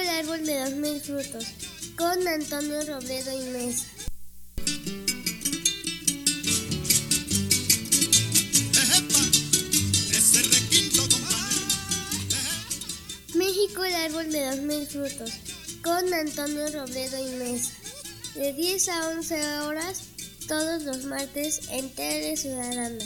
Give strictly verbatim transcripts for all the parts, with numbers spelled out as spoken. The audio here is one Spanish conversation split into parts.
el árbol de los mil frutos, con Antonio Robledo y Mesa. México, el árbol de los mil frutos, con Antonio Robledo y Mesa. De diez a once horas, todos los martes, en Tele Ciudadana.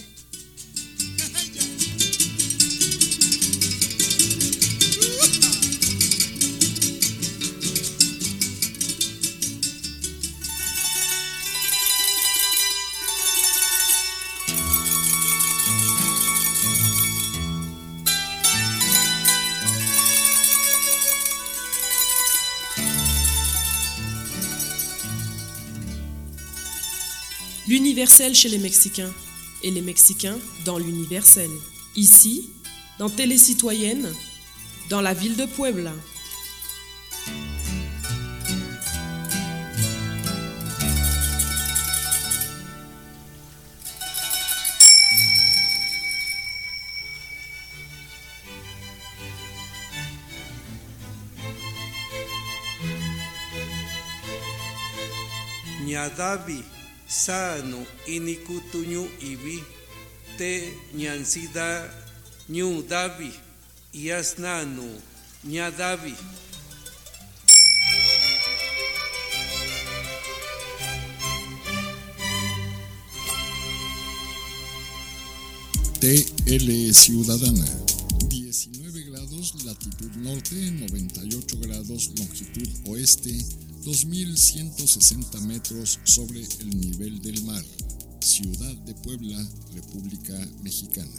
L'universel chez les Mexicains et les Mexicains dans l'universel. Ici, dans Télé Citoyenne, dans la ville de Puebla. Ñadavi sano inikutuñu ibi te ñansida ñu davi yasnanu ñadavi. T L Ciudadana. diecinueve grados latitud norte, noventa y ocho grados longitud oeste, dos mil ciento sesenta metros sobre el nivel del mar. Ciudad de Puebla, República Mexicana.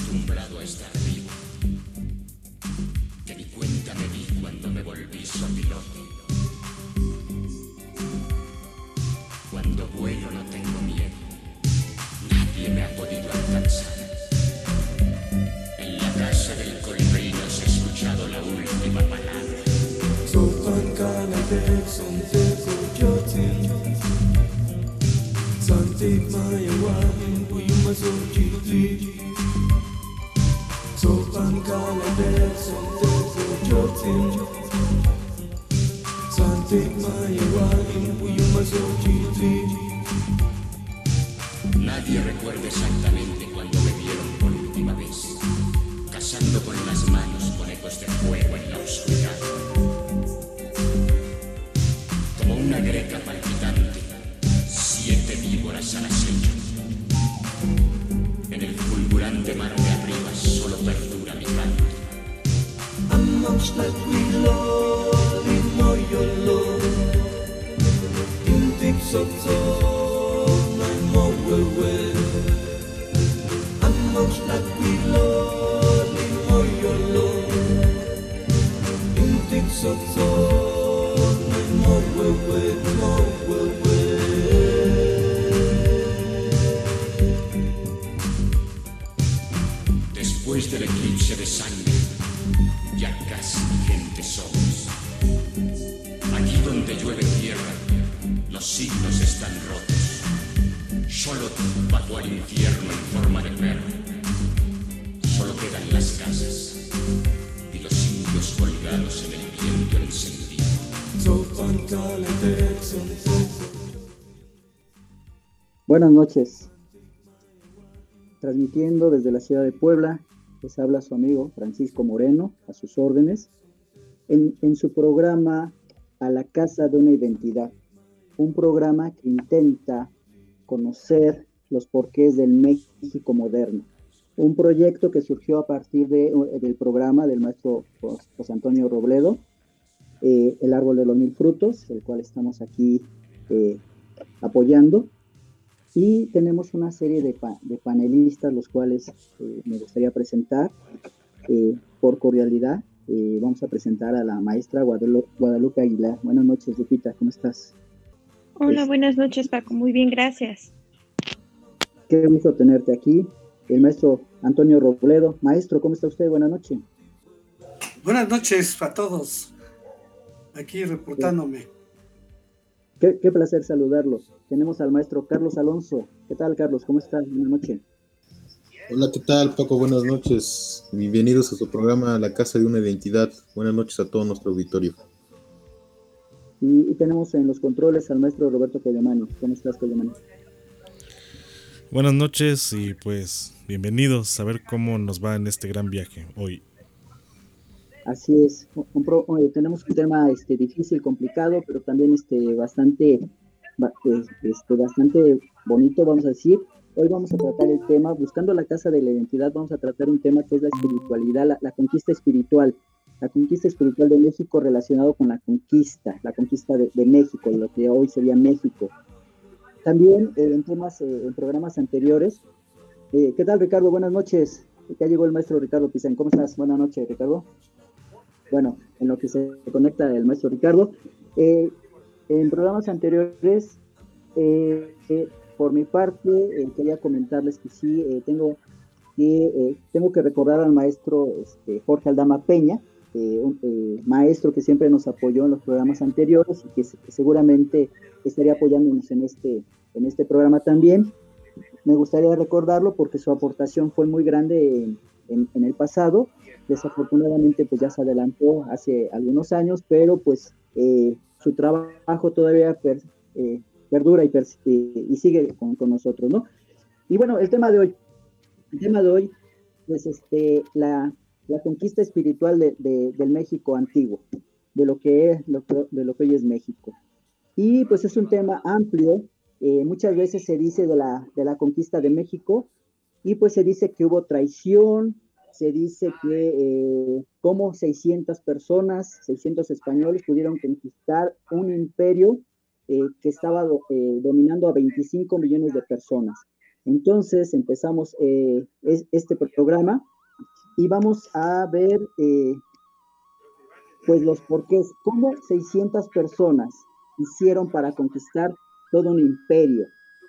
acostumbrado a estar vivo, que ni cuenta me di cuando me volví sopilote. Cuando vuelo no tengo miedo, nadie me ha podido alcanzar. En la casa del colibrí no se ha escuchado la última palabra. Sopan Kalatek, Sontek, Ojotin, Santik Mayawan, Uyumasojiti. Sopan Kalatek, Sontek, Ojotin, Santik Mayawan, Uyumasojiti. Nadie recuerda exactamente cuando me vieron por última vez, cazando con las manos conejos de fuego en la oscuridad. Como una greca palpitante, siete víboras al acecho. En el fulgurante mar de arriba solo perdura mi canto. Amongst like we love, in Moyolo, in Tixoto, my Mowell. Amongst like we love, in Moyolo, in Tixoto, my Mowell, Mowell. Después del eclipse de sangre, ya casi gente somos. Aquí donde llueve tierra, los signos están rotos. Solo bajó al infierno en forma de perro. Solo quedan las casas y los indios colgados en el viento encendido. Sopan Kalatek, Sontek. Buenas noches. Transmitiendo desde la ciudad de Puebla, les habla su amigo Francisco Moreno, a sus órdenes, en, en su programa A la Casa de una Identidad, un programa que intenta conocer los porqués del México moderno, un proyecto que surgió a partir de, del programa del maestro José Antonio Robledo, eh, El Árbol de los Mil Frutos, el cual estamos aquí eh, apoyando. Y tenemos una serie de, pa- de panelistas, los cuales eh, me gustaría presentar. Eh, por cordialidad, eh, vamos a presentar a la maestra Guadalupe, Guadalupe Aguilar. Buenas noches, Lupita, ¿cómo estás? Hola, Es- buenas noches, Paco. Muy bien, gracias. Qué gusto tenerte aquí. El maestro Antonio Robledo. Maestro, ¿cómo está usted? Buenas noches. Buenas noches a todos, aquí reportándome. Qué, qué placer saludarlos. Tenemos al maestro Carlos Alonso. ¿Qué tal, Carlos? ¿Cómo estás? Buenas noches. Hola, ¿qué tal, Paco? Buenas noches. Bienvenidos a su programa La Casa de una Identidad. Buenas noches a todo nuestro auditorio. Y, y tenemos en los controles al maestro Roberto Collemani. ¿Cómo estás, Collemani? Buenas noches y pues bienvenidos a ver cómo nos va en este gran viaje hoy. Así es. Un pro- oye, tenemos un tema este, difícil, complicado, pero también este, bastante, ba- eh, este, bastante bonito, vamos a decir. Hoy vamos a tratar el tema, buscando la casa de la identidad, vamos a tratar un tema que es la espiritualidad, la, la conquista espiritual, la conquista espiritual de México relacionado con la conquista, la conquista de, de México, lo que hoy sería México. También eh, en temas, eh, en programas anteriores. Eh, ¿Qué tal, Ricardo? Buenas noches. Ya llegó el maestro Ricardo Pizán. ¿Cómo estás? Buenas noches, Ricardo. Bueno, en lo que se conecta el maestro Ricardo. Eh, en programas anteriores, eh, eh, por mi parte, eh, quería comentarles que sí, eh, tengo, que, eh, tengo que recordar al maestro este, Jorge Aldama Peña, eh, un eh, maestro que siempre nos apoyó en los programas anteriores y que, que seguramente estaría apoyándonos en este, en este programa también. Me gustaría recordarlo porque su aportación fue muy grande en, en, en el pasado. Desafortunadamente pues ya se adelantó hace algunos años, pero pues eh, su trabajo todavía per, eh, perdura y, per, eh, y sigue con, con nosotros, ¿no? Y bueno, el tema de hoy, el tema de hoy pues este, la, la conquista espiritual de, de, del México antiguo, de lo que es, lo que, de lo que hoy es México. Y pues es un tema amplio. Eh, muchas veces se dice de la, de la conquista de México y pues se dice que hubo traición, se dice que eh, como seiscientas personas, seiscientos españoles pudieron conquistar un imperio eh, que estaba eh, dominando a veinticinco millones de personas. Entonces empezamos eh, es, este programa y vamos a ver eh, pues los porqués, cómo seiscientas personas hicieron para conquistar todo un imperio.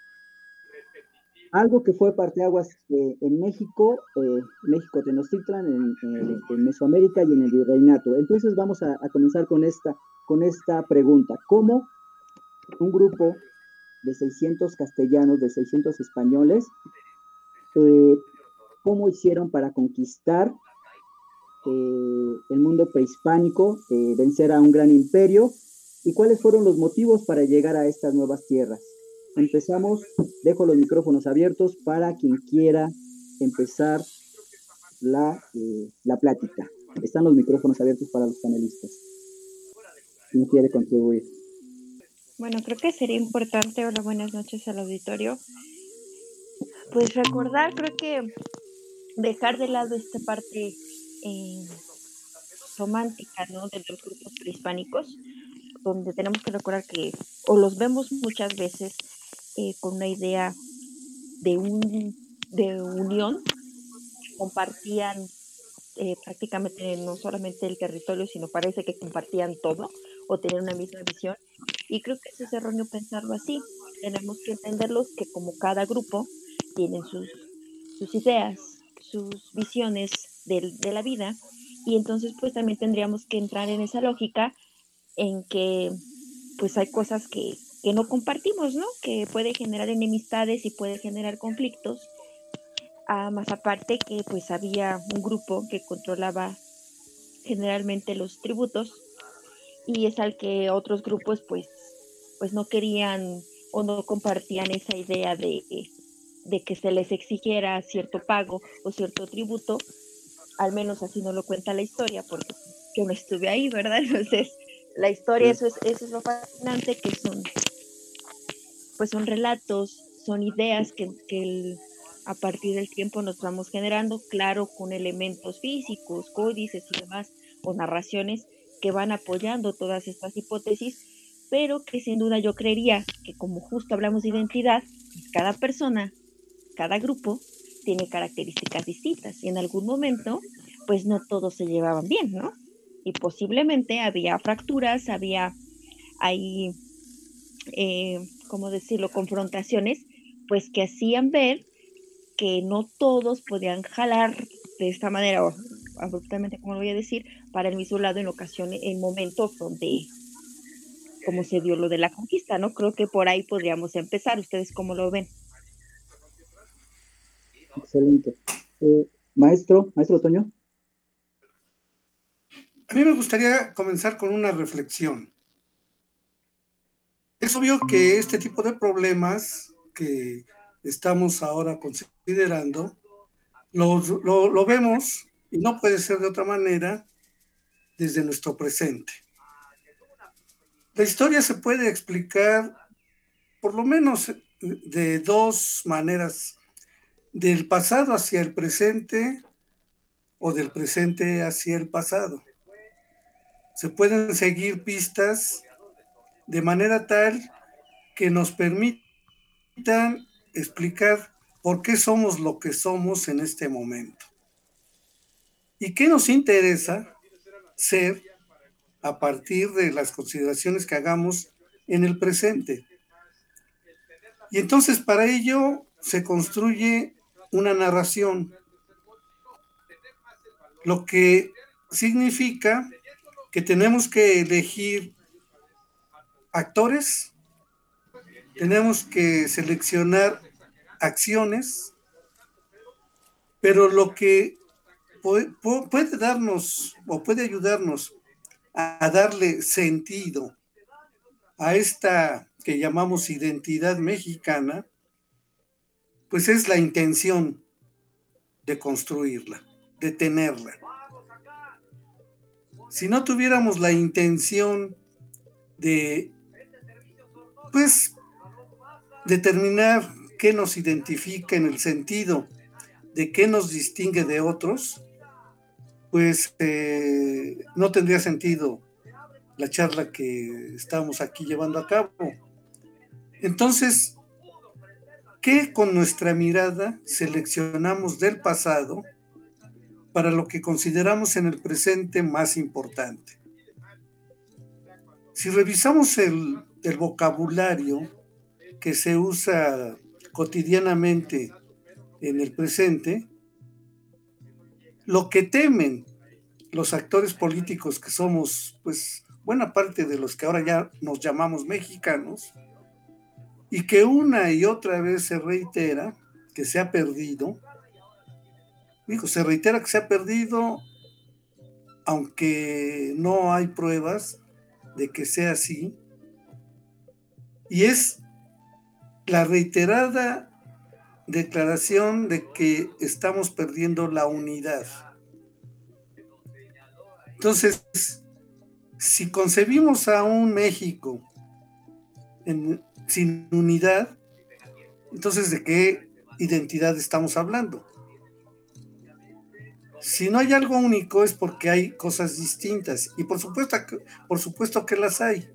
Algo que fue parteaguas eh, en México, eh, México Tenochtitlan, en, en, en Mesoamérica y en el Virreinato. Entonces vamos a, a comenzar con esta, con esta pregunta. ¿Cómo un grupo de seiscientos castellanos, de seiscientos españoles, eh, cómo hicieron para conquistar eh, el mundo prehispánico, eh, vencer a un gran imperio, y cuáles fueron los motivos para llegar a estas nuevas tierras? Empezamos, dejo los micrófonos abiertos para quien quiera empezar la, eh, la plática. Están los micrófonos abiertos para los panelistas. ¿Quién quiere contribuir? Bueno, creo que sería importante, hola, buenas noches al auditorio, pues recordar, creo que dejar de lado esta parte eh, romántica, ¿no?, de los grupos prehispánicos, donde tenemos que recordar que, o los vemos muchas veces eh, con una idea de, un, de unión, que compartían eh, prácticamente no solamente el territorio, sino parece que compartían todo, o tenían una misma visión, y creo que es erróneo pensarlo así. Tenemos que entenderlos que como cada grupo tienen sus, sus ideas, sus visiones de, de la vida, y entonces pues también tendríamos que entrar en esa lógica en que pues hay cosas que, que no compartimos, ¿no? Que puede generar enemistades y puede generar conflictos. Ah, más aparte que pues había un grupo que controlaba generalmente los tributos, y es al que otros grupos pues, pues no querían o no compartían esa idea de, de que se les exigiera cierto pago o cierto tributo. Al menos así no lo cuenta la historia, porque yo no estuve ahí, ¿verdad? Entonces la historia, eso es, eso es lo fascinante, que son pues son relatos, son ideas que, que el, a partir del tiempo nos vamos generando, claro, con elementos físicos, códices y demás, o narraciones que van apoyando todas estas hipótesis, pero que sin duda yo creería que, como justo hablamos de identidad, cada persona, cada grupo tiene características distintas, y en algún momento pues no todos se llevaban bien, ¿no? Y posiblemente había fracturas, había ahí, eh, ¿cómo decirlo?, confrontaciones, pues que hacían ver que no todos podían jalar de esta manera, o abruptamente, como lo voy a decir, para el mismo lado en ocasiones, en momentos donde, como se dio lo de la conquista, ¿no? Creo que por ahí podríamos empezar. ¿Ustedes cómo lo ven? Excelente. Eh, maestro, maestro Toño. A mí me gustaría comenzar con una reflexión. Es obvio que este tipo de problemas que estamos ahora considerando, lo, lo, lo vemos, y no puede ser de otra manera, desde nuestro presente. La historia se puede explicar por lo menos de dos maneras: del pasado hacia el presente o del presente hacia el pasado. Se pueden seguir pistas de manera tal que nos permitan explicar por qué somos lo que somos en este momento y qué nos interesa ser a partir de las consideraciones que hagamos en el presente. Y entonces para ello se construye una narración, lo que significa que tenemos que elegir actores, tenemos que seleccionar acciones, pero lo que puede, puede darnos o puede ayudarnos a darle sentido a esta que llamamos identidad mexicana, pues es la intención de construirla, de tenerla. Si no tuviéramos la intención de, pues, determinar qué nos identifica en el sentido de qué nos distingue de otros, pues eh, no tendría sentido la charla que estamos aquí llevando a cabo. Entonces, ¿Qué con nuestra mirada seleccionamos del pasado para lo que consideramos en el presente más importante? Si revisamos el, el vocabulario que se usa cotidianamente en el presente, lo que temen los actores políticos que somos, pues, buena parte de los que ahora ya nos llamamos mexicanos, y que una y otra vez se reitera que se ha perdido, digo, se reitera que se ha perdido, aunque no hay pruebas de que sea así, y es la reiterada declaración de que estamos perdiendo la unidad. Entonces, si concebimos a un México en, sin unidad, entonces ¿de qué identidad estamos hablando? Si no hay algo único es porque hay cosas distintas, y por supuesto, por supuesto que las hay.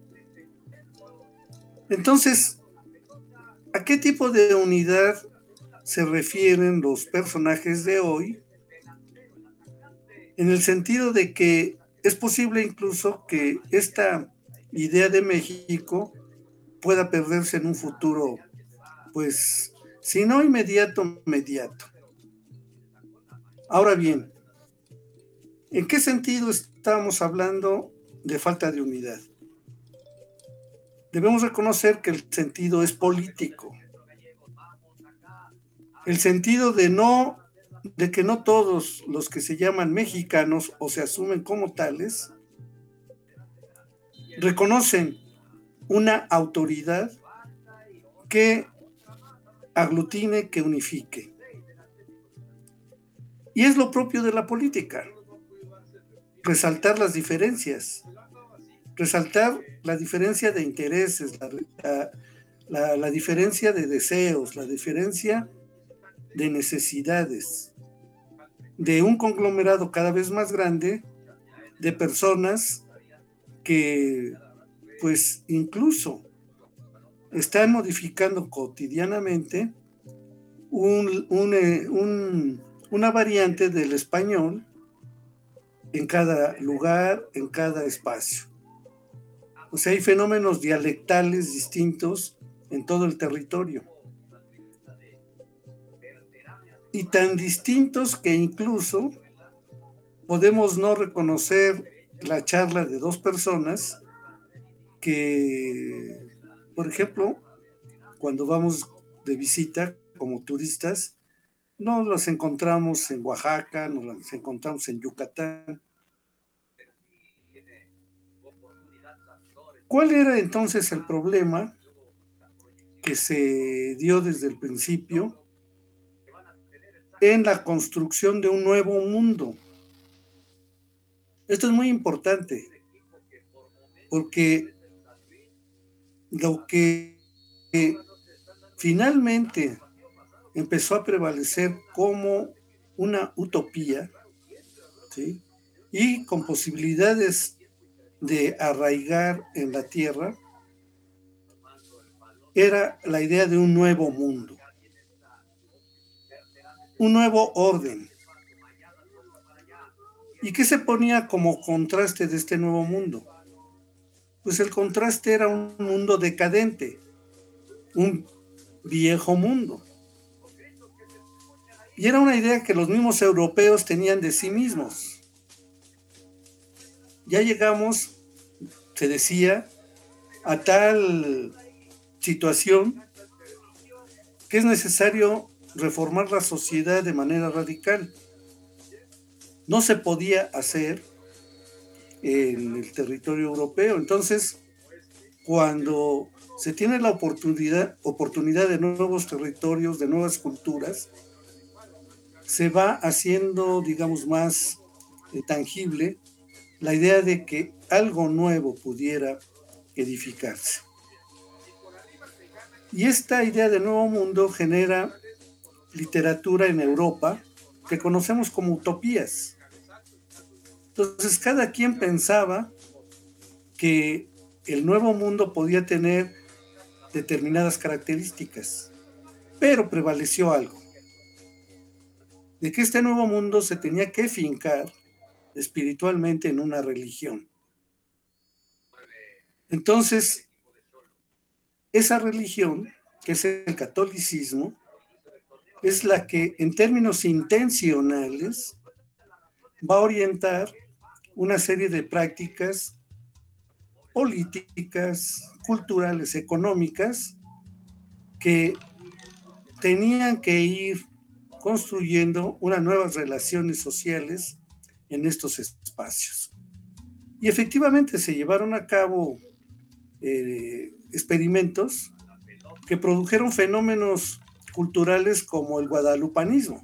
Entonces, ¿a qué tipo de unidad se refieren los personajes de hoy? En el sentido de que es posible incluso que esta idea de México pueda perderse en un futuro, pues, si no inmediato, inmediato. Ahora bien, ¿en qué sentido estamos hablando de falta de unidad? Debemos reconocer que el sentido es político. El sentido de no, de que no todos los que se llaman mexicanos o se asumen como tales reconocen una autoridad que aglutine, que unifique. Y es lo propio de la política, resaltar las diferencias, resaltar la diferencia de intereses, la, la, la, la diferencia de deseos, la diferencia de necesidades, de un conglomerado cada vez más grande de personas que, pues, incluso están modificando cotidianamente un, un, un, una variante del español en cada lugar, en cada espacio. O sea, hay fenómenos dialectales distintos en todo el territorio. Y tan distintos que incluso podemos no reconocer la charla de dos personas que, por ejemplo, cuando vamos de visita como turistas, nos las encontramos en Oaxaca, nos las encontramos en Yucatán. ¿Cuál era entonces el problema que se dio desde el principio en la construcción de un nuevo mundo? Esto es muy importante, porque lo que eh, finalmente empezó a prevalecer como una utopía, ¿sí?, y con posibilidades de arraigar en la tierra, era la idea de un nuevo mundo, un nuevo orden. ¿Y qué se ponía como contraste de este nuevo mundo? Pues el contraste era un mundo decadente, un viejo mundo. Y era una idea que los mismos europeos tenían de sí mismos. Ya llegamos, se decía, a tal situación que es necesario reformar la sociedad de manera radical. No se podía hacer en el territorio europeo. Entonces, cuando se tiene la oportunidad, oportunidad de nuevos territorios, de nuevas culturas, se va haciendo, digamos, más eh, tangible la idea de que algo nuevo pudiera edificarse. Y esta idea de nuevo mundo genera literatura en Europa que conocemos como utopías. Entonces, cada quien pensaba que el nuevo mundo podía tener determinadas características. Pero prevaleció algo, de que este nuevo mundo se tenía que fincar espiritualmente en una religión. Entonces, esa religión, que es el catolicismo, es la que en términos intencionales va a orientar una serie de prácticas políticas, culturales, económicas, que tenían que ir construyendo unas nuevas relaciones sociales en estos espacios. Y efectivamente se llevaron a cabo eh, experimentos que produjeron fenómenos culturales como el guadalupanismo,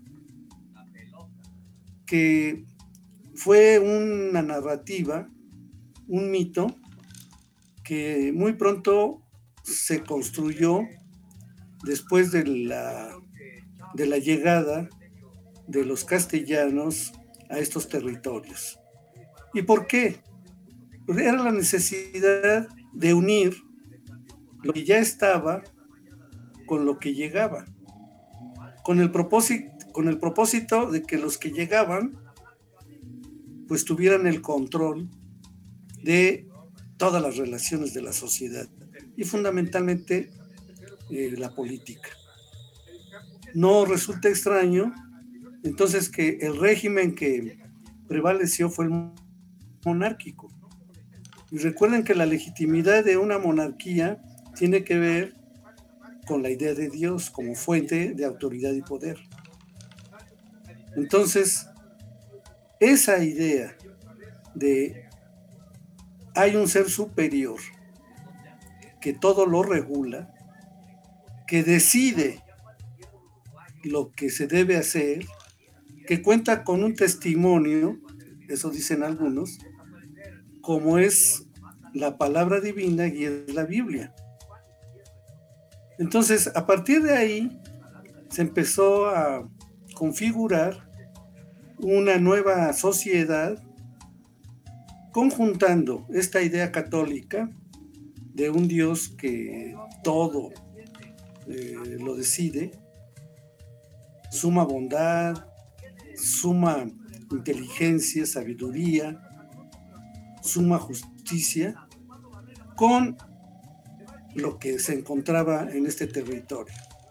que fue una narrativa, un mito, que muy pronto se construyó después de la, de la llegada de los castellanos a estos territorios. ¿Y por qué? Pues era la necesidad de unir lo que ya estaba con lo que llegaba, con el propósito, con el propósito de que los que llegaban pues tuvieran el control de todas las relaciones de la sociedad y fundamentalmente eh, la política. No resulta extraño entonces que el régimen que prevaleció fue el monárquico. Y recuerden que la legitimidad de una monarquía tiene que ver con la idea de Dios como fuente de autoridad y poder. Entonces, esa idea de hay un ser superior que todo lo regula, que decide lo que se debe hacer, que cuenta con un testimonio, eso dicen algunos, como es la palabra divina y es la Biblia. Entonces, a partir de ahí, se empezó a configurar una nueva sociedad conjuntando esta idea católica de un Dios que todo eh, lo decide, suma bondad, suma inteligencia, sabiduría, suma justicia, con lo que se encontraba en este territorio.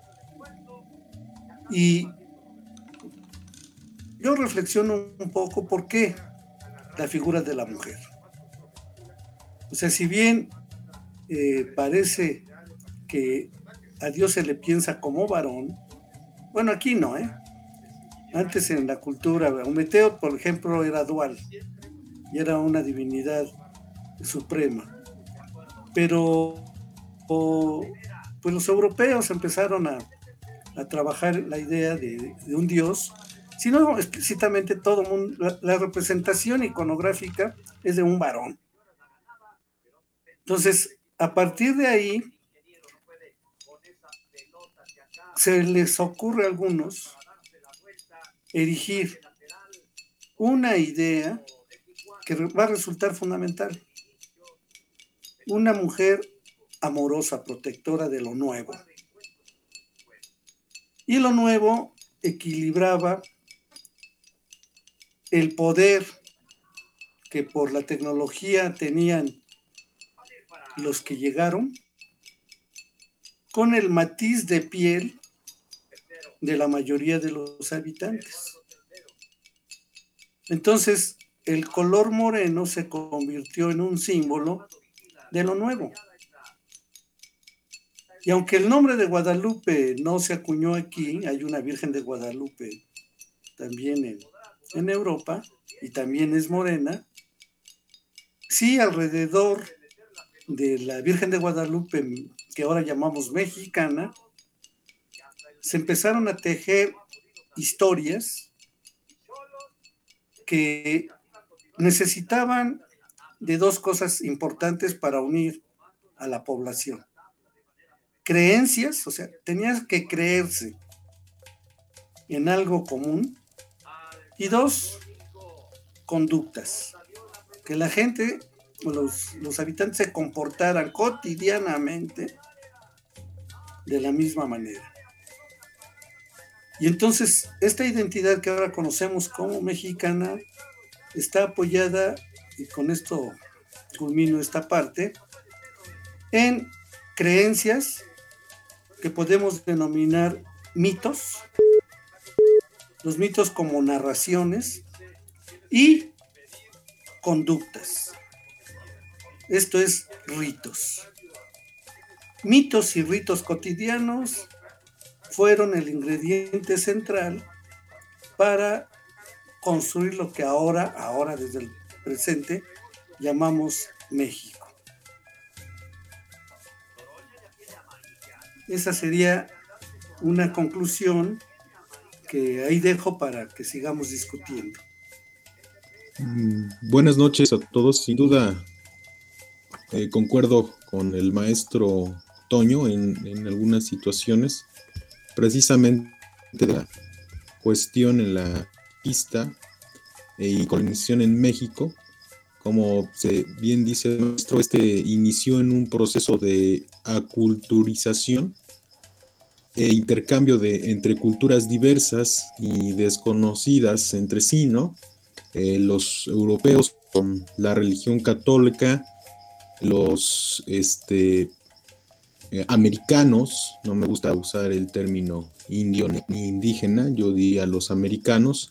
Y yo reflexiono un poco por qué la figura de la mujer. O sea, si bien eh, parece que a Dios se le piensa como varón, bueno, aquí no, ¿eh? Antes en la cultura, Ometeo, por ejemplo, era dual y era una divinidad suprema. Pero o, pues los europeos empezaron a, a trabajar la idea de, de un Dios, sino explícitamente todo mundo, la, la representación iconográfica es de un varón. Entonces, a partir de ahí, se les ocurre a algunos erigir una idea que va a resultar fundamental. Una mujer amorosa, protectora de lo nuevo. Y lo nuevo equilibraba el poder que por la tecnología tenían los que llegaron con el matiz de piel de la mayoría de los habitantes. Entonces, el color moreno se convirtió en un símbolo de lo nuevo. Y aunque el nombre de Guadalupe no se acuñó aquí, hay una Virgen de Guadalupe también en, en Europa, y también es morena, sí, alrededor de la Virgen de Guadalupe, que ahora llamamos mexicana, se empezaron a tejer historias que necesitaban de dos cosas importantes para unir a la población. Creencias, o sea, tenías que creerse en algo común, y dos, conductas, que la gente, los, los habitantes se comportaran cotidianamente de la misma manera. Y entonces esta identidad que ahora conocemos como mexicana está apoyada, y con esto culmino esta parte, en creencias que podemos denominar mitos, los mitos como narraciones y conductas. Esto es ritos. Mitos y ritos cotidianos fueron el ingrediente central para construir lo que ahora, ahora desde el presente, llamamos México. Esa sería una conclusión que ahí dejo para que sigamos discutiendo. Mm, buenas noches a todos. Sin duda, eh, concuerdo con el maestro Toño en, en algunas situaciones. Precisamente la cuestión en la pista eh, y colonización en México, como se bien dice el maestro, este inició en un proceso de aculturización e intercambio de, entre culturas diversas y desconocidas entre sí, ¿no? Eh, los europeos con la religión católica, los este, eh, americanos, no me gusta usar el término indio ni indígena, yo diría los americanos,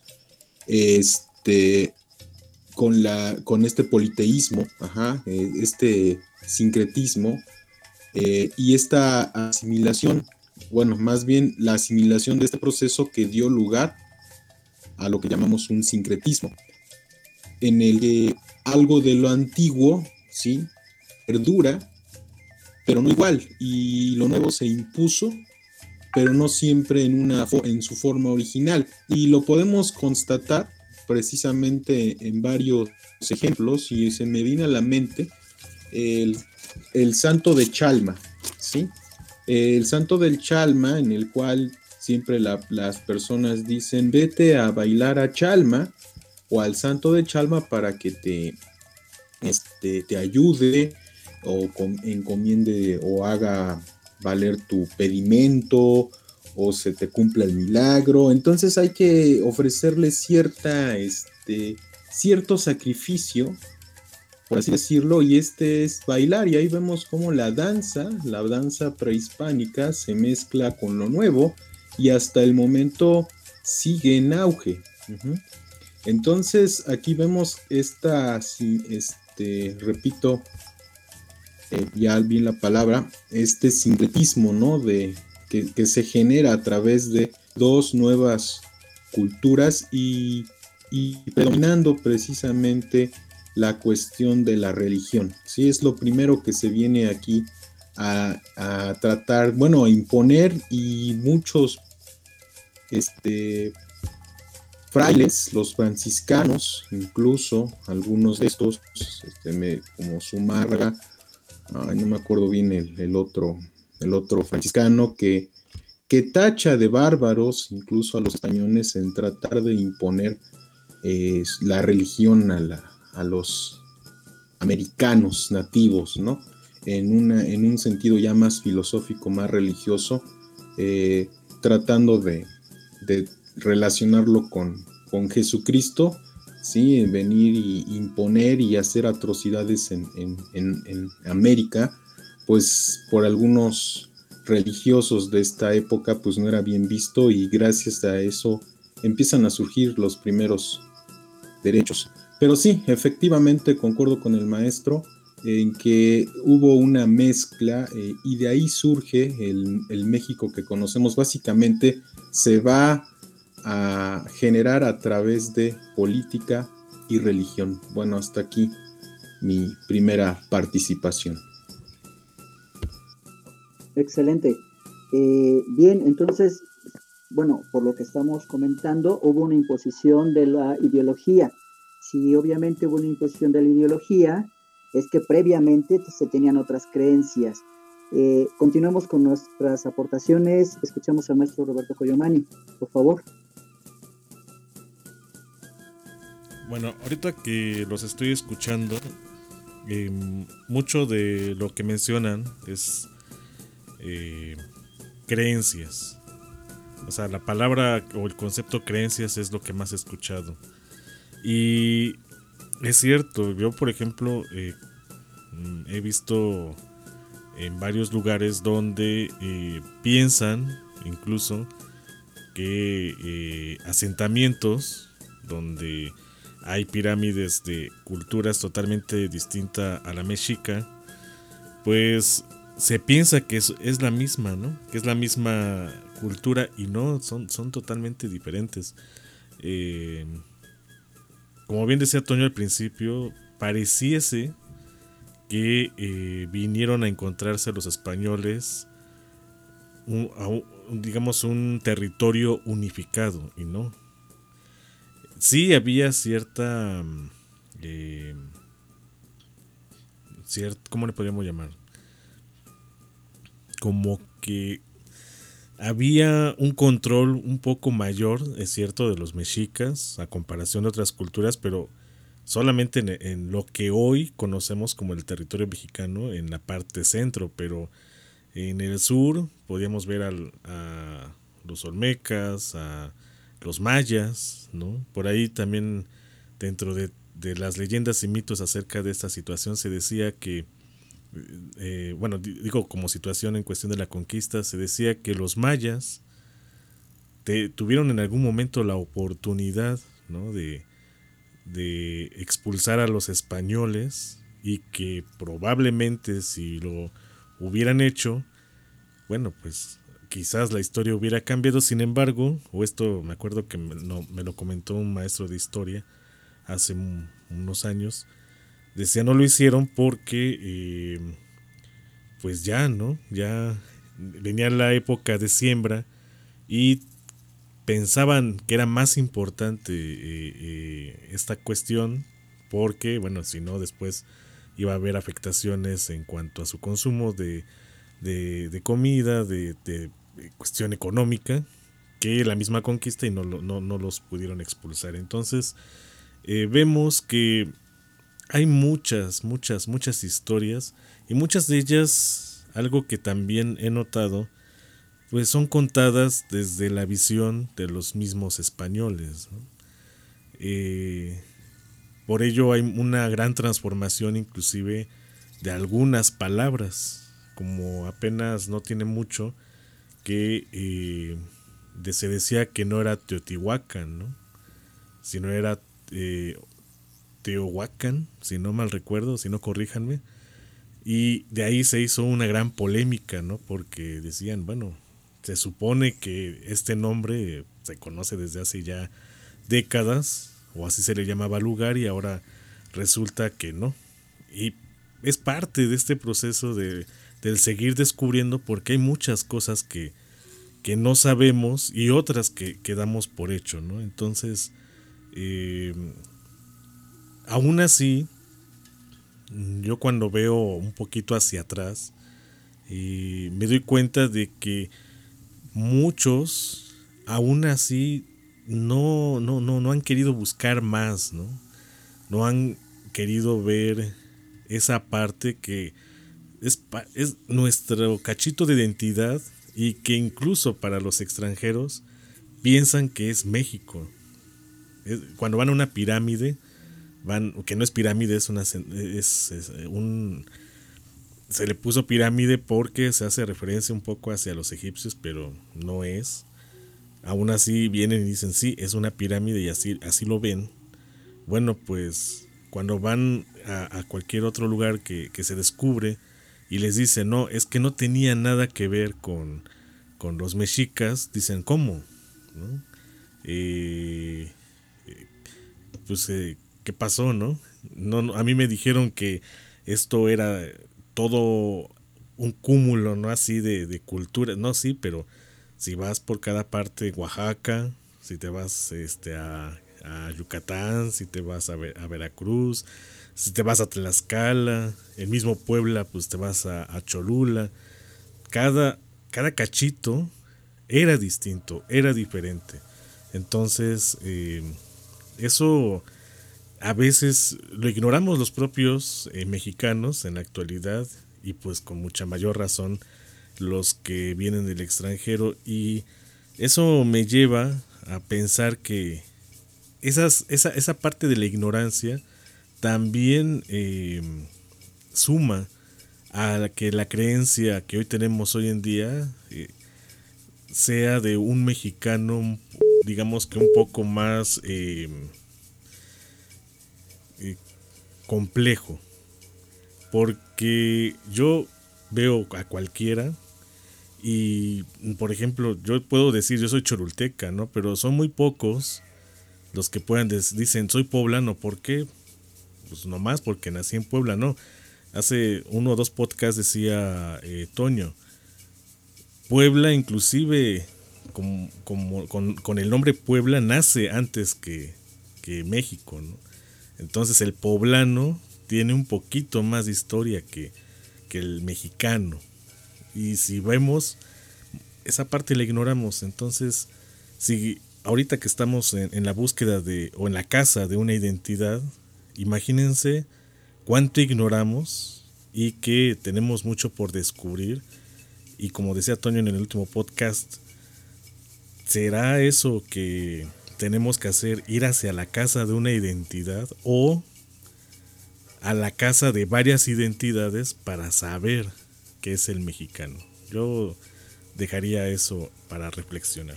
este, con, la, con este politeísmo, ajá, eh, este sincretismo eh, y esta asimilación, bueno, más bien la asimilación de este proceso que dio lugar a lo que llamamos un sincretismo, en el que algo de lo antiguo, ¿sí?, perdura, pero no igual, y lo nuevo se impuso, pero no siempre en, una, en su forma original. Y lo podemos constatar precisamente en varios ejemplos, y se me viene a la mente el, el santo de Chalma, ¿sí? El santo del Chalma, en el cual siempre la, las personas dicen, vete a bailar a Chalma, o al santo de Chalma para que te, este, te ayude, o com, encomiende, o haga valer tu pedimento, o se te cumpla el milagro. Entonces hay que ofrecerle cierta, este, cierto sacrificio, por así decirlo, y este es bailar, y ahí vemos cómo la danza, la danza prehispánica se mezcla con lo nuevo, y hasta el momento sigue en auge. Uh-huh. Entonces aquí vemos esta, este, repito, eh, ya bien la palabra, este sincretismo, ¿no?, de, que, que se genera a través de dos nuevas culturas y, y predominando precisamente la cuestión de la religión. Sí, es lo primero que se viene aquí a, a tratar, bueno, a imponer, y muchos este, frailes, los franciscanos, incluso algunos de estos, este, me, como Zumárraga, ay, no me acuerdo bien el, el otro, el otro franciscano que, que tacha de bárbaros incluso a los españoles en tratar de imponer eh, la religión a la a los americanos nativos, ¿no? En, una, en un sentido ya más filosófico, más religioso, eh, tratando de, de relacionarlo con, con Jesucristo, ¿sí? Venir y imponer y hacer atrocidades en, en, en, en América, pues por algunos religiosos de esta época, pues no era bien visto, y gracias a eso empiezan a surgir los primeros derechos. Pero sí, efectivamente concuerdo con el maestro en que hubo una mezcla eh, y de ahí surge el, el México que conocemos. Básicamente se va a generar a través de política y religión. Bueno, hasta aquí mi primera participación. Excelente. Eh, bien, entonces, bueno, por lo que estamos comentando, hubo una imposición de la ideología. Si obviamente hubo una imposición de la ideología, es que previamente se tenían otras creencias. Eh, continuemos con nuestras aportaciones. Escuchamos al maestro Roberto Coyomani, por favor. Bueno, ahorita que los estoy escuchando, eh, mucho de lo que mencionan es eh, creencias. O sea, la palabra o el concepto creencias es lo que más he escuchado. Y es cierto, yo por ejemplo eh, he visto en varios lugares donde eh, piensan incluso que eh, asentamientos donde hay pirámides de culturas totalmente distintas a la mexica, pues se piensa que es, es la misma, ¿no? Que es la misma cultura, y no, son, son totalmente diferentes. Eh, como bien decía Toño al principio, pareciese que eh, vinieron a encontrarse los españoles un, a un, digamos un territorio unificado, y no. Sí había cierta eh, ciert, ¿cómo le podríamos llamar? Como que había un control un poco mayor, es cierto, de los mexicas a comparación de otras culturas, pero solamente en, en lo que hoy conocemos como el territorio mexicano, en la parte centro, pero en el sur podíamos ver al, a los olmecas, a los mayas, ¿no? Por ahí también, dentro de, de las leyendas y mitos acerca de esta situación, se decía que Eh, bueno, digo como situación en cuestión de la conquista, se decía que los mayas te, tuvieron en algún momento la oportunidad, ¿no? de, de expulsar a los españoles, y que probablemente si lo hubieran hecho, bueno, pues quizás la historia hubiera cambiado. Sin embargo, o esto me acuerdo que me, no, me lo comentó un maestro de historia hace un, unos años, decía no lo hicieron porque eh, pues ya, ¿no? Ya venía la época de siembra y pensaban que era más importante eh, eh, esta cuestión, porque, bueno, si no después iba a haber afectaciones en cuanto a su consumo de, de, de comida, de, de, de cuestión económica, que la misma conquista, y no, no, no los pudieron expulsar. Entonces eh, vemos que hay muchas, muchas, muchas historias, y muchas de ellas, algo que también he notado, pues son contadas desde la visión de los mismos españoles, ¿no? Eh, por ello hay una gran transformación inclusive de algunas palabras, como apenas no tiene mucho que eh, de, se decía que no era Teotihuacán, ¿no? Sino era eh, Teohuacán, si no mal recuerdo, si no corríjanme, y de ahí se hizo una gran polémica, ¿no? Porque decían, bueno, se supone que este nombre se conoce desde hace ya décadas, o así se le llamaba al lugar, y ahora resulta que no. Y es parte de este proceso de, del seguir descubriendo, porque hay muchas cosas que, que no sabemos y otras que, que damos por hecho, ¿no? Entonces, eh, aún así, yo cuando veo un poquito hacia atrás, eh, me doy cuenta de que muchos aún así no, no, no, no han querido buscar más, ¿no? No han querido ver esa parte que es, es nuestro cachito de identidad, y que incluso para los extranjeros piensan que es México. Es, cuando van a una pirámide, van, que no es pirámide, es una es, es un se le puso pirámide porque se hace referencia un poco hacia los egipcios, pero no es. Aún así vienen y dicen sí, es una pirámide, y así, así lo ven. Bueno, pues cuando van a, a cualquier otro lugar que, que se descubre y les dicen no, es que no tenía nada que ver con, con los mexicas, dicen ¿cómo? ¿No? Eh, pues eh, ¿qué pasó, no? No, no? A mí me dijeron que esto era todo un cúmulo, ¿no? Así de, de cultura, no, sí, pero si vas por cada parte, Oaxaca, si te vas este, a, a Yucatán, si te vas a, Ver, a Veracruz, si te vas a Tlaxcala, el mismo Puebla, pues te vas a, a Cholula, cada, cada cachito era distinto, era diferente. Entonces, eh, eso a veces lo ignoramos los propios eh, mexicanos en la actualidad, y pues con mucha mayor razón los que vienen del extranjero, y Eso me lleva a pensar que esas, esa, esa parte de la ignorancia también eh, suma a que la creencia que hoy tenemos hoy en día eh, sea de un mexicano, digamos que un poco más eh, eh, complejo. Porque yo veo a cualquiera y, por ejemplo, yo puedo decir, yo soy cholulteca, ¿no? Pero son muy pocos los que puedan des- dicen, soy poblano. ¿Por qué? Pues nomás porque nací en Puebla, ¿no? Hace uno o dos podcasts decía eh, Toño, Puebla inclusive como, como, con, con el nombre Puebla nace antes que, que México, ¿no? Entonces el poblano tiene un poquito más de historia que, que el mexicano. Y si vemos, esa parte la ignoramos. Entonces, si ahorita que estamos en, en la búsqueda de, o en la caza de una identidad, imagínense cuánto ignoramos y que tenemos mucho por descubrir. Y como decía Toño en el último podcast, ¿será eso que tenemos que hacer, ir hacia la caza de una identidad o a la caza de varias identidades para saber qué es el mexicano? Yo dejaría eso para reflexionar.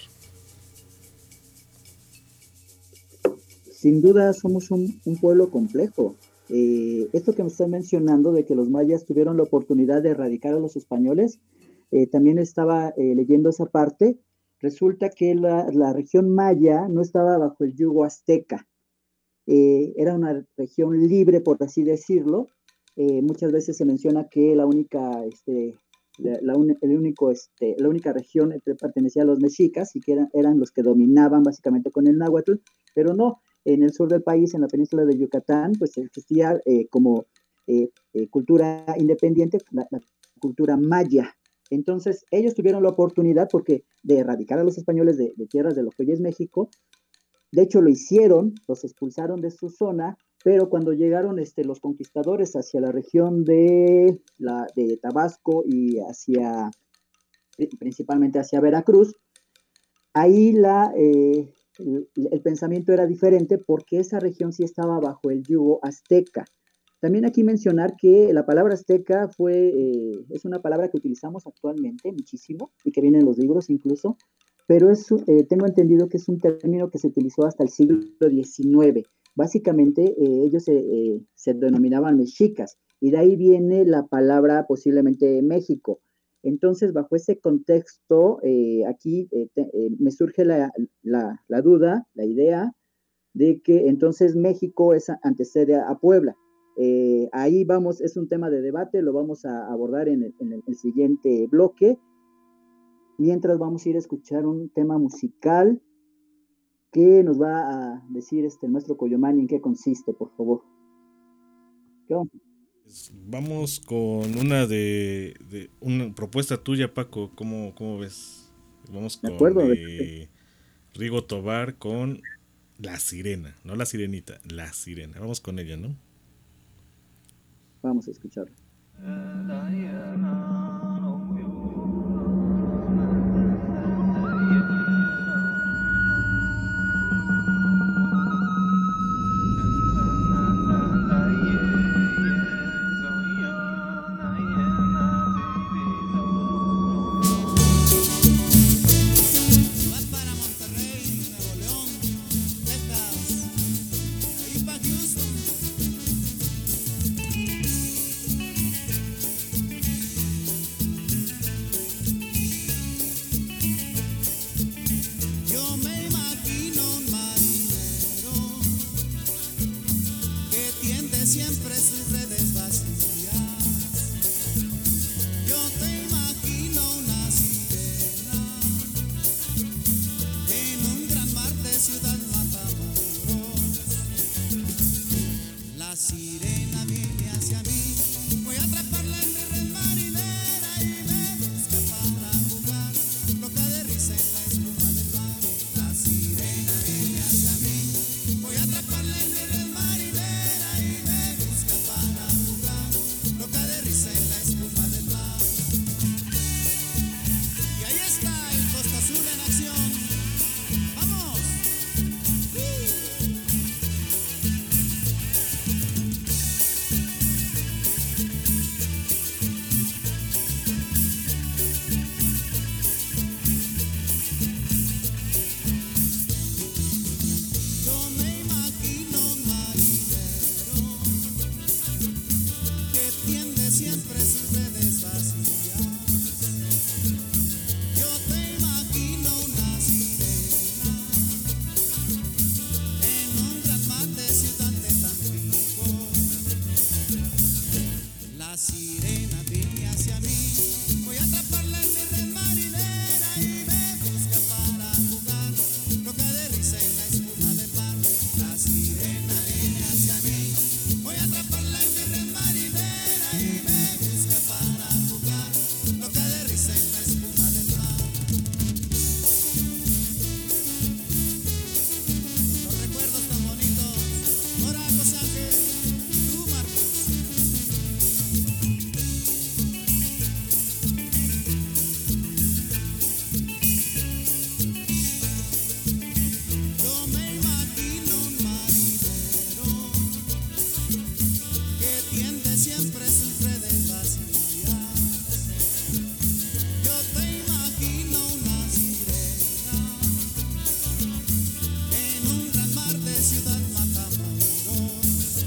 Sin duda somos un, un pueblo complejo. Eh, esto que me están mencionando de que los mayas tuvieron la oportunidad de erradicar a los españoles, eh, también estaba eh, leyendo esa parte. Resulta que la, la región maya no estaba bajo el yugo azteca. Eh, era una región libre, por así decirlo. Eh, muchas veces se menciona que la única, este, la, la, un, el único, este, la única región que pertenecía a los mexicas y que eran, eran los que dominaban básicamente con el náhuatl, pero no, en el sur del país, en la península de Yucatán, pues existía eh, como eh, eh, cultura independiente, la, la cultura maya. Entonces, ellos tuvieron la oportunidad porque de erradicar a los españoles de, de tierras de lo que hoy es México. De hecho, lo hicieron, los expulsaron de su zona, pero cuando llegaron este, los conquistadores hacia la región de, la, de Tabasco y hacia, principalmente hacia Veracruz, ahí la, eh, el, el pensamiento era diferente porque esa región sí estaba bajo el yugo azteca. También aquí mencionar que la palabra azteca fue, eh, es una palabra que utilizamos actualmente muchísimo y que viene en los libros incluso, pero es, eh, tengo entendido que es un término que se utilizó hasta el siglo diecinueve. Básicamente eh, ellos se, eh, se denominaban mexicas y de ahí viene la palabra posiblemente México. Entonces, bajo ese contexto, eh, aquí eh, te, eh, me surge la, la, la duda, la idea de que entonces México es, antecede a Puebla. Eh, ahí vamos, es un tema de debate, lo vamos a abordar en el, en el, el siguiente bloque. Mientras vamos a ir a escuchar un tema musical que nos va a decir este, el maestro Coyomani en qué consiste, por favor. ¿Qué vamos? Vamos con una de, de una propuesta tuya, Paco. ¿Cómo, cómo ves? Vamos con de acuerdo, eh, Rigo Tobar con La Sirena, no La Sirenita, La Sirena. Vamos con ella, ¿no? Vamos a escucharlo. Siempre sus redes vacías. Yo te imagino una sirena en un gran mar de Ciudad Matamoros. La sirena viene hacia mí, voy a atraparla en mi red marinera y me busca para jugar, loca de risa en la espuma del mar. La sirena viene hacia mí, voy a atraparla en mi red marinera. En acción, Marcos Ángel, y tú, Marcos. Yo me imagino un marinero que tiende siempre sus redes vacías. Yo te imagino una sirena en un gran mar de Ciudad Matamoros.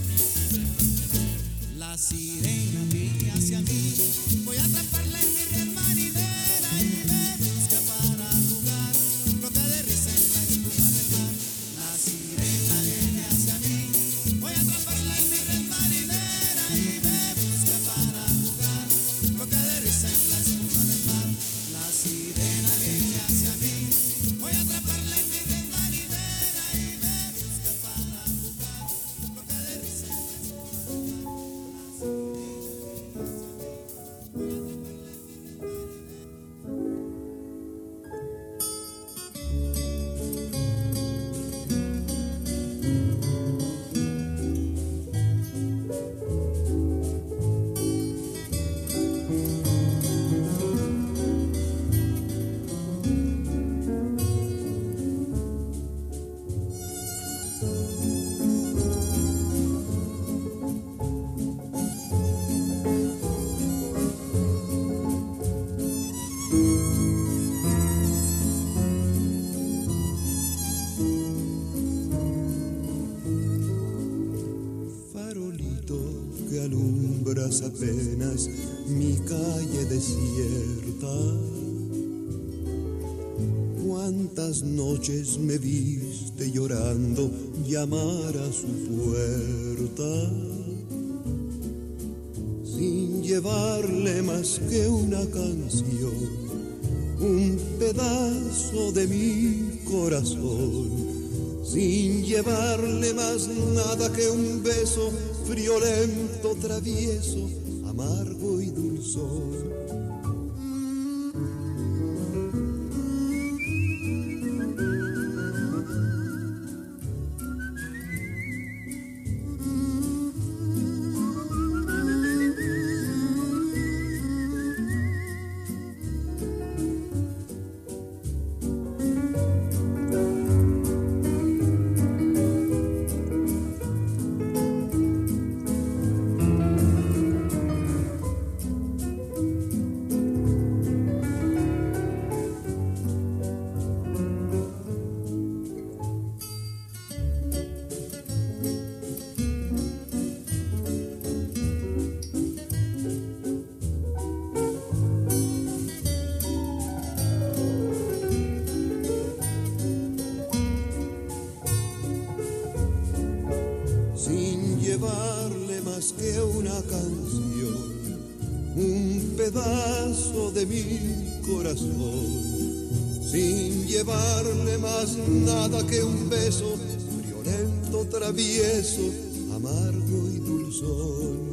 La sirena viene hacia mí, voy a atraparla en mi red marinera y me busca para jugar, loca de risa en la espuma del mar. La sirena viene hacia mí, voy a atraparla en mi red marinera y me busca para jugar, loca de risa en la espuma del mar. La sirena viene hacia mí, voy a atraparla en mi red marinera y me busca para jugar, loca de risa en la espuma del mar. Farolito que alumbras apenas mi calle desierta. Cuántas noches me viste llorando llamar a su puerta, sin llevarle más que una canción, un pedazo de mi corazón. Sin llevarle más nada que un beso friolento, travieso, amargo y dulzón. Sin llevarle más que una canción, un pedazo de mi corazón, sin llevarle más nada que un beso friolento, travieso, amargo y dulzón.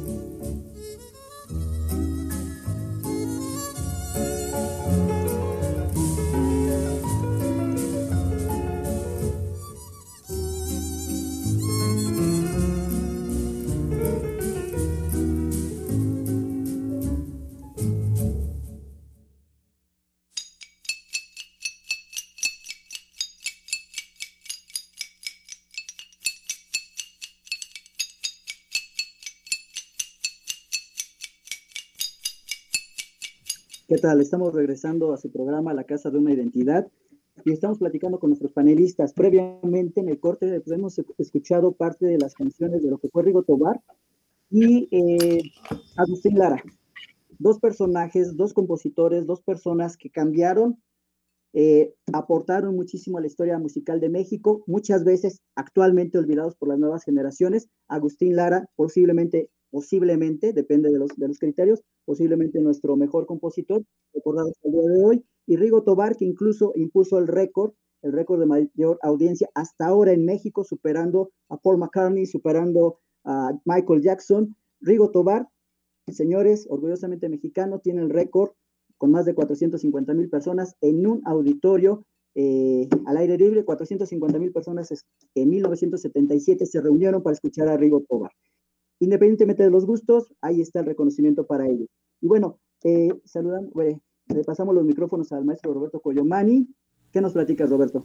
¿Qué tal? Estamos regresando a su programa La Casa de una Identidad y estamos platicando con nuestros panelistas. Previamente, en el corte, pues, hemos escuchado parte de las canciones de lo que fue Rigo Tobar y eh, Agustín Lara. Dos personajes, dos compositores, dos personas que cambiaron, eh, aportaron muchísimo a la historia musical de México, muchas veces actualmente olvidados por las nuevas generaciones. Agustín Lara, posiblemente, posiblemente, depende de los, de los criterios, posiblemente nuestro mejor compositor, recordado hasta el día de hoy, y Rigo Tobar, que incluso impuso el récord, el récord de mayor audiencia hasta ahora en México, superando a Paul McCartney, superando a Michael Jackson. Rigo Tobar, señores, orgullosamente mexicano, tiene el récord con más de cuatrocientas cincuenta mil personas en un auditorio eh, al aire libre, cuatrocientas cincuenta mil personas en mil novecientos setenta y siete se reunieron para escuchar a Rigo Tobar. Independientemente de los gustos, ahí está el reconocimiento para ellos. Y bueno, eh, saludamos, bueno, le pasamos los micrófonos al maestro Roberto Collomani. ¿Qué nos platicas, Roberto?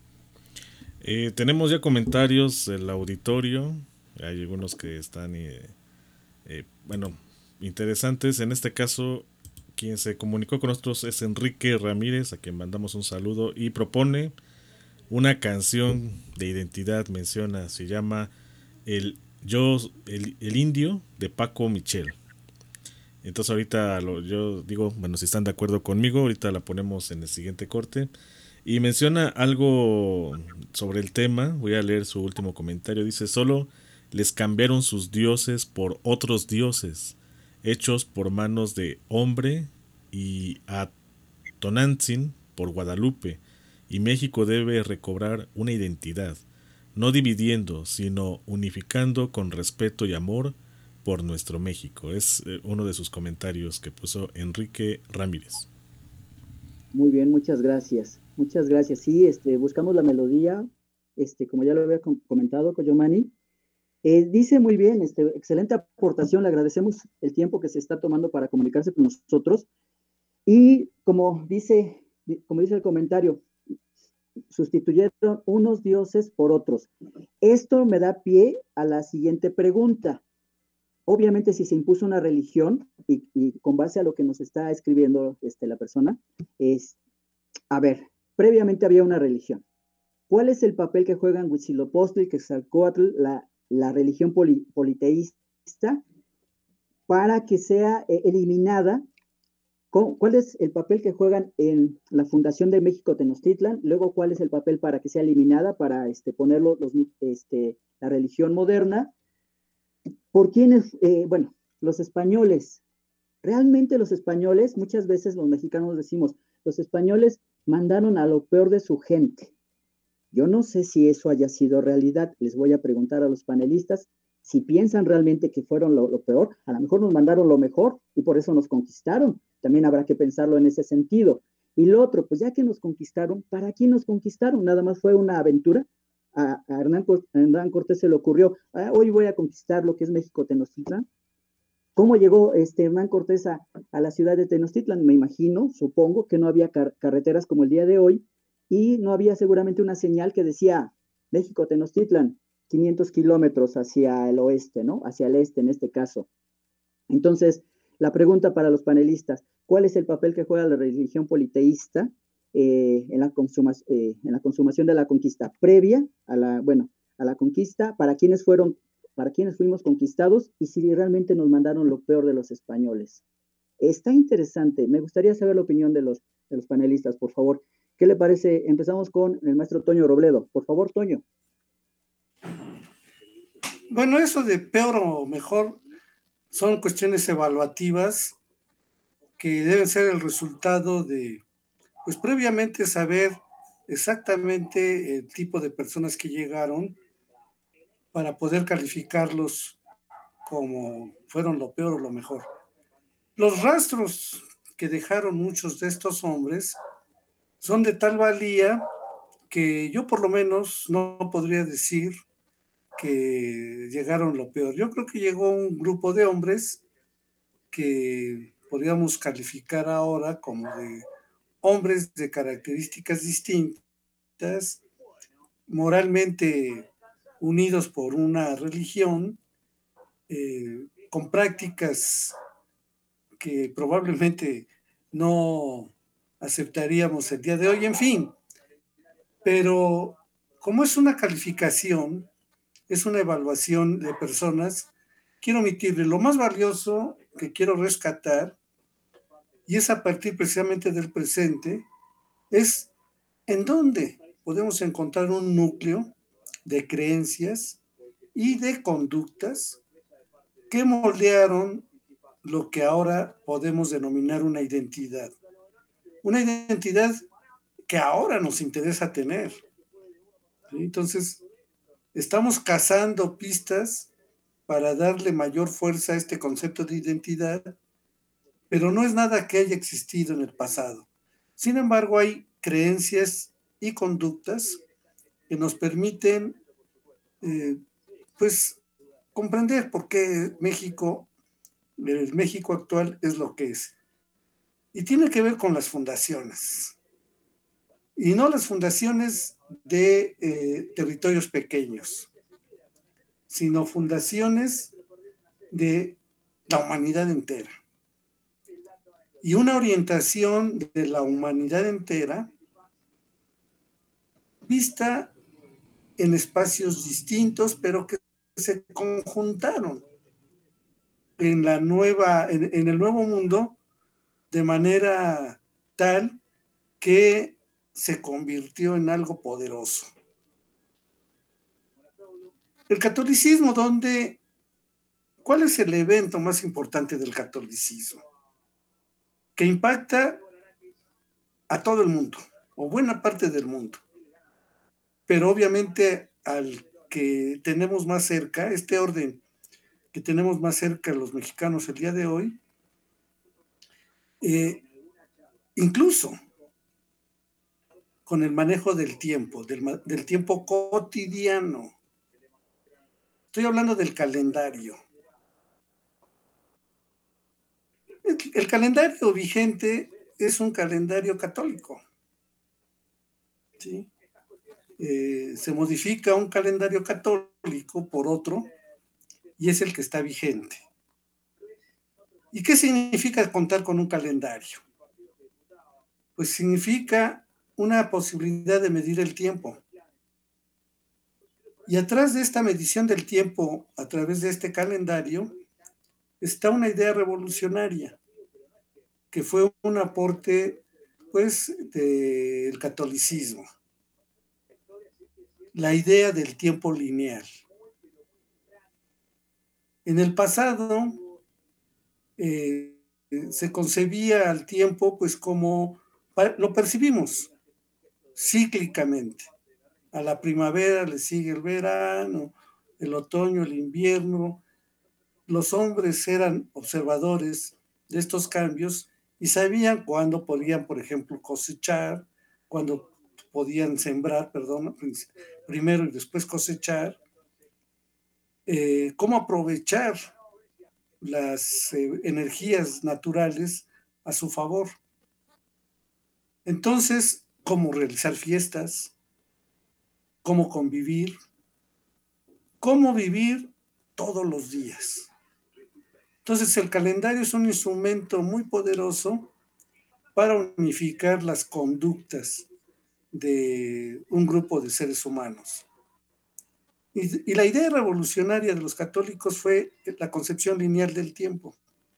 Eh, tenemos ya comentarios del auditorio. Hay algunos que están, eh, eh, bueno, interesantes. En este caso, quien se comunicó con nosotros es Enrique Ramírez, a quien mandamos un saludo, y propone una canción de identidad, menciona, se llama El Yo, el, el Indio, de Paco Michel. Entonces ahorita lo, yo digo, bueno, si están de acuerdo conmigo, ahorita la ponemos en el siguiente corte. Y menciona algo sobre el tema, voy a leer su último comentario, dice: solo les cambiaron sus dioses por otros dioses, hechos por manos de hombre, y a Tonantzin por Guadalupe, y México debe recobrar una identidad, no dividiendo, sino unificando con respeto y amor por nuestro México. Es eh, uno de sus comentarios que puso Enrique Ramírez. Muy bien, muchas gracias. Muchas gracias. Sí, este, buscamos la melodía, este, como ya lo había com- comentado, Collomani. Eh, dice muy bien, este, excelente aportación, le agradecemos el tiempo que se está tomando para comunicarse con nosotros. Y como dice, como dice el comentario, sustituyeron unos dioses por otros. Esto me da pie a la siguiente pregunta. Obviamente, si se impuso una religión, y, y con base a lo que nos está escribiendo este, la persona, es, a ver, previamente había una religión. ¿Cuál es el papel que juegan Huitzilopochtli y Quetzalcóatl, la, la religión poli, politeísta, para que sea eh, eliminada? ¿Cuál es el papel que juegan en la fundación de México Tenochtitlan? Luego, ¿cuál es el papel para que sea eliminada, para este, ponerlo los, este, la religión moderna? ¿Por quiénes? Eh, bueno, los españoles. Realmente los españoles, muchas veces los mexicanos decimos, los españoles mandaron a lo peor de su gente. Yo no sé si eso haya sido realidad. Les voy a preguntar a los panelistas si piensan realmente que fueron lo, lo peor. A lo mejor nos mandaron lo mejor y por eso nos conquistaron. También habrá que pensarlo en ese sentido. Y lo otro, pues ya que nos conquistaron, ¿para quién nos conquistaron? Nada más fue una aventura. A, a, Hernán, a Hernán Cortés se le ocurrió, ah, hoy voy a conquistar lo que es México Tenochtitlan. ¿Cómo llegó este Hernán Cortés a, a la ciudad de Tenochtitlan? Me imagino, supongo, que no había car carreteras como el día de hoy y no había seguramente una señal que decía México Tenochtitlan, quinientos kilómetros hacia el oeste, ¿no? Hacia el este en este caso. Entonces, la pregunta para los panelistas, ¿cuál es el papel que juega la religión politeísta eh, en, la consuma, eh, en la consumación de la conquista previa a la, bueno, a la conquista? ¿Para quiénes fueron, para quiénes fuimos conquistados? Y si realmente nos mandaron lo peor de los españoles. Está interesante. Me gustaría saber la opinión de los, de los panelistas, por favor. ¿Qué le parece? Empezamos con el maestro Toño Robledo. Por favor, Toño. Bueno, eso de peor o mejor son cuestiones evaluativas que deben ser el resultado de, pues previamente saber exactamente el tipo de personas que llegaron para poder calificarlos como fueron lo peor o lo mejor. Los rastros que dejaron muchos de estos hombres son de tal valía que yo por lo menos no podría decir que llegaron lo peor. Yo creo que llegó un grupo de hombres que podríamos calificar ahora como de hombres de características distintas, moralmente unidos por una religión, eh, con prácticas que probablemente no aceptaríamos el día de hoy, en fin. Pero como es una calificación, es una evaluación de personas, quiero omitirle lo más valioso que quiero rescatar, y es a partir precisamente del presente, es en dónde podemos encontrar un núcleo de creencias y de conductas que moldearon lo que ahora podemos denominar una identidad. Una identidad que ahora nos interesa tener. ¿Sí? Entonces, estamos cazando pistas para darle mayor fuerza a este concepto de identidad, pero no es nada que haya existido en el pasado. Sin embargo, hay creencias y conductas que nos permiten eh, pues comprender por qué México, el México actual es lo que es. Y tiene que ver con las fundaciones. Y no las fundaciones de eh, territorios pequeños, sino fundaciones de la humanidad entera. Y una orientación de la humanidad entera vista en espacios distintos, pero que se conjuntaron en la nueva, en, en el nuevo mundo de manera tal que se convirtió en algo poderoso. El catolicismo, donde, ¿cuál es el evento más importante del catolicismo? Que impacta a todo el mundo, o buena parte del mundo. Pero obviamente al que tenemos más cerca, este orden que tenemos más cerca los mexicanos el día de hoy, eh, incluso con el manejo del tiempo, del, del tiempo cotidiano. Estoy hablando del calendario. El, el calendario vigente es un calendario católico. ¿Sí? Eh, se modifica un calendario católico por otro y es el que está vigente. ¿Y qué significa contar con un calendario? Pues significa una posibilidad de medir el tiempo. Y atrás de esta medición del tiempo, a través de este calendario, está una idea revolucionaria, que fue un aporte, pues, del catolicismo. La idea del tiempo lineal. En el pasado eh, se concebía al tiempo pues como lo percibimos cíclicamente. A la primavera le sigue el verano, el otoño, el invierno. Los hombres eran observadores de estos cambios y sabían cuándo podían, por ejemplo, cosechar, cuándo podían sembrar, perdón, primero y después cosechar, eh, cómo aprovechar las eh, energías naturales a su favor. Entonces, cómo realizar fiestas, cómo convivir, cómo vivir todos los días. Entonces, el calendario es un instrumento muy poderoso para unificar las conductas de un grupo de seres humanos. Y, y la idea revolucionaria de los católicos fue la concepción lineal del tiempo.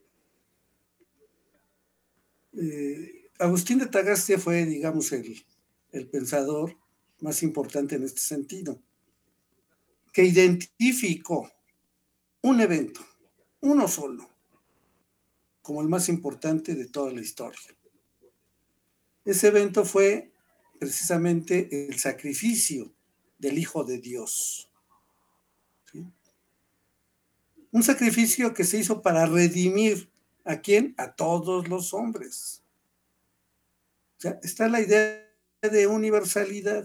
Eh, Agustín de Tagastia fue, digamos, el, el pensador más importante en este sentido, que identificó un evento, uno solo, como el más importante de toda la historia. Ese evento fue precisamente el sacrificio del Hijo de Dios. ¿Sí? Un sacrificio que se hizo para redimir ¿a quién? A todos los hombres. O sea, está la idea de universalidad.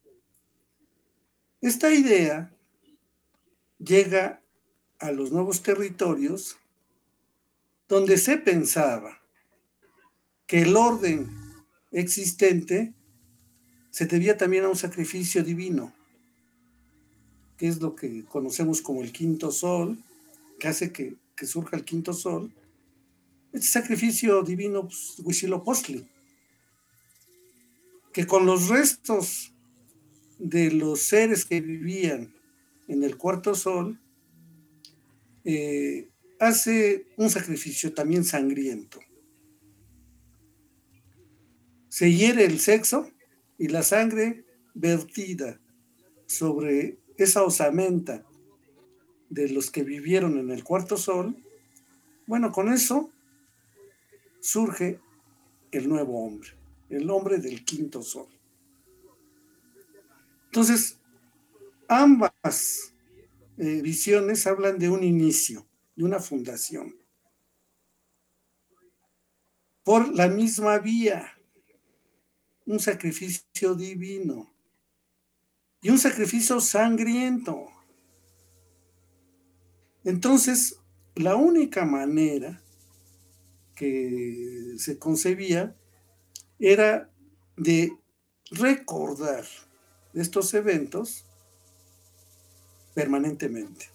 Esta idea llega a los nuevos territorios donde se pensaba que el orden existente se debía también a un sacrificio divino, que es lo que conocemos como el quinto sol, que hace que, que surja el quinto sol. Este sacrificio divino, pues, Huitzilopochtli, que con los restos de los seres que vivían en el cuarto sol, eh, hace un sacrificio también sangriento. Se hiere el sexo y la sangre vertida sobre esa osamenta de los que vivieron en el cuarto sol, bueno, con eso surge el nuevo hombre, el hombre del quinto sol. Entonces, ambas eh, visiones hablan de un inicio, de una fundación. Por la misma vía. un sacrificio divino y un sacrificio sangriento. Entonces, la única manera que se concebía era de recordar estos eventos permanentemente.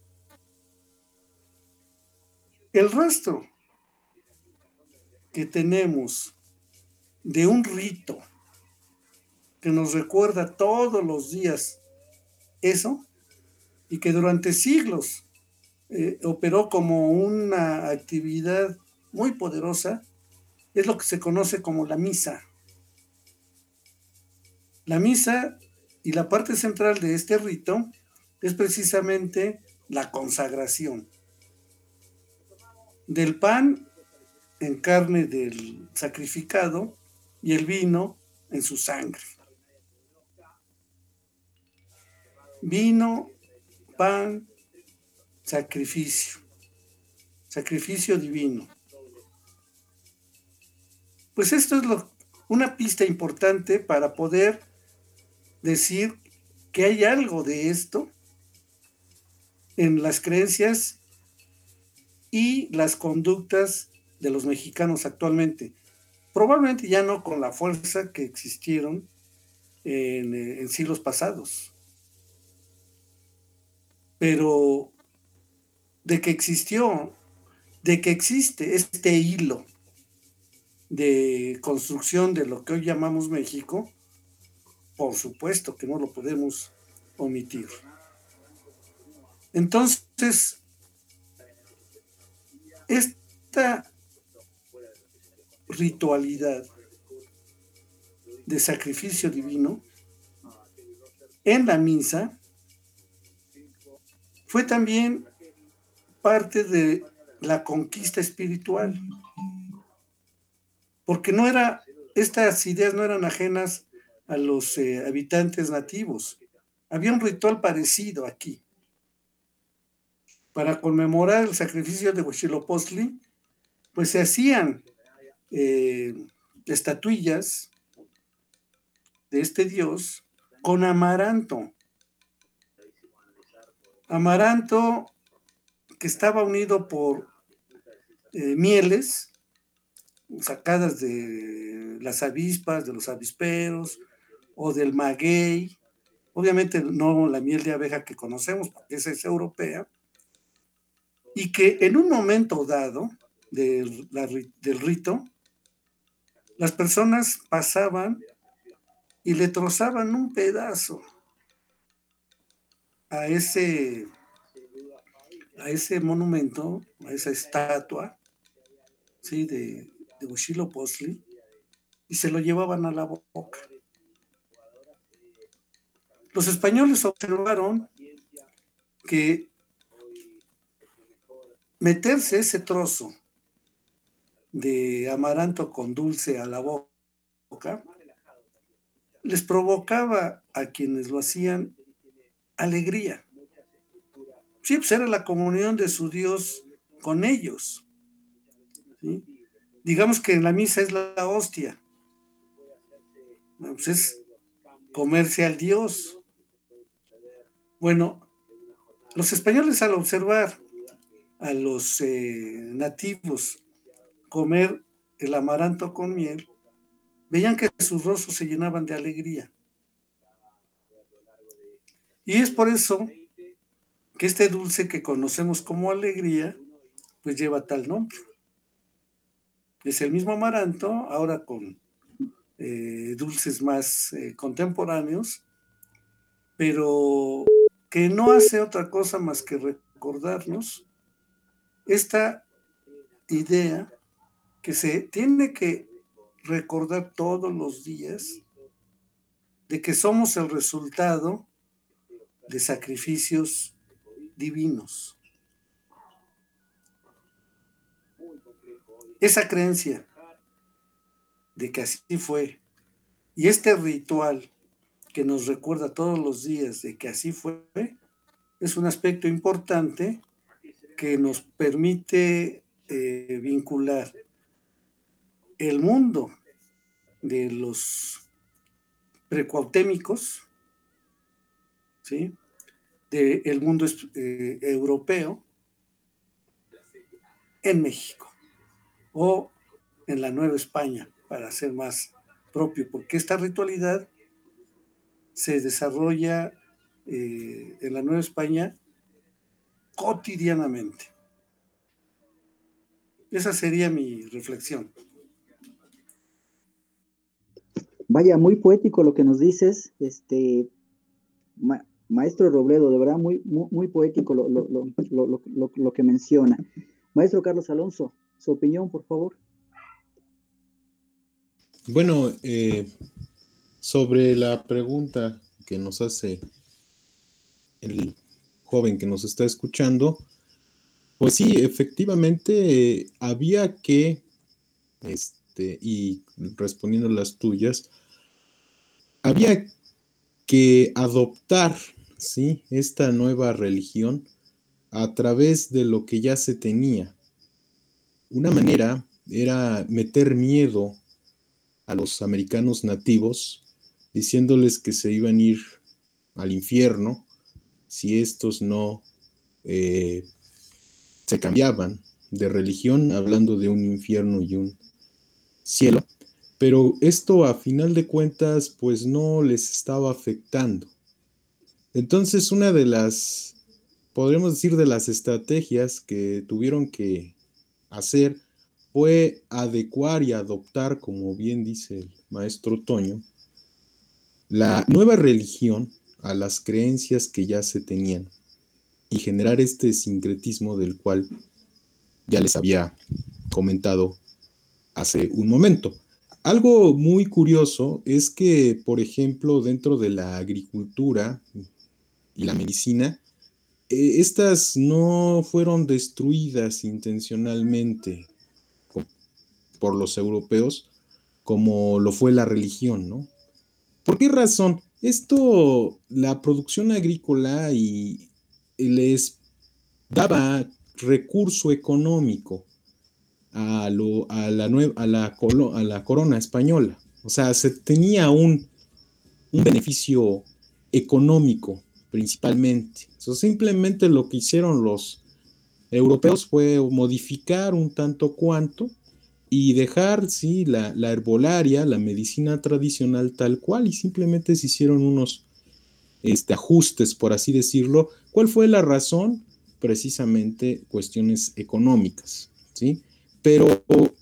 El rastro que tenemos de un rito que nos recuerda todos los días eso y que durante siglos eh, operó como una actividad muy poderosa, es lo que se conoce como la misa. La misa y la parte central de este rito es precisamente la consagración del pan en carne del sacrificado y el vino en su sangre. Vino, pan, sacrificio, sacrificio divino. Pues esto es lo, una pista importante para poder decir que hay algo de esto en las creencias y las conductas de los mexicanos actualmente. Probablemente ya no con la fuerza que existieron en, en siglos pasados. Pero de que existió, de que existe este hilo de construcción de lo que hoy llamamos México, por supuesto que no lo podemos omitir. Entonces, esta ritualidad de sacrificio divino en la misa fue también parte de la conquista espiritual, porque no era, estas ideas no eran ajenas a los eh, habitantes nativos. Había un ritual parecido aquí. Para conmemorar el sacrificio de Huitzilopochtli, pues se hacían eh, estatuillas de este dios con amaranto. Amaranto que estaba unido por eh, mieles sacadas de las avispas, de los avisperos o del maguey. Obviamente no la miel de abeja que conocemos, porque esa es europea, y que en un momento dado de la, del rito, las personas pasaban y le trozaban un pedazo a ese, a ese monumento, a esa estatua, ¿sí? de, de Huitzilopochtli, y se lo llevaban a la boca. Los españoles observaron que meterse ese trozo de amaranto con dulce a la boca les provocaba a quienes lo hacían alegría. Sí, pues era la comunión de su Dios con ellos. ¿Sí? Digamos que en la misa es la hostia. Bueno, pues es comerse al Dios. Bueno, los españoles al observar a los eh, nativos comer el amaranto con miel, veían que sus rostros se llenaban de alegría. Y es por eso que este dulce que conocemos como alegría, pues lleva tal nombre. Es el mismo amaranto, ahora con eh, dulces más eh, contemporáneos, pero que no hace otra cosa más que recordarnos esta idea que se tiene que recordar todos los días de que somos el resultado de sacrificios divinos. Esa creencia de que así fue y este ritual que nos recuerda todos los días de que así fue es un aspecto importante que nos permite eh, vincular el mundo de los precuautémicos, ¿sí? Del mundo eh, europeo en México o en la Nueva España, para ser más propio, porque esta ritualidad se desarrolla eh, en la Nueva España cotidianamente. Esa sería mi reflexión. Vaya, muy poético lo que nos dices, este ma, maestro Robledo, de verdad muy, muy, muy poético lo, lo, lo, lo, lo, lo que menciona. Maestro Carlos Alonso, su opinión, por favor. Bueno, eh, sobre la pregunta que nos hace el joven que nos está escuchando, pues sí, efectivamente eh, había que, este, y respondiendo las tuyas, había que adoptar, ¿sí?, esta nueva religión a través de lo que ya se tenía. Una manera era meter miedo a los americanos nativos, diciéndoles que se iban a ir al infierno si estos no eh, se cambiaban de religión, hablando de un infierno y un cielo. Pero esto a final de cuentas pues no les estaba afectando. Entonces una de las, podríamos decir, de las estrategias que tuvieron que hacer fue adecuar y adoptar, como bien dice el maestro Toño, la nueva religión a las creencias que ya se tenían y generar este sincretismo del cual ya les había comentado hace un momento. Algo muy curioso es que, por ejemplo, dentro de la agricultura y la medicina, eh, estas no fueron destruidas intencionalmente por los europeos como lo fue la religión, ¿no? ¿Por qué razón? Esto, la producción agrícola y les daba recurso económico a, lo, a, la, nueva, a, la, colo, a la corona española. O sea, se tenía un, un beneficio económico principalmente. O sea, simplemente lo que hicieron los europeos fue modificar un tanto cuanto y dejar, sí, la, la herbolaria, la medicina tradicional tal cual, y simplemente se hicieron unos este, ajustes, por así decirlo. ¿Cuál fue la razón? Precisamente cuestiones económicas, ¿sí? Pero,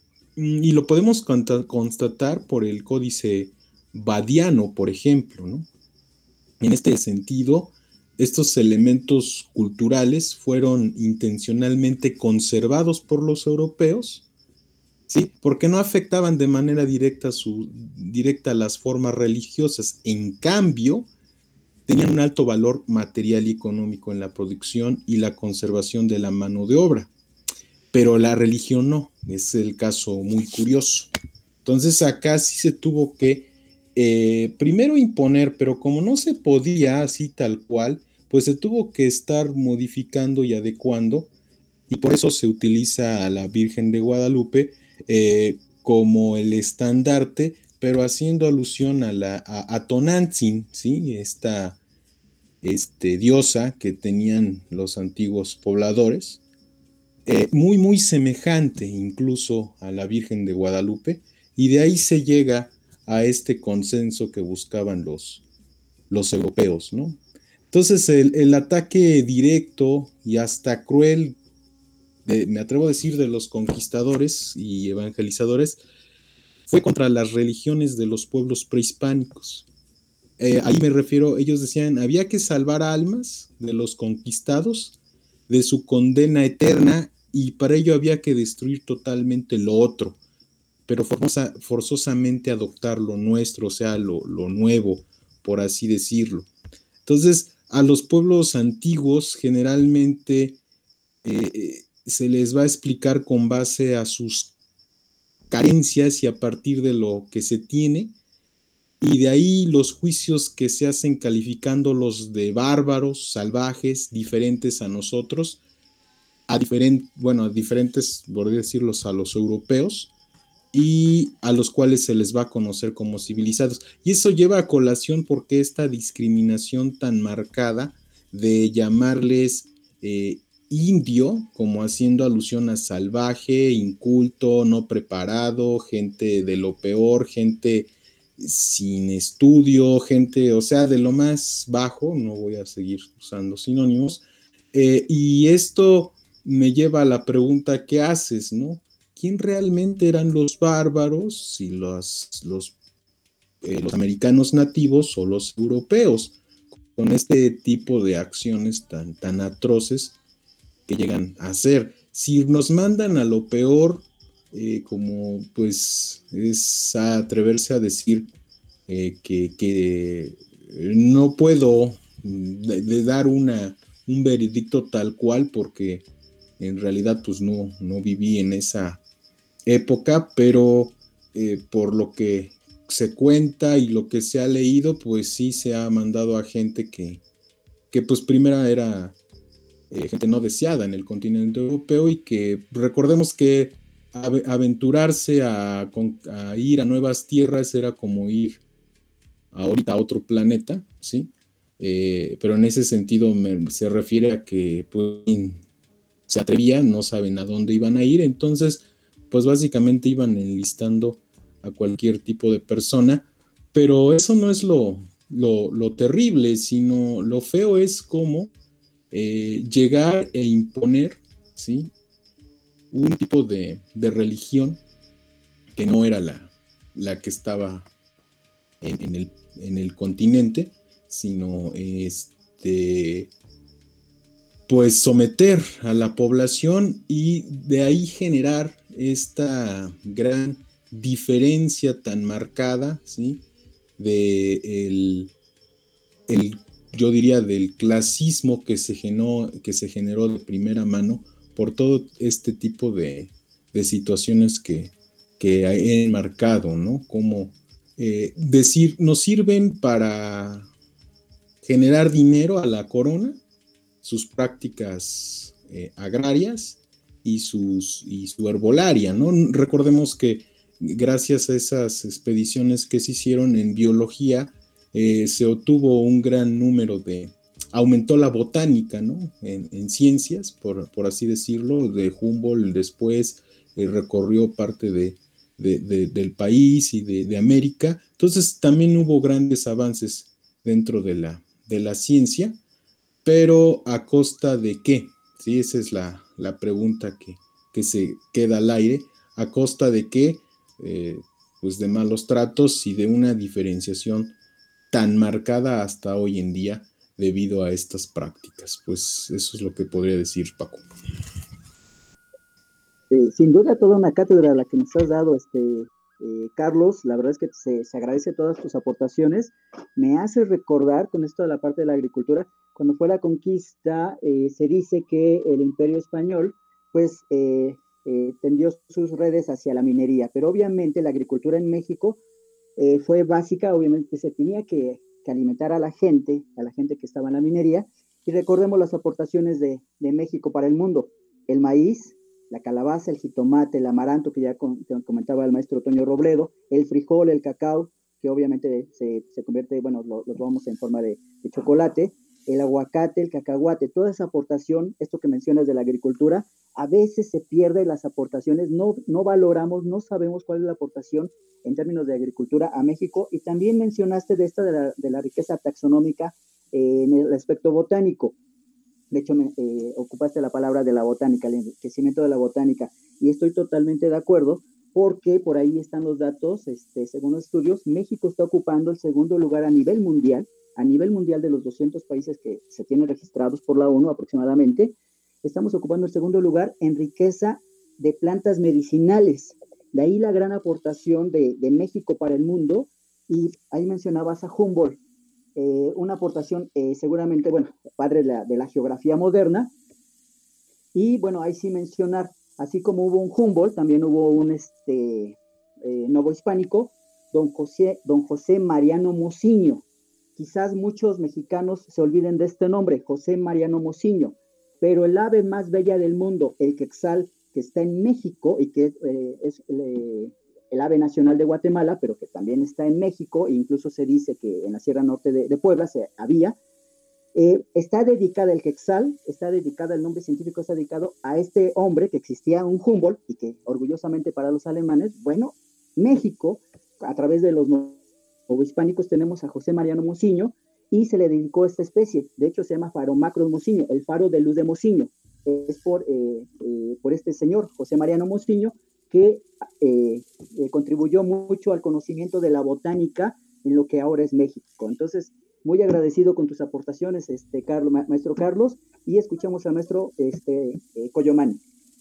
y lo podemos constatar por el Códice Badiano, por ejemplo, ¿no? En este sentido, estos elementos culturales fueron intencionalmente conservados por los europeos, ¿sí? Porque no afectaban de manera directa, su, directa las formas religiosas. En cambio, tenían un alto valor material y económico en la producción y la conservación de la mano de obra. Pero la religión no, es el caso muy curioso. Entonces acá sí se tuvo que eh, primero imponer, pero como no se podía así tal cual, pues se tuvo que estar modificando y adecuando, y por eso se utiliza a la Virgen de Guadalupe eh, como el estandarte, pero haciendo alusión a la a, a Tonantzin, ¿sí? Esta este, diosa que tenían los antiguos pobladores, eh, muy muy semejante incluso a la Virgen de Guadalupe, y de ahí se llega a este consenso que buscaban los, los europeos, ¿no? Entonces el, el ataque directo y hasta cruel, de, me atrevo a decir, de los conquistadores y evangelizadores, fue contra las religiones de los pueblos prehispánicos. Eh, ahí me refiero, ellos decían, había que salvar almas de los conquistados de su condena eterna, y para ello había que destruir totalmente lo otro, pero forzosa, forzosamente adoptar lo nuestro, o sea, lo, lo nuevo, por así decirlo. Entonces, a los pueblos antiguos generalmente eh, se les va a explicar con base a sus carencias y a partir de lo que se tiene, y de ahí los juicios que se hacen calificándolos de bárbaros, salvajes, diferentes a nosotros, a diferentes, bueno, a diferentes, por decirlos, a los europeos, y a los cuales se les va a conocer como civilizados. Y eso lleva a colación porque esta discriminación tan marcada de llamarles eh, indio, como haciendo alusión a salvaje, inculto, no preparado, gente de lo peor, gente sin estudio, gente, o sea, de lo más bajo, no voy a seguir usando sinónimos, eh, y esto me lleva a la pregunta, ¿qué haces, no? ¿Quién realmente eran los bárbaros, si los, los, eh, los americanos nativos o los europeos, con este tipo de acciones tan, tan atroces que llegan a hacer? Si nos mandan a lo peor, eh, como pues es a atreverse a decir eh, que, que no puedo de, de dar una, un veredicto tal cual, porque en realidad pues no, no viví en esa época, pero eh, por lo que se cuenta y lo que se ha leído, pues sí se ha mandado a gente que, que pues primero era eh, gente no deseada en el continente europeo, y que recordemos que aventurarse a, a ir a nuevas tierras era como ir ahorita a otro planeta, ¿sí? Eh, pero en ese sentido me, se refiere a que pues, se atrevían, no saben a dónde iban a ir, entonces pues básicamente iban enlistando a cualquier tipo de persona, pero eso no es lo, lo, lo terrible, sino lo feo es cómo eh, llegar e imponer, ¿sí?, un tipo de, de religión que no era la, la que estaba en, en, el, en el continente, sino este, pues someter a la población, y de ahí generar esta gran diferencia tan marcada, ¿sí?, de el, el, yo diría del clasismo que se generó, que se generó de primera mano por todo este tipo de, de situaciones que, que he enmarcado, ¿no? Como eh, decir, nos sirven para generar dinero a la corona, sus prácticas eh, agrarias y, sus, y su herbolaria, ¿no? Recordemos que gracias a esas expediciones que se hicieron en biología, eh, se obtuvo un gran número de, aumentó la botánica, ¿no?, en, en ciencias, por, por así decirlo. De Humboldt después eh, recorrió parte de, de, de, del país y de, de América, entonces también hubo grandes avances dentro de la, de la ciencia, pero ¿a costa de qué? Sí, esa es la, la pregunta que, que se queda al aire. ¿A costa de qué? Eh, pues de malos tratos y de una diferenciación tan marcada hasta hoy en día debido a estas prácticas. Pues eso es lo que podría decir, Paco. Eh, sin duda, toda una cátedra la que nos has dado, este, eh, Carlos. La verdad es que se, se agradece todas tus aportaciones. Me hace recordar, con esto de la parte de la agricultura, cuando fue la conquista, eh, se dice que el Imperio Español, pues, eh, eh, tendió sus redes hacia la minería, pero obviamente la agricultura en México eh, fue básica. Obviamente se tenía que, que alimentar a la gente, a la gente que estaba en la minería, y recordemos las aportaciones de, de México para el mundo: el maíz, la calabaza, el jitomate, el amaranto, que ya con, comentaba el maestro Toño Robledo, el frijol, el cacao, que obviamente se, se convierte, bueno, lo, lo tomamos en forma de, de chocolate, el aguacate, el cacahuate. Toda esa aportación, esto que mencionas de la agricultura, a veces se pierde las aportaciones, no, no valoramos, no sabemos cuál es la aportación en términos de agricultura a México. Y también mencionaste de esta de la, de la riqueza taxonómica eh, en el aspecto botánico. De hecho, me, eh, ocupaste la palabra de la botánica, el enriquecimiento de la botánica, y estoy totalmente de acuerdo, porque por ahí están los datos. Este, según los estudios, México está ocupando el segundo lugar a nivel mundial, a nivel mundial de los doscientos países que se tienen registrados por la ONU aproximadamente. Estamos ocupando el segundo lugar en riqueza de plantas medicinales. De ahí la gran aportación de, de México para el mundo. Y ahí mencionabas a Humboldt, eh, una aportación eh, seguramente, bueno, padre de la, de la geografía moderna. Y bueno, ahí sí mencionar, así como hubo un Humboldt, también hubo un este, eh, novohispánico, don José, don José Mariano Mociño. Quizás muchos mexicanos se olviden de este nombre, José Mariano Mociño, pero el ave más bella del mundo, el quetzal, que está en México y que eh, es eh, el ave nacional de Guatemala, pero que también está en México, e incluso se dice que en la Sierra Norte de, de Puebla se había. Eh, está dedicada, el quetzal, está dedicada, el nombre científico está dedicado a este hombre que existía, un Humboldt, y que orgullosamente para los alemanes, bueno, México, a través de los novohispánicos tenemos a José Mariano Mociño, y se le dedicó esta especie. De hecho se llama Pharomacros Mociño, el faro de luz de Mociño. Es por, eh, eh, por este señor, José Mariano Mociño, que eh, eh, contribuyó mucho al conocimiento de la botánica en lo que ahora es México. Entonces, muy agradecido con tus aportaciones, este, Carlos, ma maestro Carlos, y escuchamos a nuestro este, eh, Coyomani.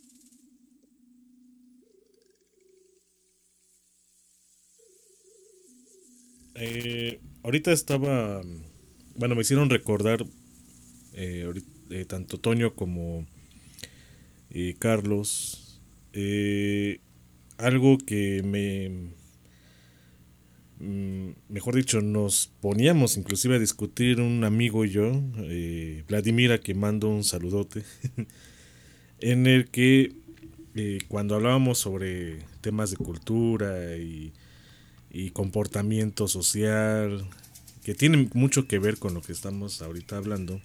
Eh, ahorita estaba, bueno, me hicieron recordar eh, ahorita, eh, tanto Toño como eh, Carlos, eh, algo que me, mm, mejor dicho, nos poníamos inclusive a discutir un amigo y yo, eh, Vladimir, a quien mando un saludote, en el que eh, cuando hablábamos sobre temas de cultura y y comportamiento social, que tiene mucho que ver con lo que estamos ahorita hablando,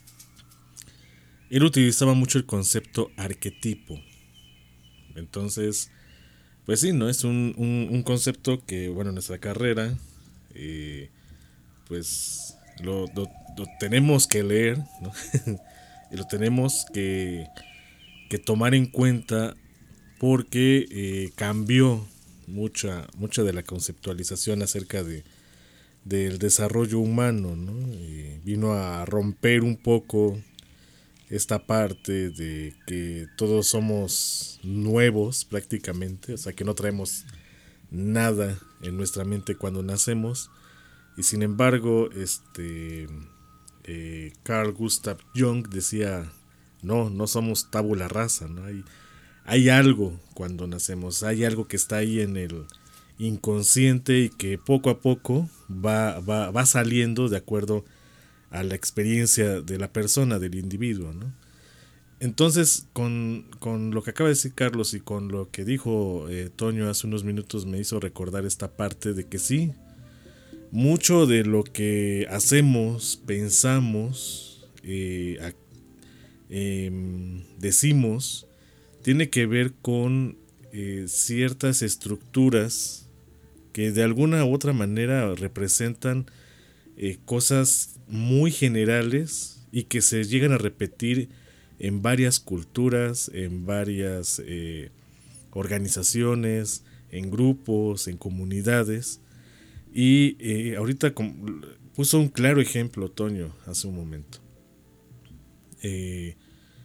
él utilizaba mucho el concepto arquetipo. Entonces, pues sí, ¿no? Es un, un, un concepto que, bueno, en nuestra carrera, eh, pues lo, lo, lo tenemos que leer, ¿no? Y lo tenemos que, que tomar en cuenta porque eh, cambió mucha mucha de la conceptualización acerca de del desarrollo humano, ¿no? Y vino a romper un poco esta parte de que todos somos nuevos prácticamente, o sea que no traemos nada en nuestra mente cuando nacemos, y sin embargo este eh, Carl Gustav Jung decía no, no somos tabula rasa, ¿no? Hay Hay algo cuando nacemos, hay algo que está ahí en el inconsciente y que poco a poco va, va, va saliendo de acuerdo a la experiencia de la persona, del individuo, ¿no? Entonces, con, con lo que acaba de decir Carlos y con lo que dijo eh, Toño hace unos minutos, me hizo recordar esta parte de que sí, mucho de lo que hacemos, pensamos, eh, eh, decimos, tiene que ver con eh, ciertas estructuras que de alguna u otra manera representan eh, cosas muy generales y que se llegan a repetir en varias culturas, en varias eh, organizaciones, en grupos, en comunidades. Y eh, ahorita puso un claro ejemplo Toño hace un momento. Eh,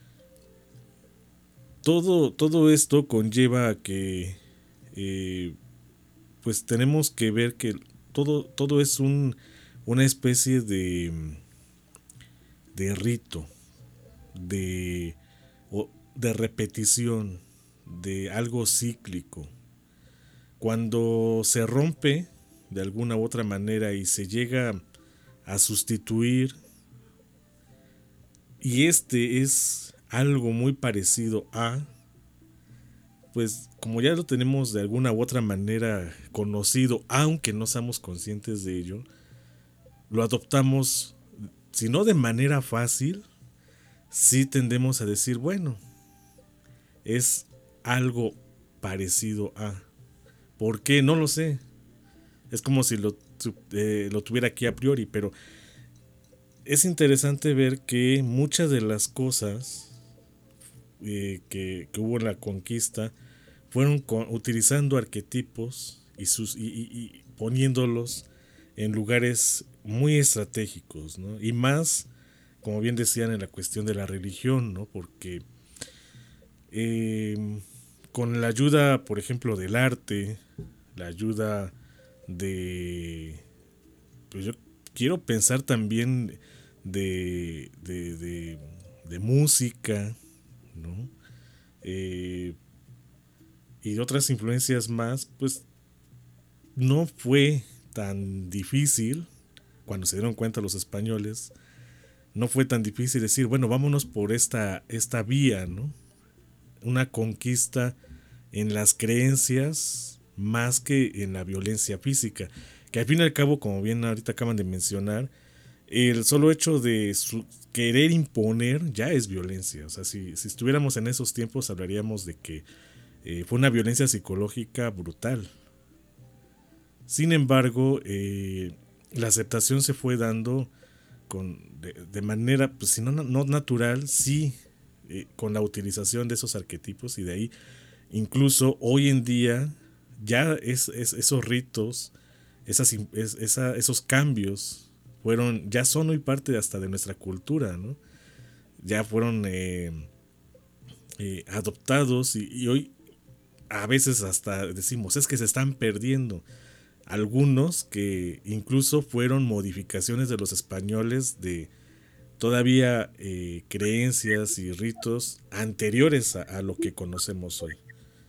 Todo, todo esto conlleva a que eh, pues tenemos que ver que todo, todo es un, una especie de, de rito, de, de repetición, de algo cíclico. Cuando se rompe de alguna u otra manera y se llega a sustituir, y este es algo muy parecido a, pues como ya lo tenemos de alguna u otra manera conocido, aunque no seamos conscientes de ello, lo adoptamos, si no de manera fácil, sí tendemos a decir, bueno, es algo parecido a. ¿Por qué? No lo sé. Es como si lo, eh, lo tuviera aquí a priori, pero es interesante ver que muchas de las cosas Eh, que, que hubo en la conquista fueron con, utilizando arquetipos y, sus, y, y, y poniéndolos en lugares muy estratégicos, ¿no? Y más, como bien decían, en la cuestión de la religión, ¿no? Porque eh, con la ayuda, por ejemplo, del arte, la ayuda de, pues yo quiero pensar también de, de, de, de música, ¿no? Eh, y otras influencias más, pues no fue tan difícil, cuando se dieron cuenta los españoles, no fue tan difícil decir, bueno, vámonos por esta, esta vía, ¿no? Una conquista en las creencias más que en la violencia física, que al fin y al cabo, como bien ahorita acaban de mencionar, el solo hecho de su querer imponer ya es violencia. O sea, si, si estuviéramos en esos tiempos hablaríamos de que eh, fue una violencia psicológica brutal. Sin embargo, eh, la aceptación se fue dando con, de, de manera, pues si no, no natural, sí, eh, con la utilización de esos arquetipos, y de ahí incluso hoy en día ya es, es esos ritos, esas, es, esa, esos cambios fueron, ya son hoy parte hasta de nuestra cultura, ¿no? Ya fueron eh, eh, adoptados y, y hoy a veces hasta decimos, es que se están perdiendo. Algunos que incluso fueron modificaciones de los españoles de todavía eh, creencias y ritos anteriores a, a lo que conocemos hoy.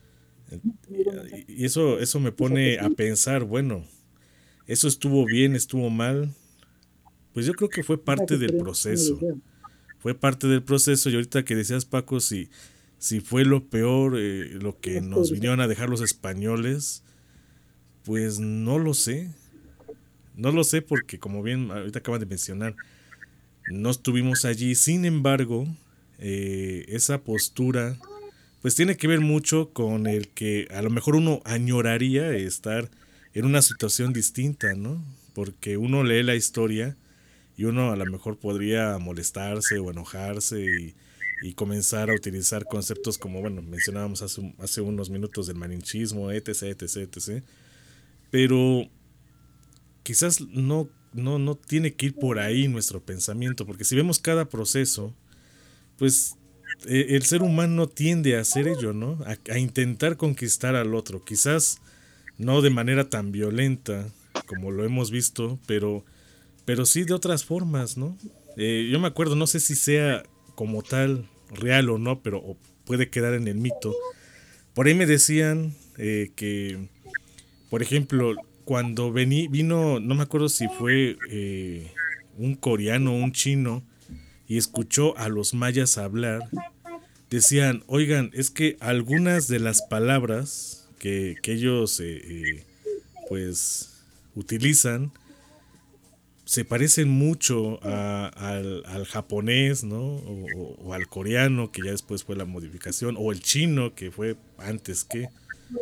Y eso, eso me pone a pensar, bueno, eso estuvo bien, estuvo mal. Pues yo creo que fue parte del proceso. Fue parte del proceso. Y ahorita que decías, Paco, si, si fue lo peor, eh, lo que nos vinieron a dejar los españoles, pues no lo sé. No lo sé porque, como bien ahorita acaban de mencionar, no estuvimos allí. Sin embargo, eh, esa postura pues tiene que ver mucho con el que a lo mejor uno añoraría estar en una situación distinta, ¿no? Porque uno lee la historia y uno a lo mejor podría molestarse o enojarse y, y comenzar a utilizar conceptos como, bueno, mencionábamos hace, hace unos minutos del malinchismo, etc, etc, etcétera. Pero quizás no, no, no tiene que ir por ahí nuestro pensamiento, porque si vemos cada proceso, pues el ser humano tiende a hacer ello, ¿no? A, a intentar conquistar al otro, quizás no de manera tan violenta como lo hemos visto, pero, pero sí de otras formas, ¿no? Eh, yo me acuerdo, no sé si sea como tal real o no, pero o puede quedar en el mito. Por ahí me decían eh, que, por ejemplo, cuando vení, vino, no me acuerdo si fue eh, un coreano o un chino, y escuchó a los mayas hablar, decían, oigan, es que algunas de las palabras que, que ellos eh, eh, pues utilizan se parecen mucho a, al, al japonés, ¿no? O, o, o al coreano, que ya después fue la modificación, o el chino, que fue antes que...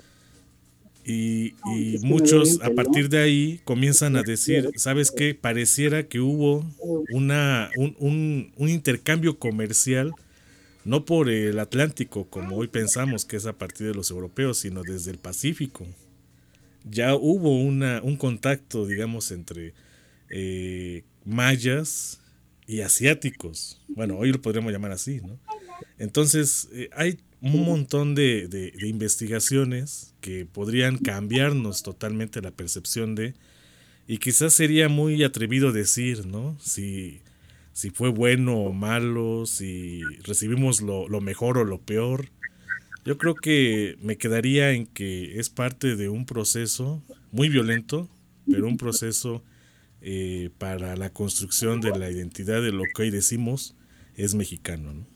Y, y muchos a partir de ahí comienzan a decir, ¿sabes qué? Pareciera que hubo una, un, un, un intercambio comercial, no por el Atlántico, como hoy pensamos que es a partir de los europeos, sino desde el Pacífico. Ya hubo una, un contacto, digamos, entre eh, mayas y asiáticos. Bueno, hoy lo podríamos llamar así, ¿no? Entonces, eh, hay un montón de, de, de investigaciones que podrían cambiarnos totalmente la percepción de, y quizás sería muy atrevido decir, ¿no? Si, si fue bueno o malo, si recibimos lo, lo mejor o lo peor. Yo creo que me quedaría en que es parte de un proceso muy violento, pero un proceso eh, para la construcción de la identidad de lo que hoy decimos es mexicano, ¿no?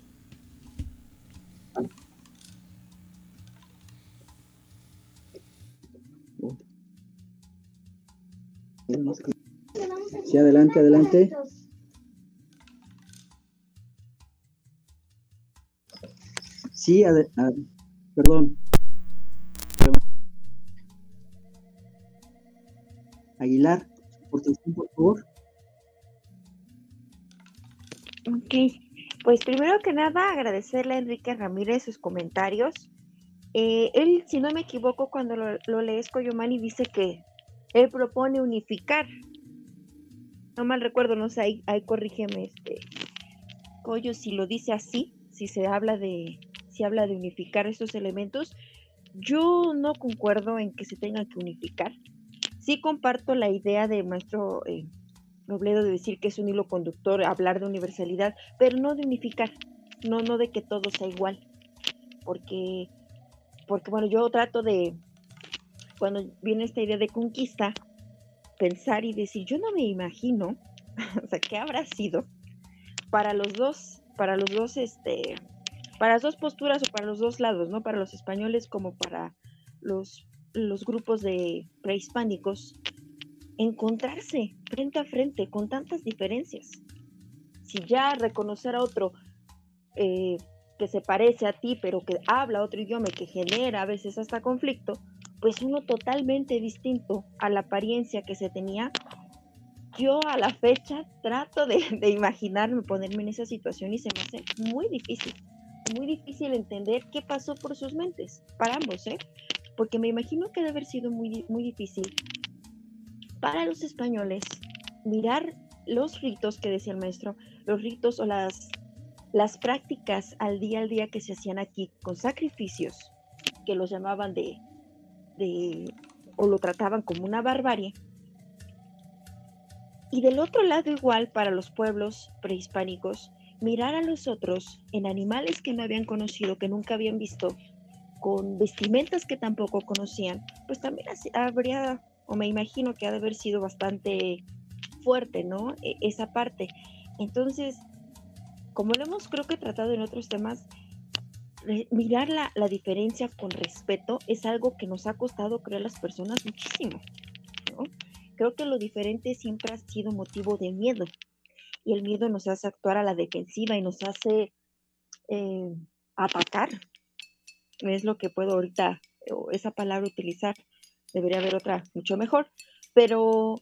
Sí, adelante, adelante. Sí, ade ad perdón. Aguilar, por favor. Ok, pues primero que nada agradecerle a Enrique Ramírez sus comentarios. Eh, él, si no me equivoco, cuando lo, lo lees Coyomani, dice que él propone unificar. No mal recuerdo, no sé, ahí, ahí corrígeme, este, Coyo, si lo dice así, si se habla de, si habla de unificar estos elementos. Yo no concuerdo en que se tengan que unificar. Sí comparto la idea de maestro eh, Robledo de decir que es un hilo conductor hablar de universalidad, pero no de unificar, no, no de que todo sea igual, porque, porque bueno, yo trato de, cuando viene esta idea de conquista, pensar y decir, yo no me imagino, o sea, ¿qué habrá sido para los dos, para los dos, este, para las dos posturas o para los dos lados, ¿no? Para los españoles como para los los grupos de prehispánicos encontrarse frente a frente con tantas diferencias. Si ya reconocer a otro eh, que se parece a ti, pero que habla otro idioma y que genera a veces hasta conflicto, pues uno totalmente distinto a la apariencia que se tenía. Yo a la fecha trato de, de imaginarme, ponerme en esa situación y se me hace muy difícil, muy difícil entender qué pasó por sus mentes, para ambos, ¿eh? Porque me imagino que debe haber sido muy, muy difícil para los españoles mirar los ritos que decía el maestro, los ritos o las, las prácticas al día al día que se hacían aquí con sacrificios, que los llamaban de, de o lo trataban como una barbarie. Y del otro lado igual para los pueblos prehispánicos, mirar a los otros en animales que no habían conocido, que nunca habían visto, con vestimentas que tampoco conocían, pues también habría, o me imagino que ha de haber sido bastante fuerte, ¿no? E- esa parte. Entonces, como lo hemos creo que tratado en otros temas, re- mirar la, la diferencia con respeto es algo que nos ha costado creer las personas muchísimo, ¿no? Creo que lo diferente siempre ha sido motivo de miedo, y el miedo nos hace actuar a la defensiva y nos hace eh, atacar. Es lo que puedo ahorita, o esa palabra utilizar, debería haber otra mucho mejor, pero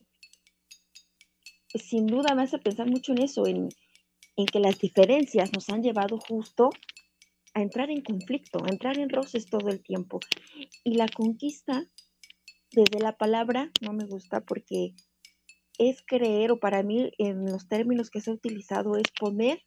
sin duda me hace pensar mucho en eso, en, en que las diferencias nos han llevado justo a entrar en conflicto, a entrar en roces todo el tiempo. Y la conquista, desde la palabra, no me gusta porque es creer, o para mí en los términos que se ha utilizado, es poner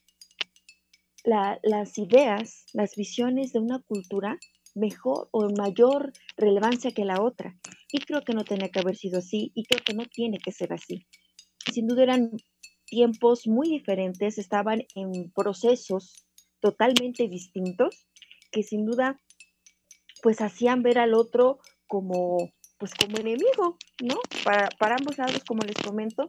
la, las ideas, las visiones de una cultura mejor o mayor relevancia que la otra. Y creo que no tenía que haber sido así, y creo que no tiene que ser así. Sin duda eran tiempos muy diferentes, estaban en procesos totalmente distintos, que sin duda pues hacían ver al otro como pues como enemigo, ¿no? Para, para ambos lados, como les comento,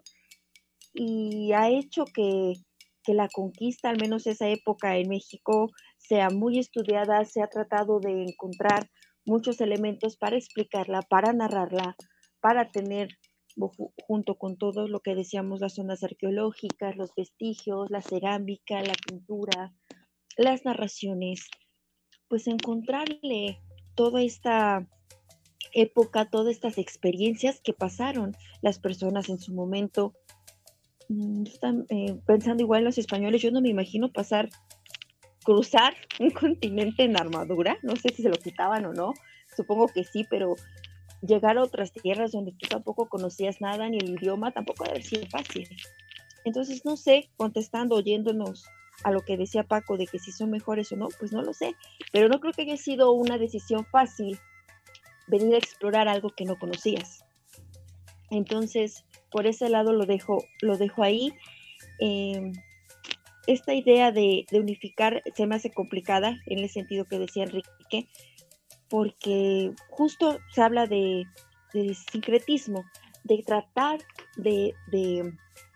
y ha hecho que, que la conquista, al menos esa época en México, sea muy estudiada, se ha tratado de encontrar muchos elementos para explicarla, para narrarla, para tener, ju- junto con todo lo que decíamos, las zonas arqueológicas, los vestigios, la cerámica, la pintura, las narraciones, pues encontrarle toda esta época, todas estas experiencias que pasaron las personas en su momento. Mm, están, eh, pensando igual en los españoles, yo no me imagino pasar, cruzar un continente en armadura, no sé si se lo quitaban o no, supongo que sí, pero llegar a otras tierras donde tú tampoco conocías nada, ni el idioma, tampoco debe haber sido fácil. Entonces, no sé, contestando, oyéndonos a lo que decía Paco de que si son mejores o no, pues no lo sé, pero no creo que haya sido una decisión fácil venir a explorar algo que no conocías. Entonces, por ese lado lo dejo, lo dejo ahí. Eh, esta idea de, de unificar se me hace complicada en el sentido que decía Enrique, porque justo se habla de, de sincretismo, de tratar de, de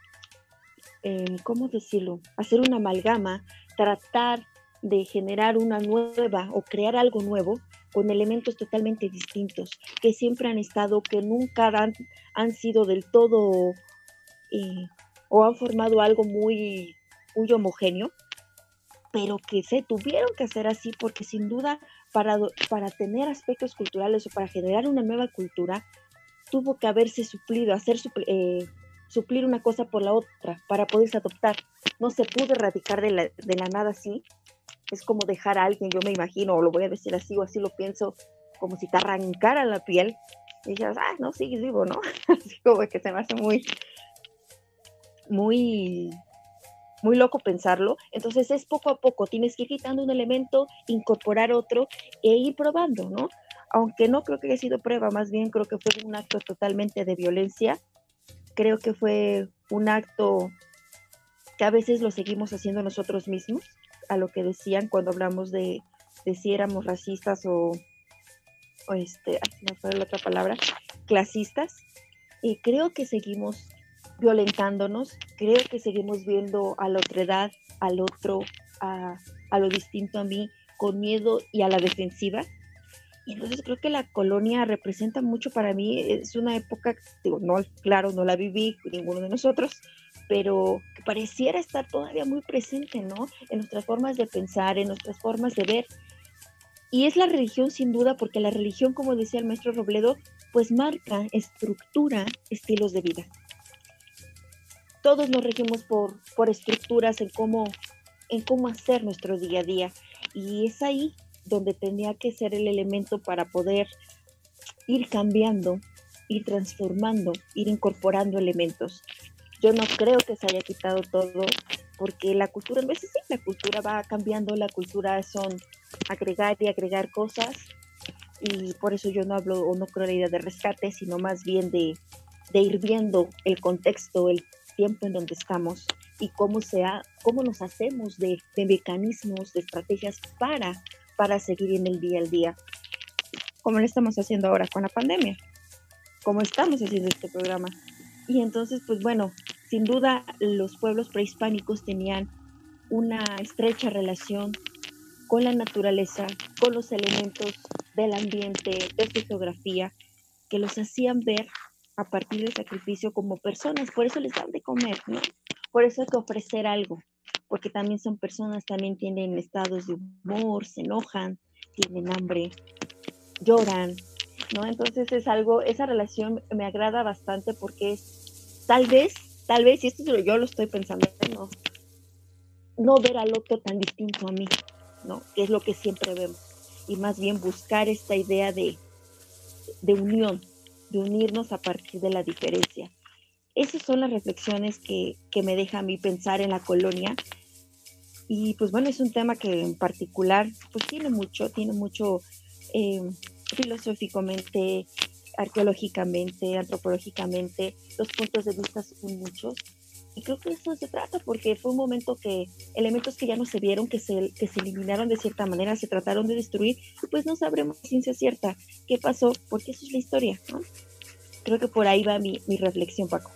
eh, ¿cómo decirlo? Hacer una amalgama, tratar de generar una nueva o crear algo nuevo con elementos totalmente distintos, que siempre han estado, que nunca han, han sido del todo eh, o han formado algo muy, muy homogéneo, pero que se tuvieron que hacer así porque sin duda para, para tener aspectos culturales o para generar una nueva cultura, tuvo que haberse suplido, hacer supl eh, suplir una cosa por la otra para poderse adoptar. No se pudo erradicar de la, de la nada así. Es como dejar a alguien, yo me imagino, o lo voy a decir así, o así lo pienso, como si te arrancara la piel y dijeras, ah, no, sigues vivo, ¿no? Así como que se me hace muy, muy, muy loco pensarlo. Entonces es poco a poco, tienes que ir quitando un elemento, incorporar otro e ir probando, ¿no? Aunque no creo que haya sido prueba, más bien creo que fue un acto totalmente de violencia. Creo que fue un acto que a veces lo seguimos haciendo nosotros mismos, a lo que decían cuando hablamos de, de si éramos racistas o, o este, ay, se me fue la otra palabra, clasistas. Y creo que seguimos violentándonos, creo que seguimos viendo a la otredad, al otro, a, a lo distinto a mí, con miedo y a la defensiva. Y entonces creo que la colonia representa mucho para mí, es una época, digo, no, claro, no la viví ninguno de nosotros, pero que pareciera estar todavía muy presente, ¿no? En nuestras formas de pensar, en nuestras formas de ver. Y es la religión sin duda, porque la religión, como decía el maestro Robledo, pues marca, estructura estilos de vida. Todos nos regimos por, por estructuras en cómo, en cómo hacer nuestro día a día. Y es ahí donde tenía que ser el elemento para poder ir cambiando, ir transformando, ir incorporando elementos. Yo no creo que se haya quitado todo, porque la cultura, a veces sí, la cultura va cambiando, la cultura son agregar y agregar cosas, y por eso yo no hablo o no creo la idea de rescate, sino más bien de, de ir viendo el contexto, el tiempo en donde estamos y cómo, sea, cómo nos hacemos de, de mecanismos, de estrategias para, para seguir en el día al día, como lo estamos haciendo ahora con la pandemia, como estamos haciendo este programa. Y entonces, pues bueno, sin duda los pueblos prehispánicos tenían una estrecha relación con la naturaleza, con los elementos del ambiente, de su geografía, que los hacían ver a partir del sacrificio como personas. Por eso les dan de comer, ¿no? Por eso hay que ofrecer algo, porque también son personas, también tienen estados de humor, se enojan, tienen hambre, lloran, ¿no? Entonces es algo, esa relación me agrada bastante porque es tal vez, tal vez, y esto yo lo estoy pensando, no, no ver al otro tan distinto a mí, ¿no? Que es lo que siempre vemos, y más bien buscar esta idea de, de unión, de unirnos a partir de la diferencia. Esas son las reflexiones que, que me deja a mí pensar en la colonia. Y pues bueno, es un tema que en particular pues tiene mucho, tiene mucho eh, filosóficamente, arqueológicamente, antropológicamente, los puntos de vista son muchos. Y creo que eso se trata, porque fue un momento que elementos que ya no se vieron, que se, que se eliminaron de cierta manera, se trataron de destruir, y pues no sabremos a ciencia cierta qué pasó, porque eso es la historia, ¿no? Creo que por ahí va mi, mi reflexión, Paco.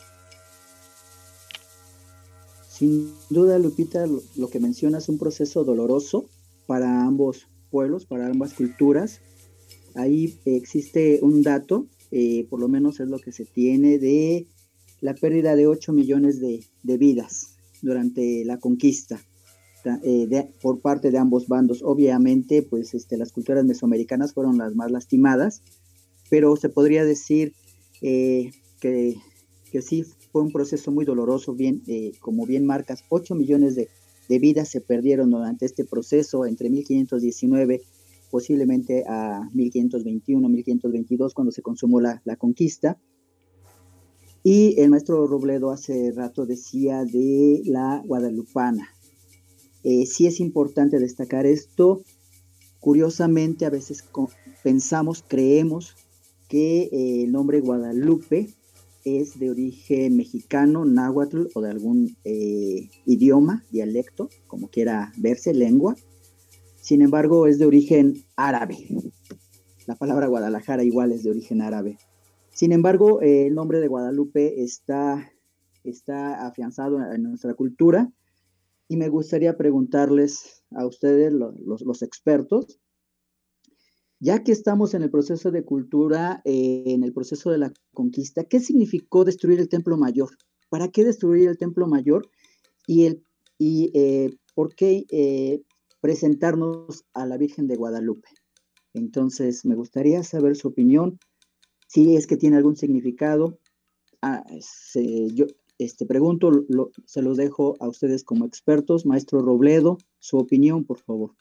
Sin duda, Lupita, lo, lo que mencionas es un proceso doloroso para ambos pueblos, para ambas culturas. Ahí existe un dato, eh, por lo menos es lo que se tiene, de la pérdida de ocho millones de, de vidas durante la conquista eh, de, por parte de ambos bandos. Obviamente, pues este, las culturas mesoamericanas fueron las más lastimadas, pero se podría decir eh, que, que sí fue un proceso muy doloroso, bien, eh, como bien marcas, ocho millones de, de vidas se perdieron durante este proceso entre mil quinientos diecinueve posiblemente a mil quinientos veintiuno, mil quinientos veintidós, cuando se consumó la, la conquista. Y el maestro Robledo hace rato decía de la guadalupana. Eh, sí es importante destacar esto. Curiosamente, a veces pensamos, creemos que eh, el nombre Guadalupe es de origen mexicano, náhuatl o de algún eh, idioma, dialecto, como quiera verse, lengua. Sin embargo, es de origen árabe. La palabra Guadalajara igual es de origen árabe. Sin embargo, eh, el nombre de Guadalupe está, está afianzado en nuestra cultura, y me gustaría preguntarles a ustedes, los, los, los expertos, ya que estamos en el proceso de cultura, eh, en el proceso de la conquista, ¿qué significó destruir el Templo Mayor? ¿Para qué destruir el Templo Mayor? Y, el, y eh, ¿por qué eh, presentarnos a la Virgen de Guadalupe? Entonces, me gustaría saber su opinión, si es que tiene algún significado. Ah, se, yo este, pregunto, lo, se los dejo a ustedes como expertos. Maestro Robledo, su opinión, por favor.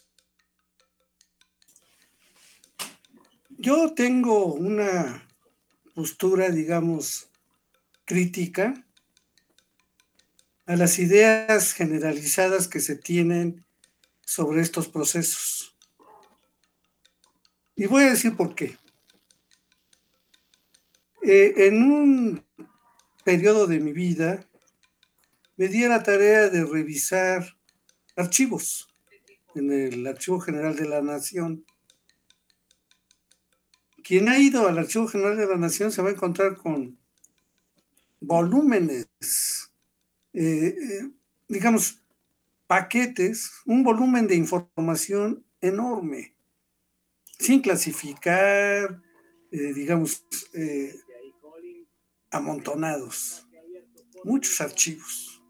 Yo tengo una postura, digamos, crítica a las ideas generalizadas que se tienen sobre estos procesos. Y voy a decir por qué. Eh, en un periodo de mi vida me di a la tarea de revisar archivos en el Archivo General de la Nación. Quien ha ido al Archivo General de la Nación se va a encontrar con volúmenes, eh, eh, digamos, paquetes, un volumen de información enorme. sin clasificar, eh, digamos, eh, amontonados, muchos archivos.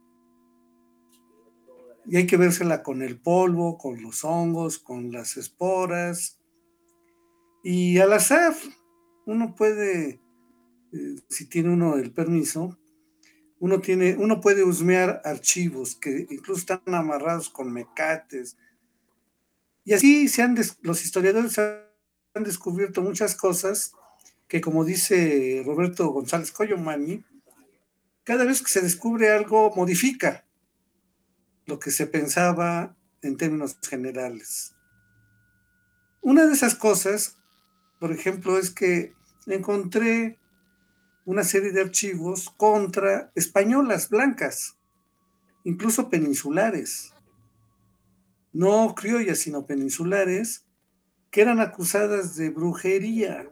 Y hay que vérsela con el polvo, con los hongos, con las esporas. Y al azar, uno puede, eh, si tiene uno el permiso, uno, tiene, uno puede husmear archivos que incluso están amarrados con mecates. Y así se han des, los historiadores han descubierto muchas cosas que, como dice Roberto González Coyomani, cada vez que se descubre algo modifica lo que se pensaba en términos generales. Una de esas cosas, por ejemplo, es que encontré una serie de archivos contra españolas blancas, incluso peninsulares, no criollas, sino peninsulares, que eran acusadas de brujería.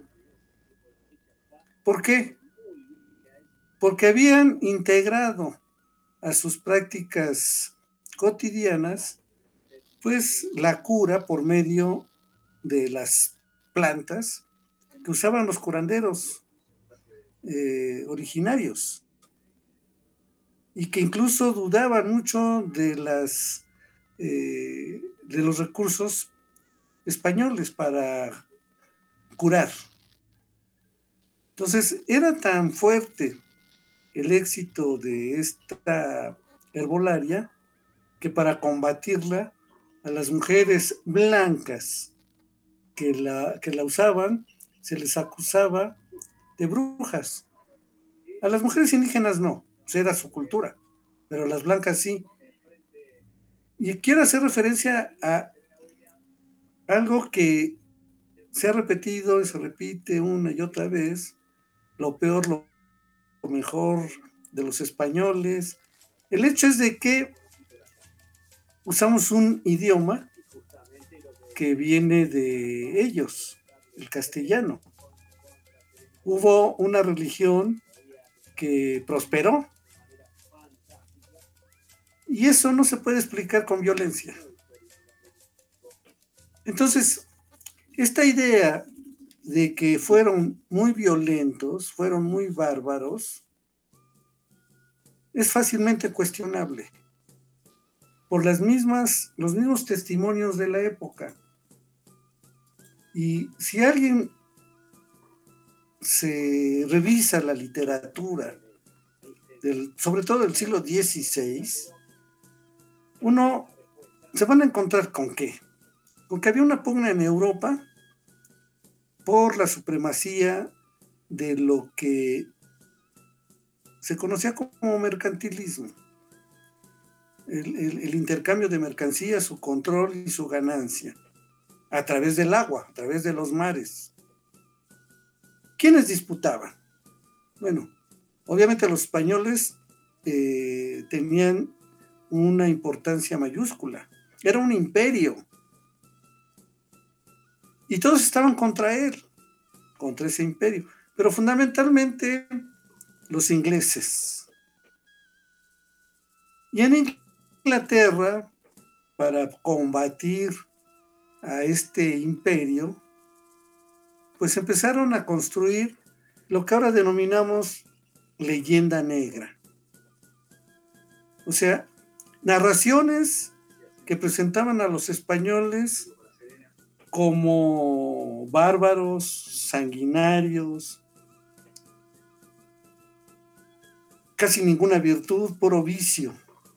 ¿Por qué? Porque habían integrado a sus prácticas cotidianas, pues, la cura por medio de las plantas que usaban los curanderos eh, originarios, y que incluso dudaban mucho de las eh, de los recursos españoles para curar. Entonces era tan fuerte el éxito de esta herbolaria que para combatirla, a las mujeres blancas que la, que la usaban se les acusaba de brujas. A las mujeres indígenas no, pues era su cultura, pero a las blancas sí. Y quiero hacer referencia a algo que se ha repetido y se repite una y otra vez: lo peor, lo mejor de los españoles. El hecho es de que usamos un idioma que viene de ellos, el castellano. Hubo una religión que prosperó, y eso no se puede explicar con violencia. Entonces, esta idea de que fueron muy violentos, fueron muy bárbaros, es fácilmente cuestionable por las mismas, los mismos testimonios de la época. Y si alguien se revisa la literatura, del, sobre todo del siglo dieciséis, uno se van a encontrar con qué. Con que había una pugna en Europa por la supremacía de lo que se conocía como mercantilismo, el, el, el intercambio de mercancías, su control y su ganancia, a través del agua, a través de los mares. ¿Quiénes disputaban? Bueno, obviamente los españoles eh, tenían una importancia mayúscula, era un imperio, y todos estaban contra él, contra ese imperio, pero fundamentalmente los ingleses. Y en Inglaterra, para combatir a este imperio, pues empezaron a construir lo que ahora denominamos leyenda negra. O sea, narraciones que presentaban a los españoles como bárbaros, sanguinarios, casi ninguna virtud, puro vicio.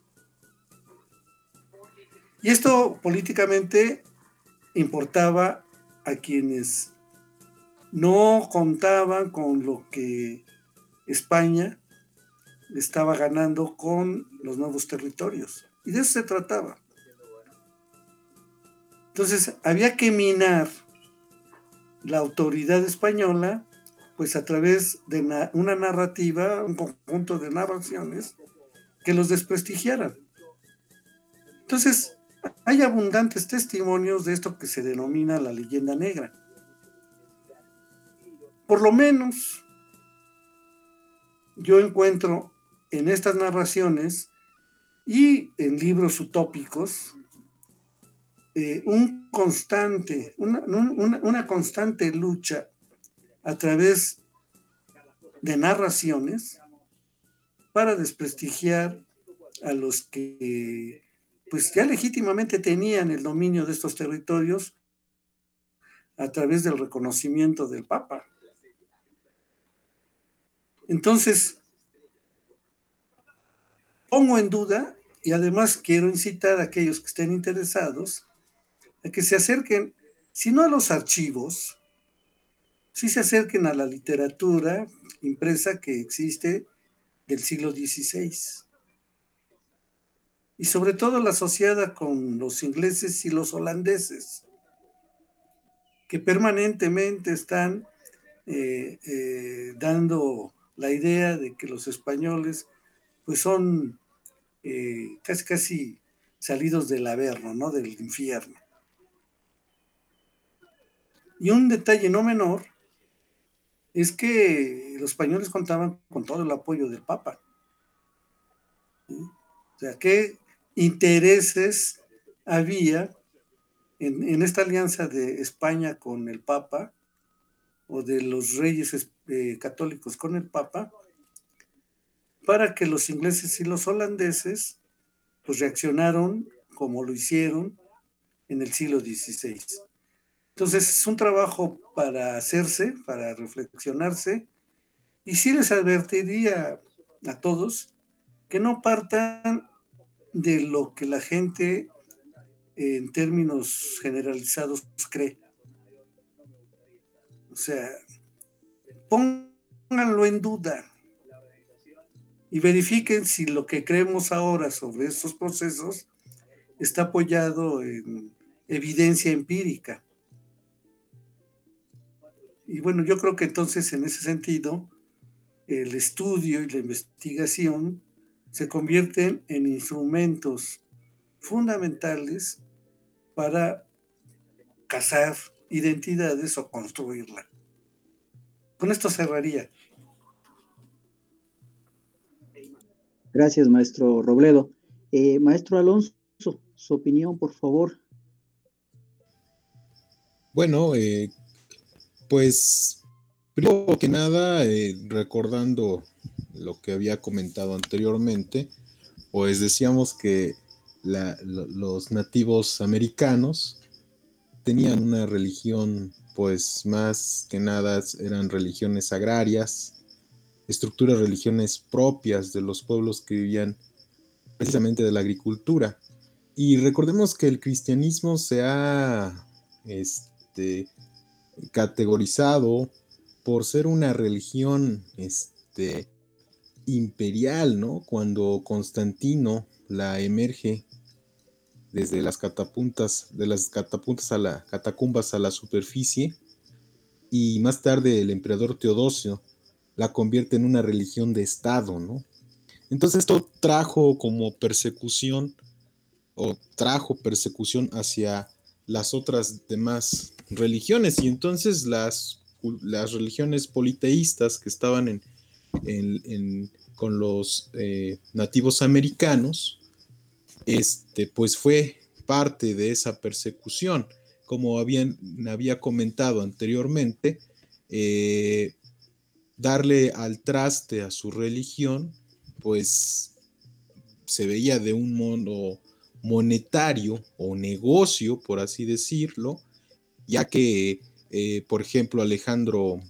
Y esto políticamente importaba a quienes no contaban con lo que España estaba ganando con los nuevos territorios. Y de eso se trataba. Entonces, había que minar la autoridad española, pues a través de na- una narrativa, un conjunto de narraciones que los desprestigiaran. Entonces, hay abundantes testimonios de esto que se denomina la leyenda negra. Por lo menos, yo encuentro en estas narraciones y en libros utópicos eh, un constante, una, una, una constante lucha a través de narraciones para desprestigiar a los que pues ya legítimamente tenían el dominio de estos territorios a través del reconocimiento del Papa. Entonces, pongo en duda, y además quiero incitar a aquellos que estén interesados a que se acerquen, si no a los archivos, sí se acerquen a la literatura impresa que existe del siglo dieciséis. Y sobre todo la asociada con los ingleses y los holandeses, que permanentemente están eh, eh, dando la idea de que los españoles pues son eh, casi casi salidos del Averno, ¿no? Del infierno. Y un detalle no menor es que los españoles contaban con todo el apoyo del Papa. ¿Sí? O sea, ¿qué intereses había en, en esta alianza de España con el Papa o de los reyes eh, católicos con el Papa para que los ingleses y los holandeses pues reaccionaron como lo hicieron en el siglo dieciséis? Entonces es un trabajo para hacerse, para reflexionarse, y sí les advertiría a todos que no partan de lo que la gente en términos generalizados cree. O sea, pónganlo en duda y verifiquen si lo que creemos ahora sobre estos procesos está apoyado en evidencia empírica. Y bueno, yo creo que entonces en ese sentido el estudio y la investigación se convierten en instrumentos fundamentales para cazar identidades o construirla. Con esto cerraría. Gracias, maestro Robledo. Eh, maestro Alonso, su opinión, por favor. Bueno, eh, pues primero que nada, eh, recordando lo que había comentado anteriormente, pues decíamos que la, lo, los nativos americanos tenían una religión, pues más que nada eran religiones agrarias, estructuras religiones propias de los pueblos que vivían precisamente de la agricultura. Y recordemos que el cristianismo se ha este, categorizado por ser una religión este, imperial, ¿no? Cuando Constantino la emerge desde las catapuntas, de las catapuntas a la catacumbas a la superficie, y más tarde el emperador Teodosio la convierte en una religión de Estado, ¿no? Entonces esto trajo como persecución, o trajo persecución hacia las otras demás religiones, y entonces las, las religiones politeístas que estaban en, en, en, con los eh, nativos americanos, este, pues fue parte de esa persecución. Como habían, había comentado anteriormente, eh, darle al traste a su religión, pues se veía de un modo monetario o negocio, por así decirlo, ya que, eh, por ejemplo, Alejandro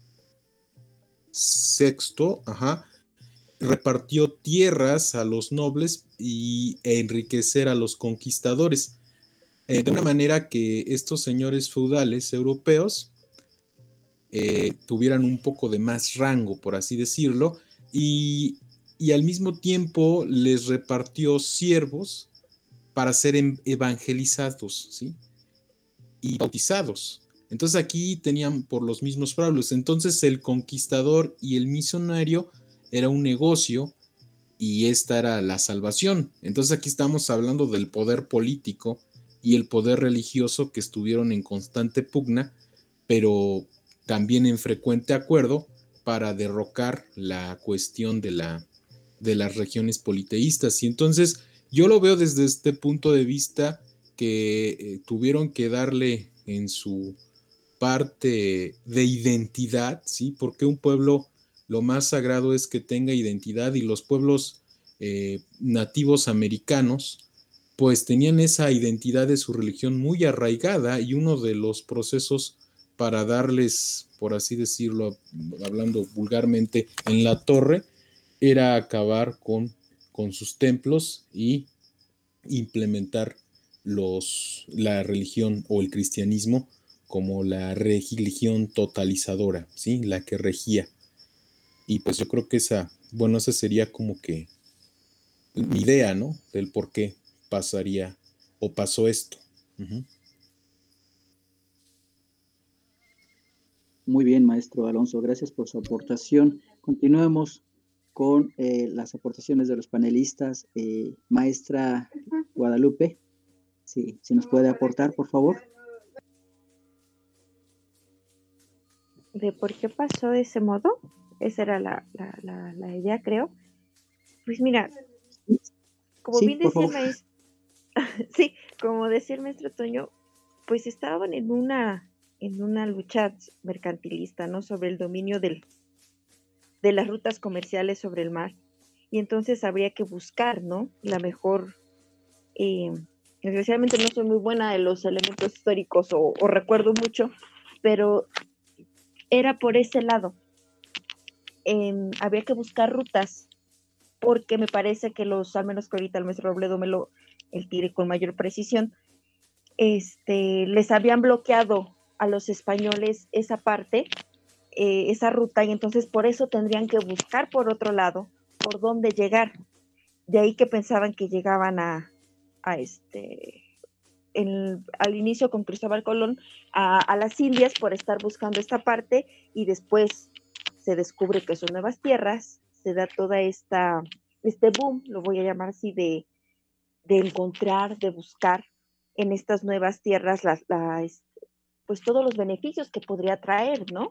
sexto, ajá, repartió tierras a los nobles y e enriquecer a los conquistadores, eh, de una manera que estos señores feudales europeos eh, tuvieran un poco de más rango, por así decirlo, y, y al mismo tiempo les repartió siervos para ser evangelizados, ¿sí? Y bautizados. Entonces aquí tenían por los mismos pueblos. Entonces el conquistador y el misionario era un negocio y esta era la salvación. Entonces aquí estamos hablando del poder político y el poder religioso que estuvieron en constante pugna, pero también en frecuente acuerdo para derrocar la cuestión de, la, de las regiones politeístas. Y entonces yo lo veo desde este punto de vista que eh, tuvieron que darle en su parte de identidad, ¿sí? Porque un pueblo, lo más sagrado es que tenga identidad, y los pueblos eh, nativos americanos, pues tenían esa identidad de su religión muy arraigada, y uno de los procesos para darles, por así decirlo, hablando vulgarmente, en la torre, era acabar con, con sus templos y implementar los, la religión o el cristianismo como la religión totalizadora, ¿sí? La que regía. Y pues yo creo que esa, bueno, esa sería como que mi idea, ¿no? Del por qué pasaría o pasó esto. Uh-huh. Muy bien, maestro Alonso, gracias por su aportación. Continuemos con eh, las aportaciones de los panelistas. Eh, maestra Guadalupe, sí, si nos puede aportar, por favor. ¿De por qué pasó de ese modo? Esa era la, la, la, la idea, creo. Pues mira, como sí, bien decía el maestro, sí, como decía el maestro Toño, pues estaban en una, en una lucha mercantilista, ¿no? Sobre el dominio del, de las rutas comerciales sobre el mar. Y entonces habría que buscar, ¿no? La mejor, eh, desgraciadamente no soy muy buena de los elementos históricos o, o recuerdo mucho, pero era por ese lado. Eh, había que buscar rutas, porque me parece que los, al menos que ahorita el maestro Robledo me lo el tire con mayor precisión, este, les habían bloqueado a los españoles esa parte, eh, esa ruta, y entonces por eso tendrían que buscar por otro lado, por dónde llegar. De ahí que pensaban que llegaban a, a este, el, al inicio con Cristóbal Colón, a, a las Indias por estar buscando esta parte, y después se descubre que son nuevas tierras, se da toda esta, este boom, lo voy a llamar así, de, de encontrar, de buscar en estas nuevas tierras las, las, pues todos los beneficios que podría traer, ¿no?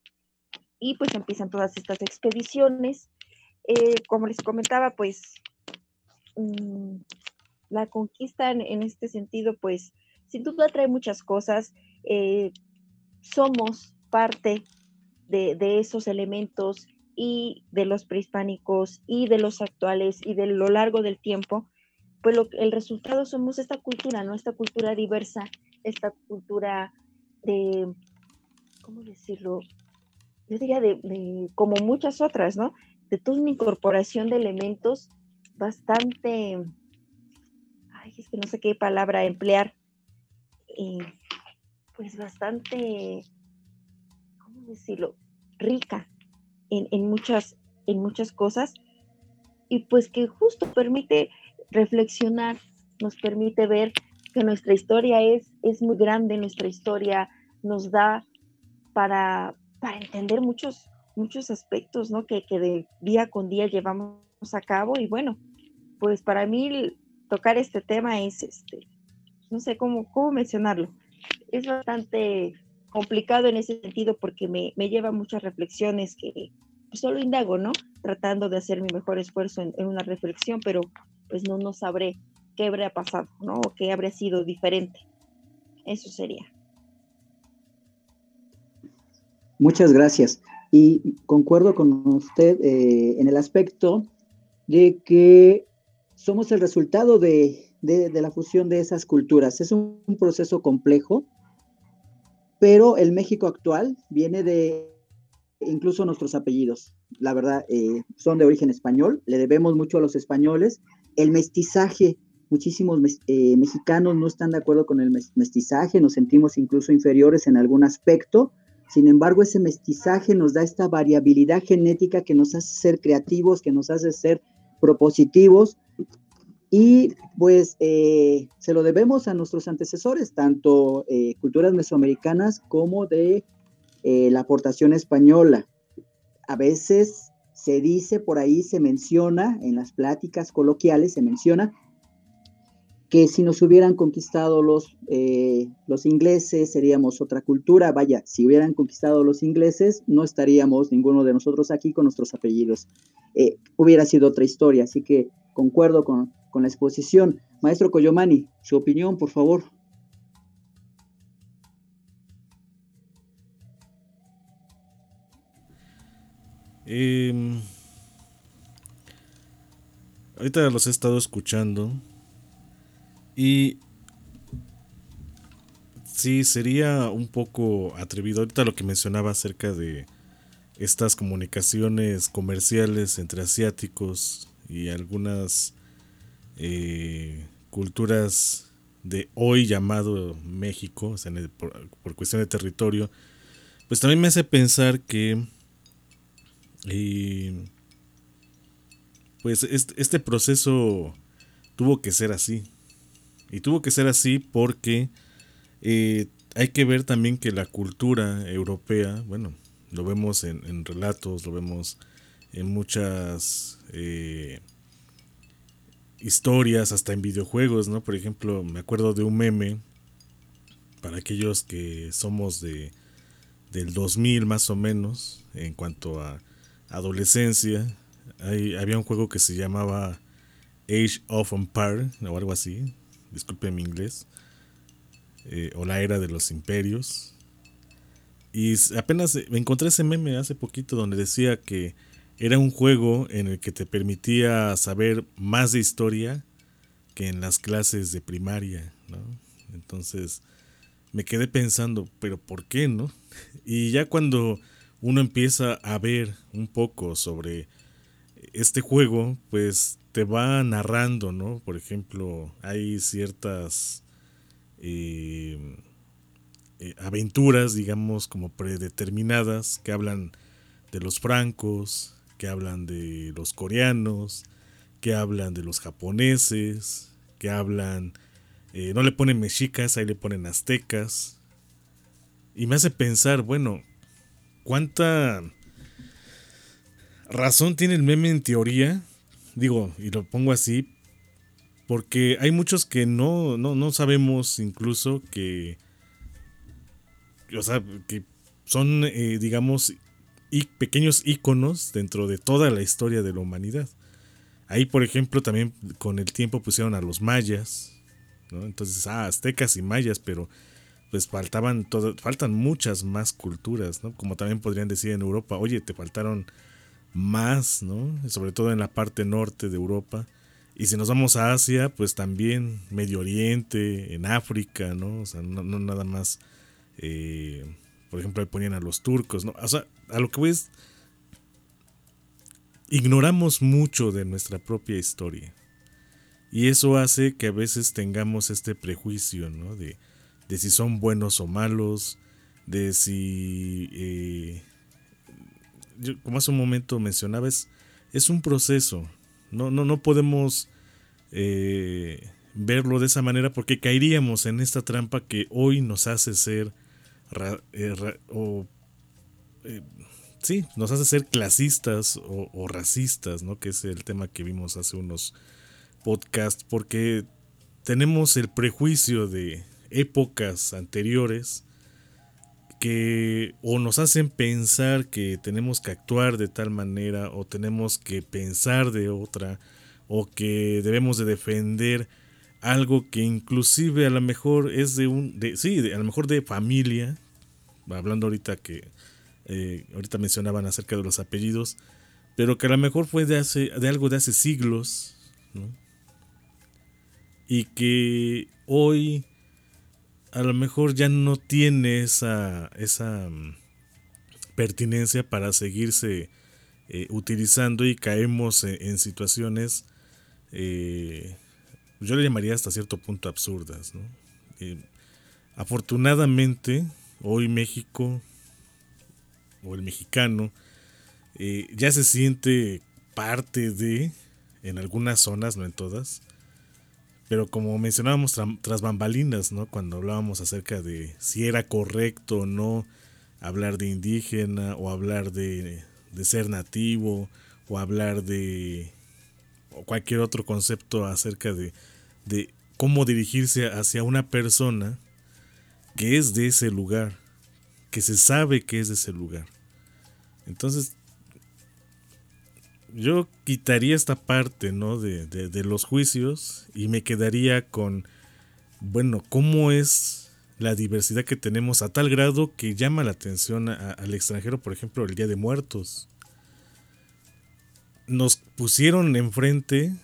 Y pues empiezan todas estas expediciones. Eh, como les comentaba, pues mmm, la conquista en, en este sentido, pues sin duda trae muchas cosas. Eh, somos parte de, de esos elementos y de los prehispánicos y de los actuales y de lo largo del tiempo, pues lo, el resultado somos esta cultura, ¿no? Esta cultura diversa, esta cultura de, ¿cómo decirlo? Yo diría de, de como muchas otras, ¿no? De toda una incorporación de elementos bastante, ay, es que no sé qué palabra emplear, eh, pues bastante, ¿cómo decirlo? Rica en, en, muchas, en muchas cosas, y pues que justo permite reflexionar, nos permite ver que nuestra historia es, es muy grande, nuestra historia nos da para, para entender muchos, muchos aspectos, ¿no? Que, que de día con día llevamos a cabo. Y bueno, pues para mí tocar este tema es, este, no sé cómo, cómo mencionarlo, es bastante complicado en ese sentido, porque me, me lleva a muchas reflexiones que pues, solo indago, ¿no? Tratando de hacer mi mejor esfuerzo en, en una reflexión, pero pues no, no sabré qué habría pasado, ¿no? O qué habría sido diferente. Eso sería. Muchas gracias. Y concuerdo con usted eh, en el aspecto de que somos el resultado de, de, de la fusión de esas culturas. Es un, un proceso complejo, pero el México actual viene de incluso nuestros apellidos. La verdad, eh, son de origen español, le debemos mucho a los españoles. El mestizaje, muchísimos eh, mexicanos no están de acuerdo con el mestizaje, nos sentimos incluso inferiores en algún aspecto. Sin embargo, ese mestizaje nos da esta variabilidad genética que nos hace ser creativos, que nos hace ser propositivos, y pues eh, se lo debemos a nuestros antecesores, tanto eh, culturas mesoamericanas como de eh, la aportación española. A veces se dice, por ahí se menciona, en las pláticas coloquiales se menciona, que si nos hubieran conquistado los, eh, los ingleses, seríamos otra cultura. Vaya, si hubieran conquistado los ingleses, no estaríamos ninguno de nosotros aquí con nuestros apellidos. Eh, hubiera sido otra historia, así que concuerdo con, con la exposición. Maestro Coyomani, su opinión, por favor. Eh, ahorita los he estado escuchando y sí, sería un poco atrevido ahorita lo que mencionaba acerca de estas comunicaciones comerciales entre asiáticos y algunas eh, culturas de hoy llamado México, o sea, en el, por, por cuestión de territorio, pues también me hace pensar que eh, pues este, este proceso tuvo que ser así, y tuvo que ser así porque eh, hay que ver también que la cultura europea, bueno, lo vemos en, en relatos, lo vemos en muchas eh, historias, hasta en videojuegos, ¿no? Por ejemplo, me acuerdo de un meme, para aquellos que somos de del dos mil más o menos, en cuanto a adolescencia, hay, había un juego que se llamaba Age of Empire, o algo así, disculpen mi inglés, eh, o la era de los imperios. Y apenas me encontré ese meme hace poquito donde decía que era un juego en el que te permitía saber más de historia que en las clases de primaria, ¿no? Entonces me quedé pensando, pero ¿por qué, no? Y ya cuando uno empieza a ver un poco sobre este juego, pues te va narrando, ¿no? Por ejemplo, hay ciertas eh, eh, aventuras, digamos, como predeterminadas, que hablan de los francos, que hablan de los coreanos, que hablan de los japoneses, que hablan, eh, no le ponen mexicas, ahí le ponen aztecas. Y me hace pensar, bueno, ¿cuánta razón tiene el meme en teoría? Digo, y lo pongo así, porque hay muchos que no, no, no sabemos incluso que, o sea, que son, eh, digamos, y pequeños íconos dentro de toda la historia de la humanidad. Ahí, por ejemplo, también con el tiempo pusieron a los mayas, ¿no? Entonces, ah, aztecas y mayas, pero pues faltaban todo, faltan muchas más culturas, ¿no? Como también podrían decir en Europa, oye, te faltaron más, ¿no? Sobre todo en la parte norte de Europa. Y si nos vamos a Asia, pues también Medio Oriente, en África, ¿no? O sea, no, no nada más, eh, por ejemplo, ahí ponían a los turcos, ¿no? O sea, a lo que voy es, ignoramos mucho de nuestra propia historia. Y eso hace que a veces tengamos este prejuicio, ¿no? De, de si son buenos o malos, de si, eh, yo, como hace un momento mencionaba, es, es un proceso. No, no, no podemos eh, verlo de esa manera porque caeríamos en esta trampa que hoy nos hace ser ra, eh, ra, o eh, sí, nos hace ser clasistas o, o racistas, ¿no? Que es el tema que vimos hace unos podcasts, porque tenemos el prejuicio de épocas anteriores que o nos hacen pensar que tenemos que actuar de tal manera o tenemos que pensar de otra o que debemos de defender algo que inclusive a lo mejor es de un de, sí, de, a lo mejor de familia, hablando ahorita que eh, ahorita mencionaban acerca de los apellidos, pero que a lo mejor fue de hace de algo de hace siglos, ¿no? Y que hoy a lo mejor ya no tiene esa, esa um, pertinencia para seguirse eh, utilizando y caemos en, en situaciones, eh, yo le llamaría hasta cierto punto absurdas, ¿no? Eh, afortunadamente, hoy México, o el mexicano, eh, ya se siente parte de, en algunas zonas, no en todas, pero como mencionábamos tra- tras bambalinas, ¿no? Cuando hablábamos acerca de si era correcto o no hablar de indígena o hablar de, de ser nativo o hablar de o cualquier otro concepto acerca de, de cómo dirigirse hacia una persona que es de ese lugar, que se sabe que es de ese lugar. Entonces, yo quitaría esta parte, ¿no? De, de, de los juicios y me quedaría con, bueno, ¿cómo es la diversidad que tenemos a tal grado que llama la atención a, al extranjero? Por ejemplo, el Día de Muertos. Nos pusieron enfrente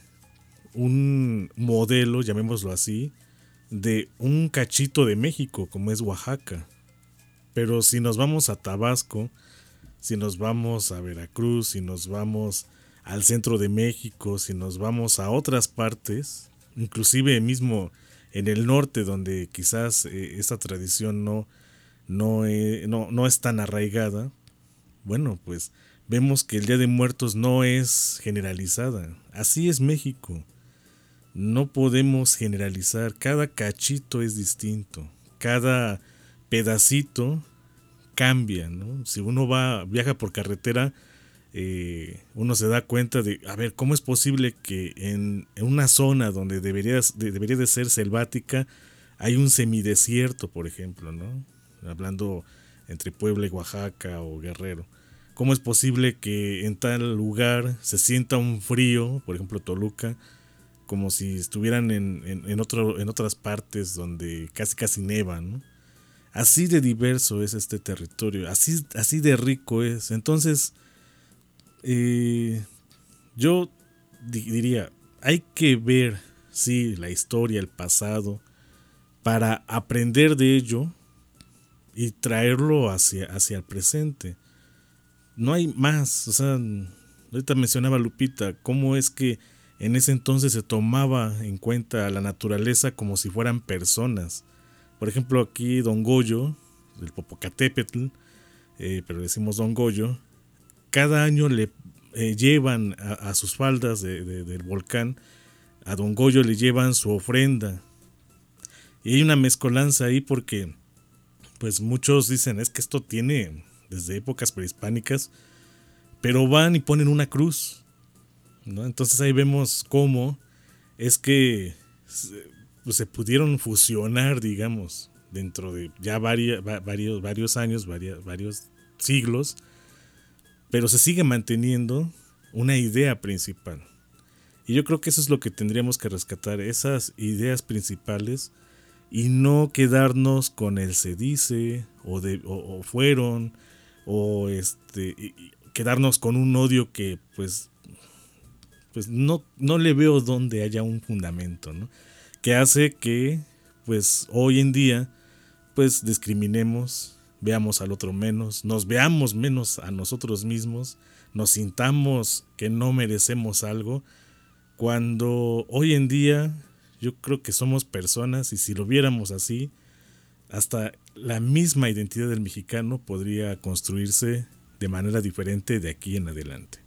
un modelo, llamémoslo así, de un cachito de México, como es Oaxaca. Pero si nos vamos a Tabasco, si nos vamos a Veracruz, si nos vamos al centro de México, si nos vamos a otras partes, inclusive mismo en el norte, donde quizás eh, esta tradición no, no, eh, no, no es tan arraigada, bueno, pues vemos que el Día de Muertos no es generalizada. Así es México. No podemos generalizar. Cada cachito es distinto. Cada pedacito cambia, ¿no? Si uno va, viaja por carretera, eh, uno se da cuenta de, a ver, ¿cómo es posible que en, en una zona donde debería de, debería de ser selvática hay un semidesierto, por ejemplo, ¿no? Hablando entre Puebla y Oaxaca o Guerrero. ¿Cómo es posible que en tal lugar se sienta un frío, por ejemplo Toluca, como si estuvieran en, en, en, otro, en otras partes donde casi casi neva, ¿no? Así de diverso es este territorio, así, así de rico es. Entonces, eh, yo di- diría, hay que ver, sí, la historia, el pasado, para aprender de ello y traerlo hacia, hacia el presente. No hay más. O sea, ahorita mencionaba Lupita, cómo es que en ese entonces se tomaba en cuenta a la naturaleza como si fueran personas. Por ejemplo, aquí Don Goyo, del Popocatépetl, eh, pero decimos Don Goyo, cada año le eh, llevan a, a sus faldas de, de, del volcán, a Don Goyo le llevan su ofrenda. Y hay una mezcolanza ahí porque pues muchos dicen, es que esto tiene desde épocas prehispánicas, pero van y ponen una cruz, ¿no? Entonces ahí vemos cómo es que pues, se pudieron fusionar, digamos, dentro de ya varios, varios, varios años, varios, varios siglos, pero se sigue manteniendo una idea principal. Y yo creo que eso es lo que tendríamos que rescatar, esas ideas principales, y no quedarnos con el se dice, o, de, o, o fueron, o este y, y quedarnos con un odio que pues, pues no, no le veo donde haya un fundamento, ¿no? Que hace que pues hoy en día pues discriminemos, veamos al otro menos, nos veamos menos a nosotros mismos, nos sintamos que no merecemos algo, cuando hoy en día yo creo que somos personas, y si lo viéramos así, hasta la misma identidad del mexicano podría construirse de manera diferente de aquí en adelante.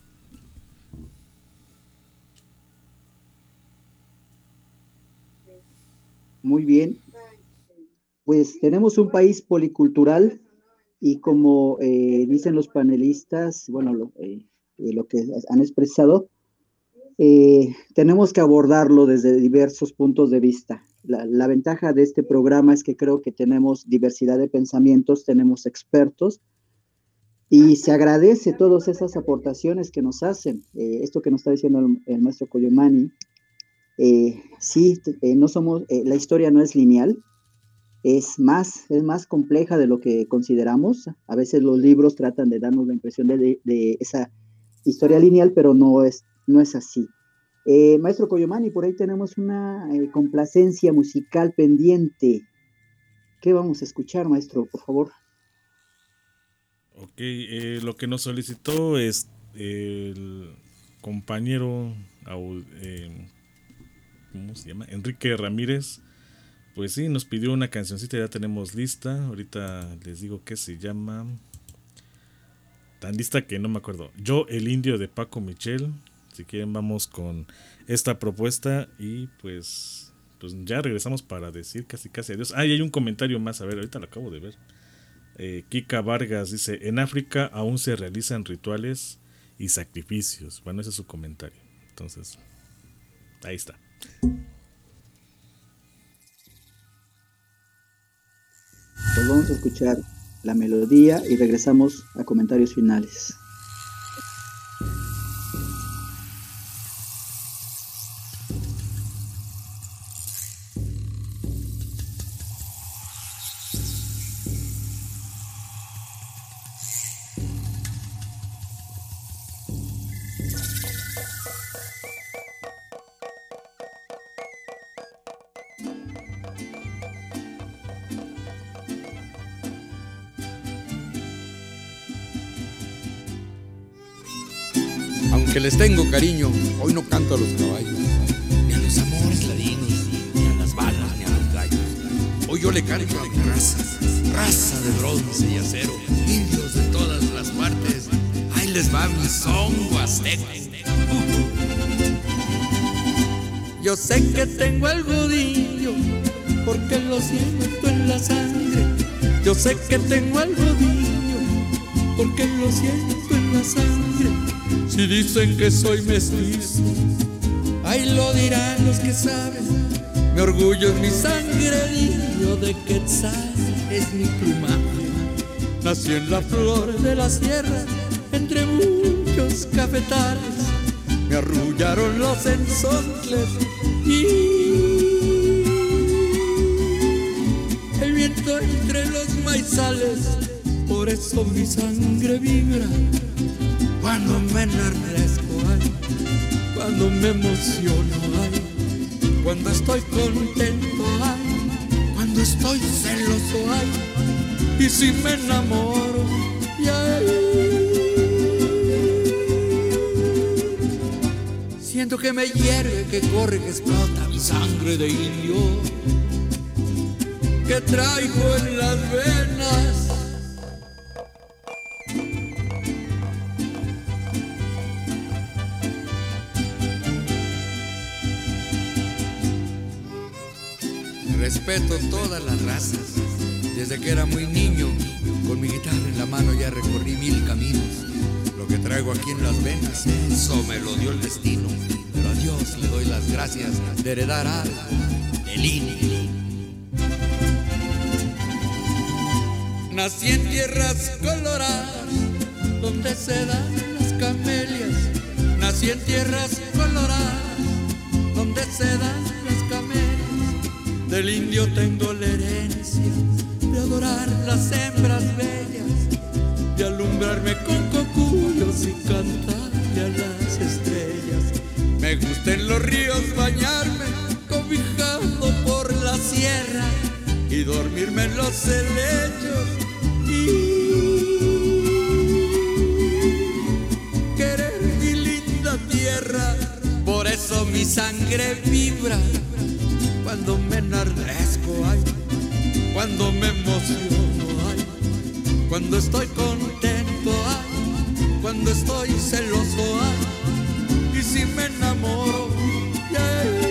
Muy bien. Pues tenemos un país policultural y como eh, dicen los panelistas, bueno, lo, eh, eh, lo que han expresado, eh, tenemos que abordarlo desde diversos puntos de vista. La, la ventaja de este programa es que creo que tenemos diversidad de pensamientos, tenemos expertos, y se agradece todas esas aportaciones que nos hacen. Eh, esto que nos está diciendo el, el maestro Coyomani, eh, sí, eh, no somos, eh, la historia no es lineal, es más, es más compleja de lo que consideramos. A veces los libros tratan de darnos la impresión de, de, de esa historia lineal, pero no es, no es así. Eh, maestro Coyomani, por ahí tenemos una eh, complacencia musical pendiente. ¿Qué vamos a escuchar, maestro, por favor? Ok, eh, lo que nos solicitó es el compañero, eh, ¿cómo se llama? Enrique Ramírez. Pues sí, nos pidió una cancioncita, ya tenemos lista. Ahorita les digo que se llama, tan lista que no me acuerdo. Yo, el indio, de Paco Michel. Si quieren vamos con esta propuesta y pues, pues ya regresamos para decir casi casi adiós. Ah, y hay un comentario más, a ver, ahorita lo acabo de ver. Eh, Kika Vargas dice, en África aún se realizan rituales y sacrificios. Bueno, ese es su comentario. Entonces, ahí está. Pues vamos a escuchar la melodía y regresamos a comentarios finales. que les tengo cariño, hoy no canto a los caballos, ni a los amores ladinos, ni a las balas, ni a los gallos. Hoy yo le canto a mi raza, raza de bronce y acero, indios de todas las partes. Ahí les va mi son huasteco. Yo sé que tengo el rodillo, porque lo siento en la sangre. Yo sé que tengo el rodillo, porque lo siento en la sangre. Si dicen que soy mestizo, ahí lo dirán los que saben. Mi orgullo es mi sangre, niño de Quetzal es mi plumaje. Nací en la flor de la sierra, entre muchos cafetales. Me arrullaron los ensontles y el viento entre los maizales. Por eso mi sangre vibra cuando me enardezco, ay, cuando me emociono, ay, cuando estoy contento, ay, cuando estoy celoso, ay, y si me enamoro, ay, siento que me hierve, que corre, que explota mi sangre de indio, que traigo en las venas. Respeto todas las razas. Desde que era muy niño, con mi guitarra en la mano ya recorrí mil caminos. Lo que traigo aquí en las venas, eso me lo dio el destino. Pero a Dios le doy las gracias de heredar algo del indio. Nací en tierras coloradas, donde se dan las camelias. Nací en tierras coloradas, donde se dan las camelias. Del indio tengo la herencia de adorar las hembras bellas, de alumbrarme con cocuyos y cantarle a las estrellas. Me gusta en los ríos bañarme, cobijado por la sierra, y dormirme en los helechos y querer mi linda tierra. Por eso mi sangre vibra cuando me enardezco, ay, cuando me emociono, ay, cuando estoy contento, ay, cuando estoy celoso, ay, y si me enamoro, ay,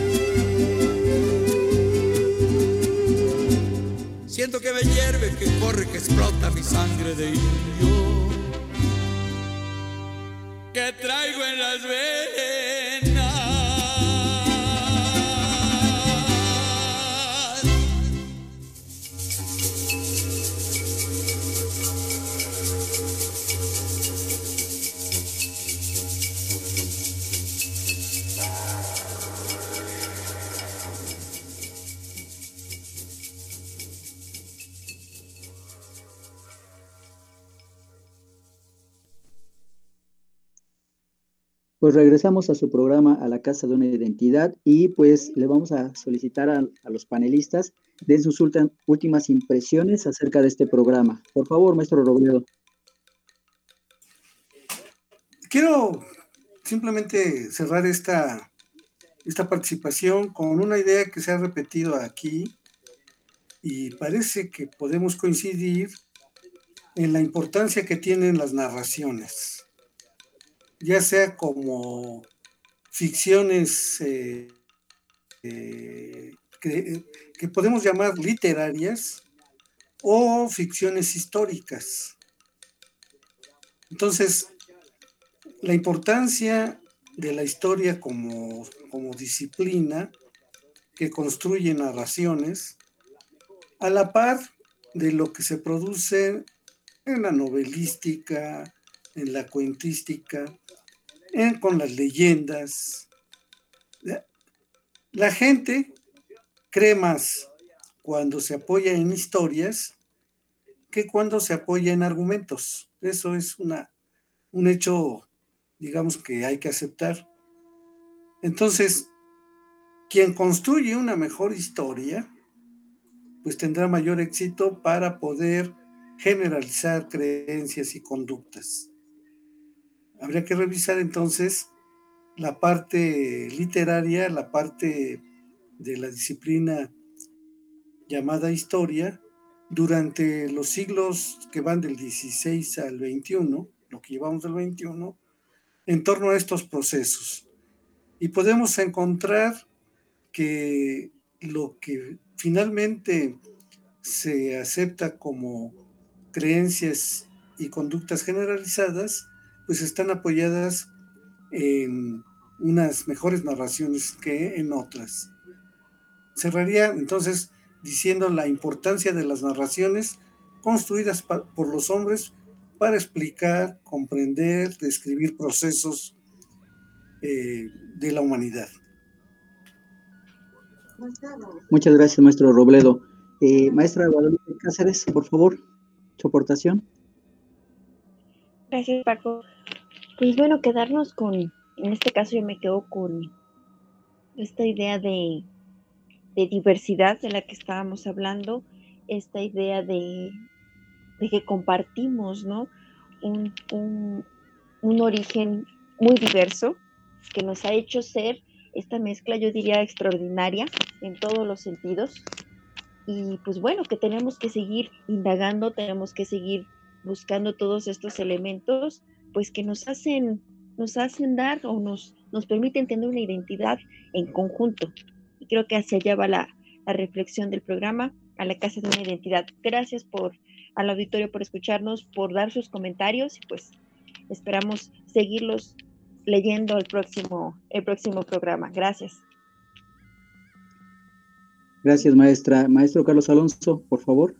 siento que me hierve, que corre, que explota mi sangre de indio, que traigo en las venas. Pues regresamos a su programa A la Casa de una Identidad y pues le vamos a solicitar a, a los panelistas den sus ulti- últimas impresiones acerca de este programa. Por favor, maestro Robledo. Quiero simplemente cerrar esta, esta participación con una idea que se ha repetido aquí y parece que podemos coincidir en la importancia que tienen las narraciones, ya sea como ficciones eh, eh, que, que podemos llamar literarias o ficciones históricas. Entonces, la importancia de la historia como, como disciplina que construye narraciones, a la par de lo que se produce en la novelística, en la cuentística, en, con las leyendas. La, la gente cree más cuando se apoya en historias que cuando se apoya en argumentos. Eso es una, un hecho, digamos, que hay que aceptar. Entonces, quien construye una mejor historia, pues tendrá mayor éxito para poder generalizar creencias y conductas. habría que revisar entonces la parte literaria, la parte de la disciplina llamada historia, durante los siglos que van del dieciséis al veintiuno, lo que llevamos del veintiuno, en torno a estos procesos. Y podemos encontrar que lo que finalmente se acepta como creencias y conductas generalizadas, pues están apoyadas en unas mejores narraciones que en otras. Cerraría entonces diciendo la importancia de las narraciones construidas pa- por los hombres para explicar, comprender, describir procesos eh, de la humanidad. Muchas gracias, maestro Robledo. Eh, maestra Guadalupe Cáceres, por favor, su aportación. Gracias, Paco. Pues bueno, quedarnos con, en este caso yo me quedo con esta idea de, de diversidad de la que estábamos hablando, esta idea de, de que compartimos, ¿no? Un, un, un origen muy diverso que nos ha hecho ser esta mezcla, yo diría, extraordinaria en todos los sentidos. Y pues bueno, que tenemos que seguir indagando, tenemos que seguir buscando todos estos elementos, pues que nos hacen, nos hacen dar o nos, nos permiten tener una identidad en conjunto. Y creo que hacia allá va la, la reflexión del programa, a la casa de una identidad. Gracias por, al auditorio por escucharnos, por dar sus comentarios y pues esperamos seguirlos leyendo el próximo, el próximo programa. Gracias. Gracias, maestra. Maestro Carlos Alonso, por favor.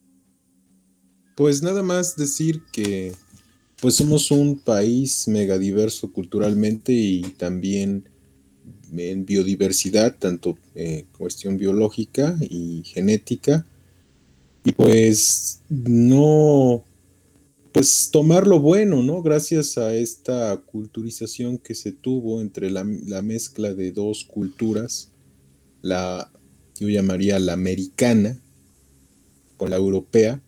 Pues nada más decir que pues somos un país megadiverso culturalmente y también en biodiversidad, tanto eh, cuestión biológica y genética. Y pues no, pues tomar lo bueno, ¿no? Gracias a esta culturización que se tuvo entre la, la mezcla de dos culturas, la, yo llamaría la americana con la europea,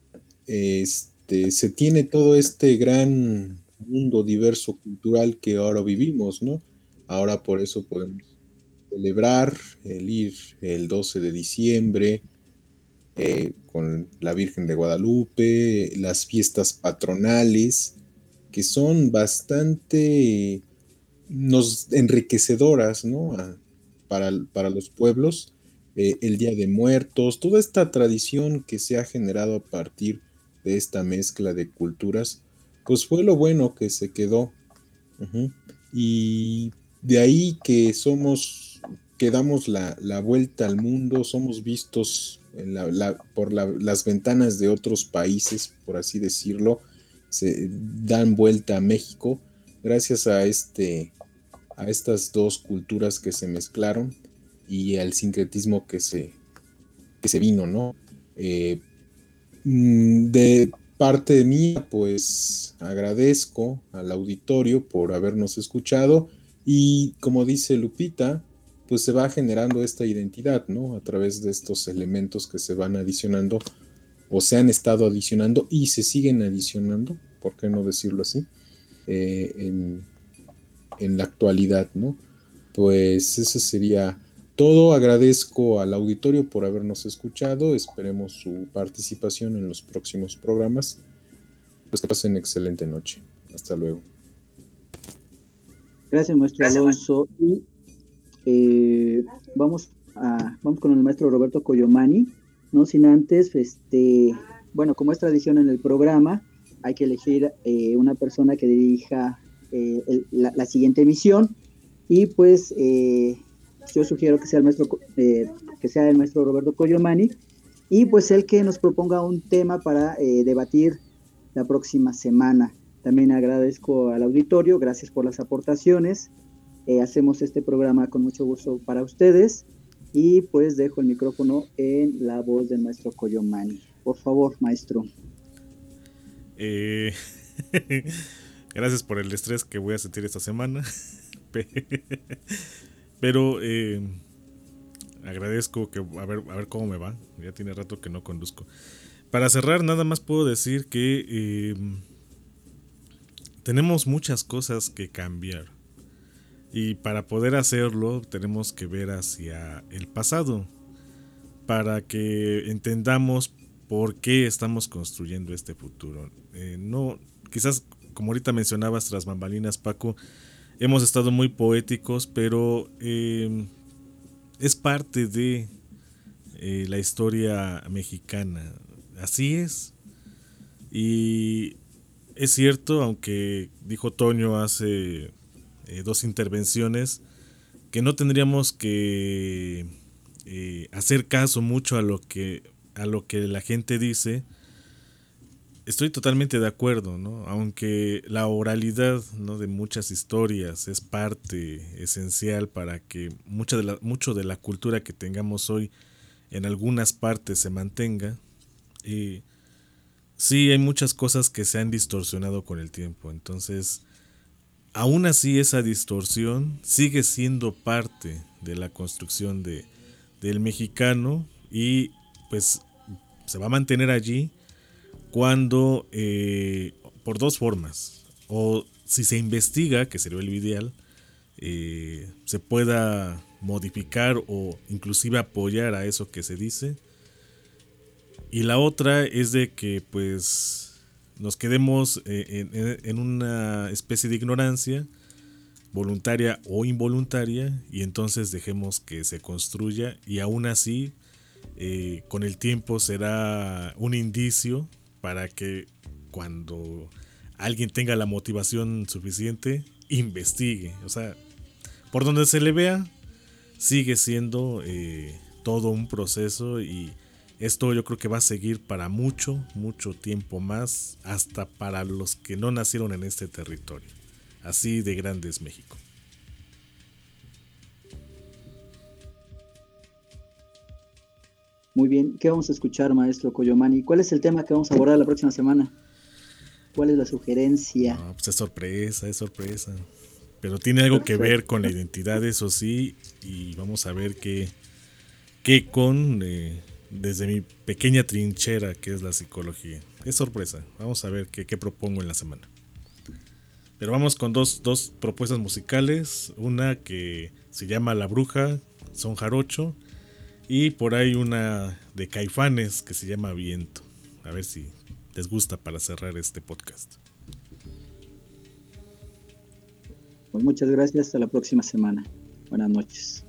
este, se tiene todo este gran mundo diverso cultural que ahora vivimos, ¿no? Ahora por eso podemos celebrar el ir el doce de diciembre eh, con la Virgen de Guadalupe, las fiestas patronales, que son bastante nos enriquecedoras, ¿no? A- para, para los pueblos, eh, el Día de Muertos, toda esta tradición que se ha generado a partir de esta mezcla de culturas, pues fue lo bueno que se quedó. Ujú. Y de ahí que somos, que damos la, la vuelta al mundo, somos vistos en la- la- por la- las ventanas de otros países, por así decirlo, se dan vuelta a México gracias a este, a estas dos culturas que se mezclaron y al sincretismo que se, que se vino, ¿no? Eh, Mm, De parte mía, pues agradezco al auditorio por habernos escuchado y como dice Lupita, pues se va generando esta identidad, ¿no? A través de estos elementos que se van adicionando o se han estado adicionando y se siguen adicionando, ¿por qué no decirlo así? Eh, en, en la actualidad, ¿no? Pues eso sería todo. Agradezco al auditorio por habernos escuchado. Esperemos su participación en los próximos programas. Pues que pasen excelente noche. Hasta luego. Gracias, maestro Alonso. Y eh, vamos, a, vamos con el maestro Roberto Coyomani, no sin antes, este, bueno, como es tradición en el programa, hay que elegir eh, una persona que dirija eh, el- la, la siguiente emisión. Y pues eh, yo sugiero que sea el maestro, Co- eh, que sea el maestro Roberto Coyomani, y pues el que nos proponga un tema para eh, debatir la próxima semana. También agradezco al auditorio, gracias por las aportaciones. Eh, hacemos este programa con mucho gusto para ustedes y pues dejo el micrófono en la voz del maestro Coyomani. Por favor, maestro. Eh, gracias por el estrés que voy a sentir esta semana. Pero eh, agradezco que a ver, a ver cómo me va. Ya tiene rato que no conduzco. Para cerrar, nada más puedo decir que eh, tenemos muchas cosas que cambiar. Y para poder hacerlo tenemos que ver hacia el pasado, para que entendamos por qué estamos construyendo este futuro. Eh, no, quizás, como ahorita mencionabas tras bambalinas, Paco, hemos estado muy poéticos, pero eh, es parte de eh, la historia mexicana. Así es. Y es cierto, aunque dijo Toño hace eh, dos intervenciones, que no tendríamos que eh, hacer caso mucho a lo que a lo que la gente dice. Estoy totalmente de acuerdo, ¿no? Aunque la oralidad, ¿no?, de muchas historias es parte esencial para que mucha de la, mucho de la cultura que tengamos hoy en algunas partes se mantenga. Y sí, hay muchas cosas que se han distorsionado con el tiempo. Entonces, aún así, esa distorsión sigue siendo parte de la construcción de, del mexicano, y pues se va a mantener allí cuando, eh, por dos formas, o si se investiga, que sería lo ideal, eh, se pueda modificar o inclusive apoyar a eso que se dice. Y la otra es de que pues nos quedemos eh, en, en una especie de ignorancia, voluntaria o involuntaria, y entonces dejemos que se construya, y aún así eh, con el tiempo será un indicio para que cuando alguien tenga la motivación suficiente, investigue. O sea, por donde se le vea, sigue siendo eh, todo un proceso, y esto yo creo que va a seguir para mucho, mucho tiempo más, hasta para los que no nacieron en este territorio. Así de grande es México. Muy bien, ¿qué vamos a escuchar, maestro Coyomani? ¿Cuál es el tema que vamos a abordar la próxima semana? ¿Cuál es la sugerencia? No, pues es sorpresa, es sorpresa. Pero tiene algo que ver con la identidad, eso sí, y vamos a ver qué, qué con, eh, desde mi pequeña trinchera que es la psicología. Es sorpresa, vamos a ver qué, qué propongo en la semana. Pero vamos con dos, dos propuestas musicales, una que se llama La Bruja, son jarocho, y por ahí una de Caifanes que se llama Viento. A ver si les gusta para cerrar este podcast. Pues muchas gracias, hasta la próxima semana. Buenas noches.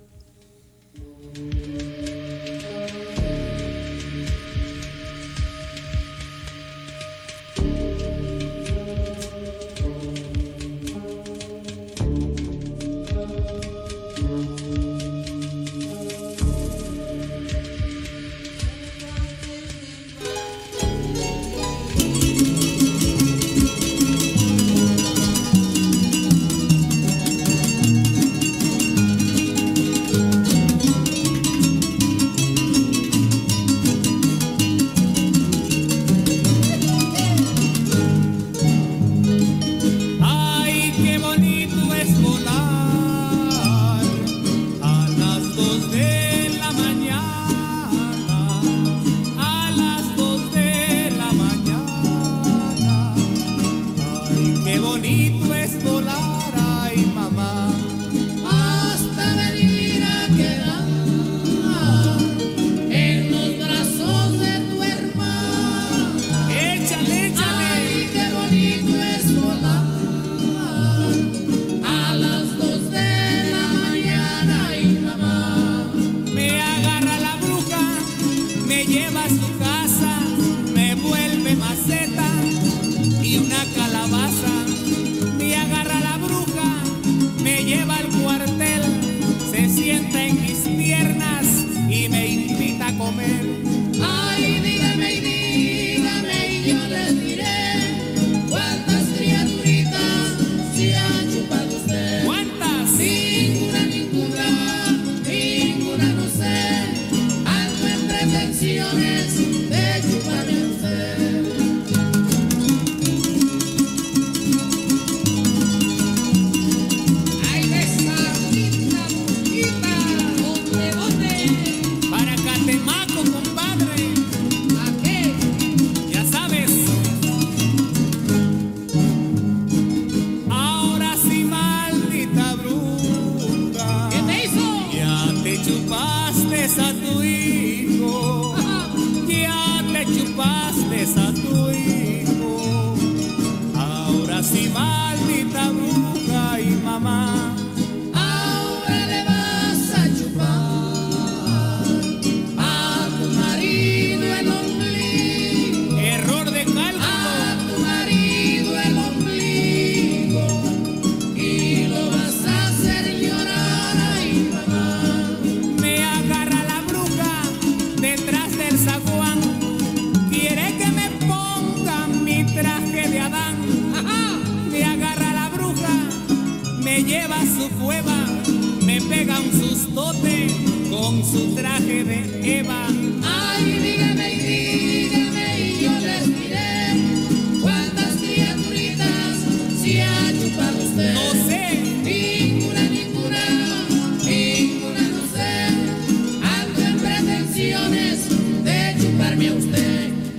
gustote con su traje de Eva. Ay, dígame y dígame y yo les diré cuántas criaturitas se ha chupado usted. No sé. Ninguna, ninguna, ninguna, no sé. Ando en pretensiones de chuparme a usted.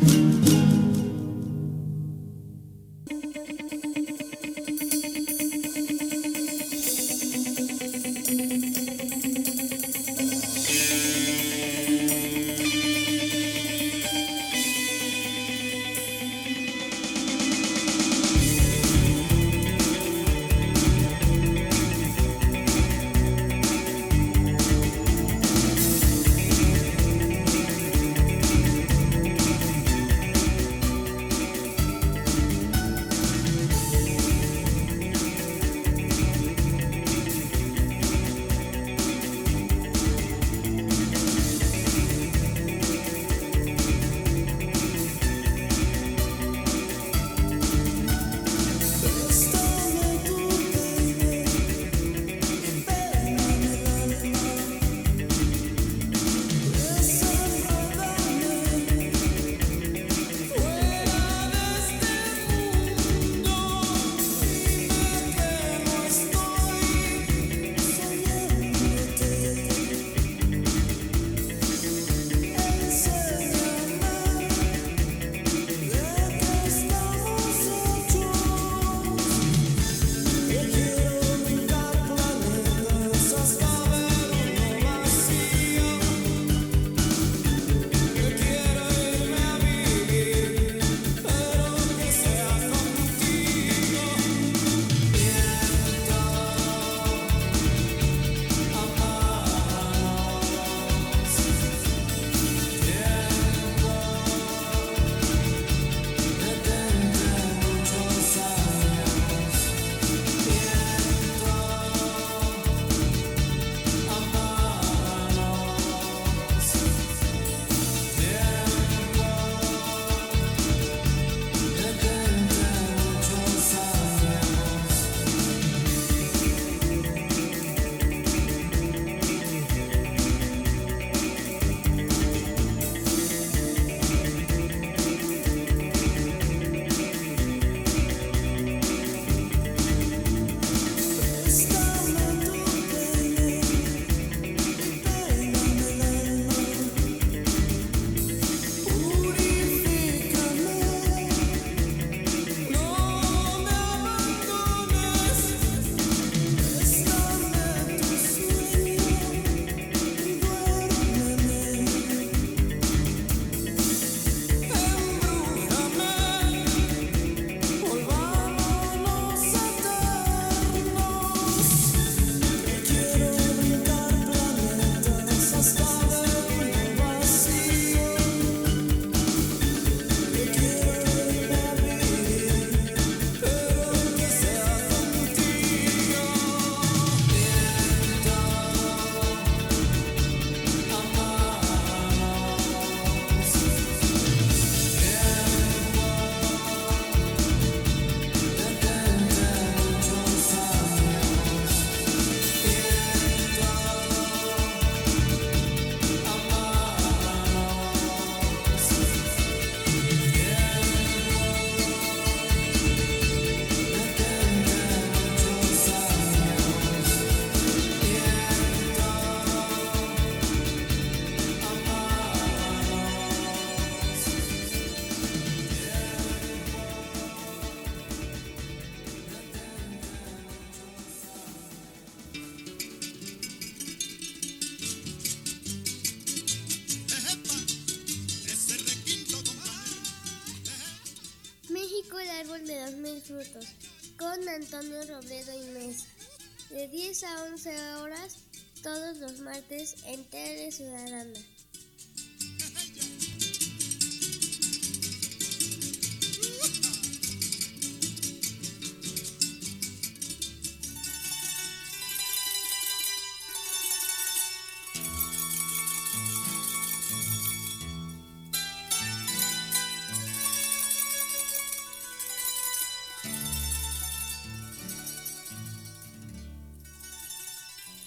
El árbol de los mil frutos, con Antonio Robledo y Mesa, de diez a once horas, todos los martes en Tele Ciudadana.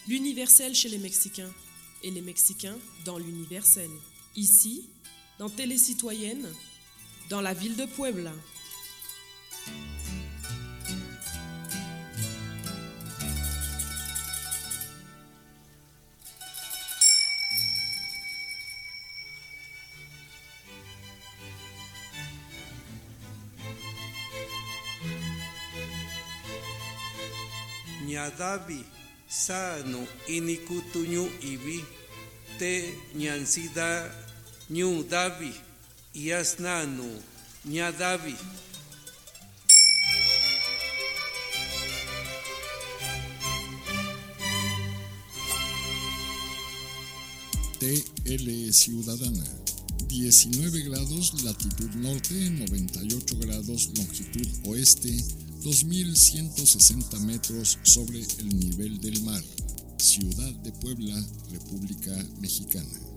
L'universel chez les Mexicains et les Mexicains dans l'universel. Ici, dans Télécitoyenne, dans la ville de Puebla. Ñadavi, sano inikutuñu ibi, te ñansida ñu davi, yasnanu ñadavi. T L Ciudadana, diecinueve grados latitud norte, noventa y ocho grados longitud oeste, dos mil ciento sesenta metros sobre el nivel del mar. Ciudad de Puebla, República Mexicana.